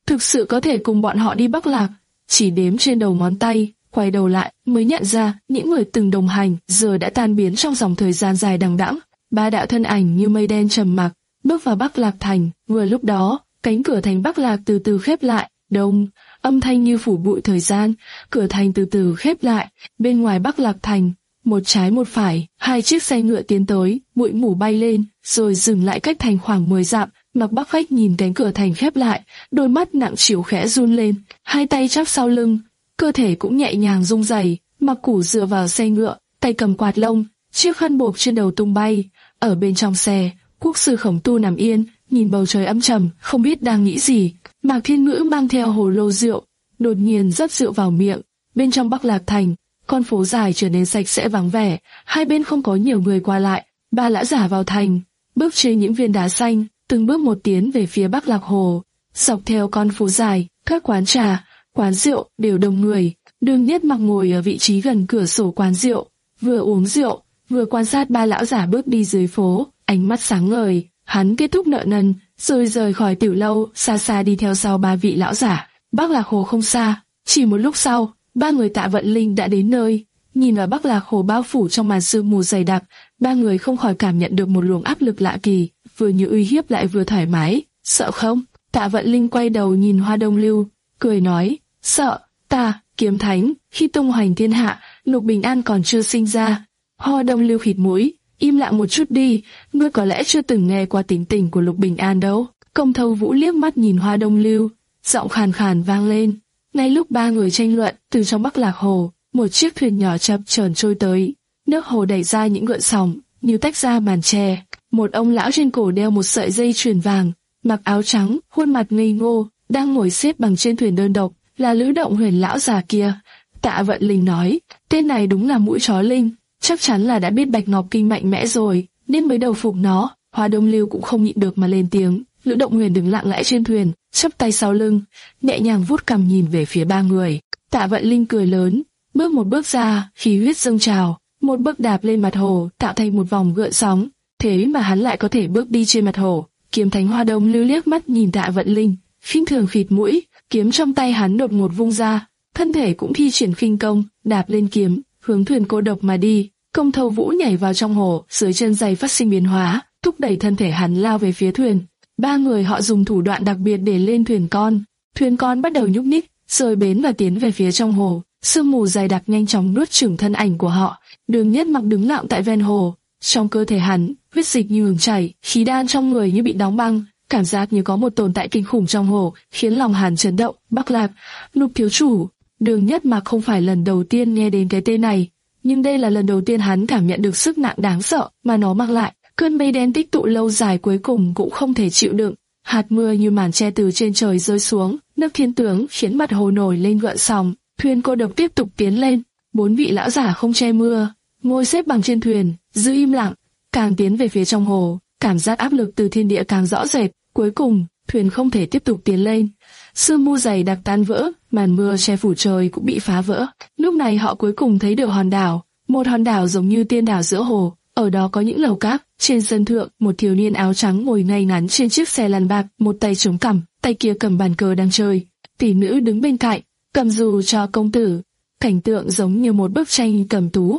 [SPEAKER 1] thực sự có thể cùng bọn họ đi Bắc Lạc, chỉ đếm trên đầu ngón tay. Quay đầu lại mới nhận ra những người từng đồng hành giờ đã tan biến trong dòng thời gian dài đằng đẵng. Ba đạo thân ảnh như mây đen trầm mặc bước vào Bắc Lạc thành. Vừa lúc đó, cánh cửa thành Bắc Lạc từ từ khép lại. Đông, âm thanh như phủ bụi thời gian, cửa thành từ từ khép lại. Bên ngoài Bắc Lạc thành, một trái một phải, hai chiếc xe ngựa tiến tới, bụi mù bay lên, rồi dừng lại cách thành khoảng mười dặm. Mạc Bắc Khách nhìn cánh cửa thành khép lại, đôi mắt nặng trĩu khẽ run lên, hai tay chắp sau lưng, cơ thể cũng nhẹ nhàng rung rẩy. Mạc Củ dựa vào xe ngựa, tay cầm quạt lông, chiếc khăn buộc trên đầu tung bay. Ở bên trong xe, quốc sư Khổng Tu nằm yên, nhìn bầu trời âm trầm, không biết đang nghĩ gì. Mạc Thiên Ngữ mang theo hồ lô rượu, đột nhiên rót rượu vào miệng. Bên trong Bắc Lạc thành, con phố dài trở nên sạch sẽ vắng vẻ, hai bên không có nhiều người qua lại. Ba lão giả vào thành, bước trên những viên đá xanh, từng bước một tiến về phía Bắc Lạc Hồ. Dọc theo con phố dài, các quán trà, quán rượu đều đông người. Đường Nhất Mặc ngồi ở vị trí gần cửa sổ quán rượu, vừa uống rượu, vừa quan sát ba lão giả bước đi dưới phố, ánh mắt sáng ngời. Hắn kết thúc nợ nần, rồi rời khỏi tiểu lâu, xa xa đi theo sau ba vị lão giả. Bắc Lạc Hồ không xa, chỉ một lúc sau, ba người Tạ Vận Linh đã đến nơi. Nhìn vào Bắc Lạc Hồ bao phủ trong màn sương mù dày đặc, ba người không khỏi cảm nhận được một luồng áp lực lạ kỳ, vừa như uy hiếp lại vừa thoải mái. Sợ không? Tạ Vận Linh quay đầu nhìn Hoa Đông Lưu, cười nói, sợ, ta, Kiếm Thánh, khi tung hoành thiên hạ, Lục Bình An còn chưa sinh ra. Hoa Đông Lưu khịt mũi, im lặng một chút đi, ngươi có lẽ chưa từng nghe qua tính tình của Lục Bình An đâu. Công Thâu Vũ liếc mắt nhìn Hoa Đông Lưu, giọng khàn khàn vang lên. Ngay lúc ba người tranh luận, từ trong Bắc Lạc Hồ, một chiếc thuyền nhỏ chập chờn trôi tới. Nước hồ đẩy ra những gợn sóng, như tách ra màn tre. Một ông lão trên cổ đeo một sợi dây chuyền vàng, mặc áo trắng, khuôn mặt ngây ngô, đang ngồi xếp bằng trên thuyền đơn độc, là Lữ Động Huyền lão già kia. Tạ Vận Linh nói, tên này đúng là mũi chó linh, chắc chắn là đã biết Bạch Ngọc Kinh mạnh mẽ rồi, nên mới đầu phục nó. Hoa Đông Lưu cũng không nhịn được mà lên tiếng. Lữ Động Huyền đứng lặng lẽ trên thuyền, chắp tay sau lưng, nhẹ nhàng vuốt cằm nhìn về phía ba người. Tạ Vận Linh cười lớn, bước một bước ra, khí huyết dâng trào, một bước đạp lên mặt hồ, tạo thành một vòng gợn sóng. Thế mà hắn lại có thể bước đi trên mặt hồ. Kiếm Thánh Hoa Đông Lưu liếc mắt nhìn Tạ Vận Linh, khinh thường khịt mũi, kiếm trong tay hắn đột ngột vung ra, thân thể cũng thi triển khinh công, đạp lên kiếm, hướng thuyền cô độc mà đi. Công Thâu Vũ nhảy vào trong hồ, dưới chân giày phát sinh biến hóa, thúc đẩy thân thể hắn lao về phía thuyền. Ba người họ dùng thủ đoạn đặc biệt để lên thuyền con. Thuyền con bắt đầu nhúc nhích, rời bến và tiến về phía trong hồ. Sương mù dày đặc nhanh chóng nuốt chửng thân ảnh của họ. Đường Nhất Mặc đứng lặng tại ven hồ, trong cơ thể hắn, huyết dịch như ngừng chảy, khí đan trong người như bị đóng băng, cảm giác như có một tồn tại kinh khủng trong hồ, khiến lòng hắn chấn động. Bắc Lạc, Lục thiếu chủ. Đường Nhất Mặc không phải lần đầu tiên nghe đến cái tên này, nhưng đây là lần đầu tiên hắn cảm nhận được sức nặng đáng sợ mà nó mang lại. Cơn mây đen tích tụ lâu dài cuối cùng cũng không thể chịu đựng, hạt mưa như màn che từ trên trời rơi xuống, nước thiên tướng khiến mặt hồ nổi lên gợn sóng. Thuyền cô độc tiếp tục tiến lên, bốn vị lão giả không che mưa, ngồi xếp bằng trên thuyền, giữ im lặng, càng tiến về phía trong hồ, cảm giác áp lực từ thiên địa càng rõ rệt. Cuối cùng, thuyền không thể tiếp tục tiến lên, sương mù dày đặc tan vỡ, màn mưa che phủ trời cũng bị phá vỡ. Lúc này họ cuối cùng thấy được hòn đảo, một hòn đảo giống như tiên đảo giữa hồ. Ở đó có những lầu cát, trên sân thượng, một thiếu niên áo trắng ngồi ngay ngắn trên chiếc xe lăn bạc, một tay chống cằm, tay kia cầm bàn cờ đang chơi. Tỷ nữ đứng bên cạnh, cầm dù cho công tử. Cảnh tượng giống như một bức tranh cầm tú.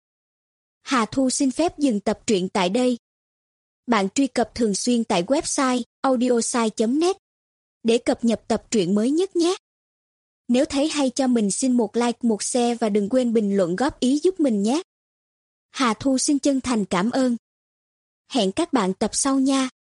[SPEAKER 2] Hà Thu xin phép dừng tập truyện tại đây. Bạn truy cập thường xuyên tại website audiosai chấm net để cập nhật tập truyện mới nhất nhé. Nếu thấy hay cho mình xin một like, một share và đừng quên bình luận góp ý giúp mình nhé. Hà Thu xin chân thành cảm ơn. Hẹn các bạn tập sau nha.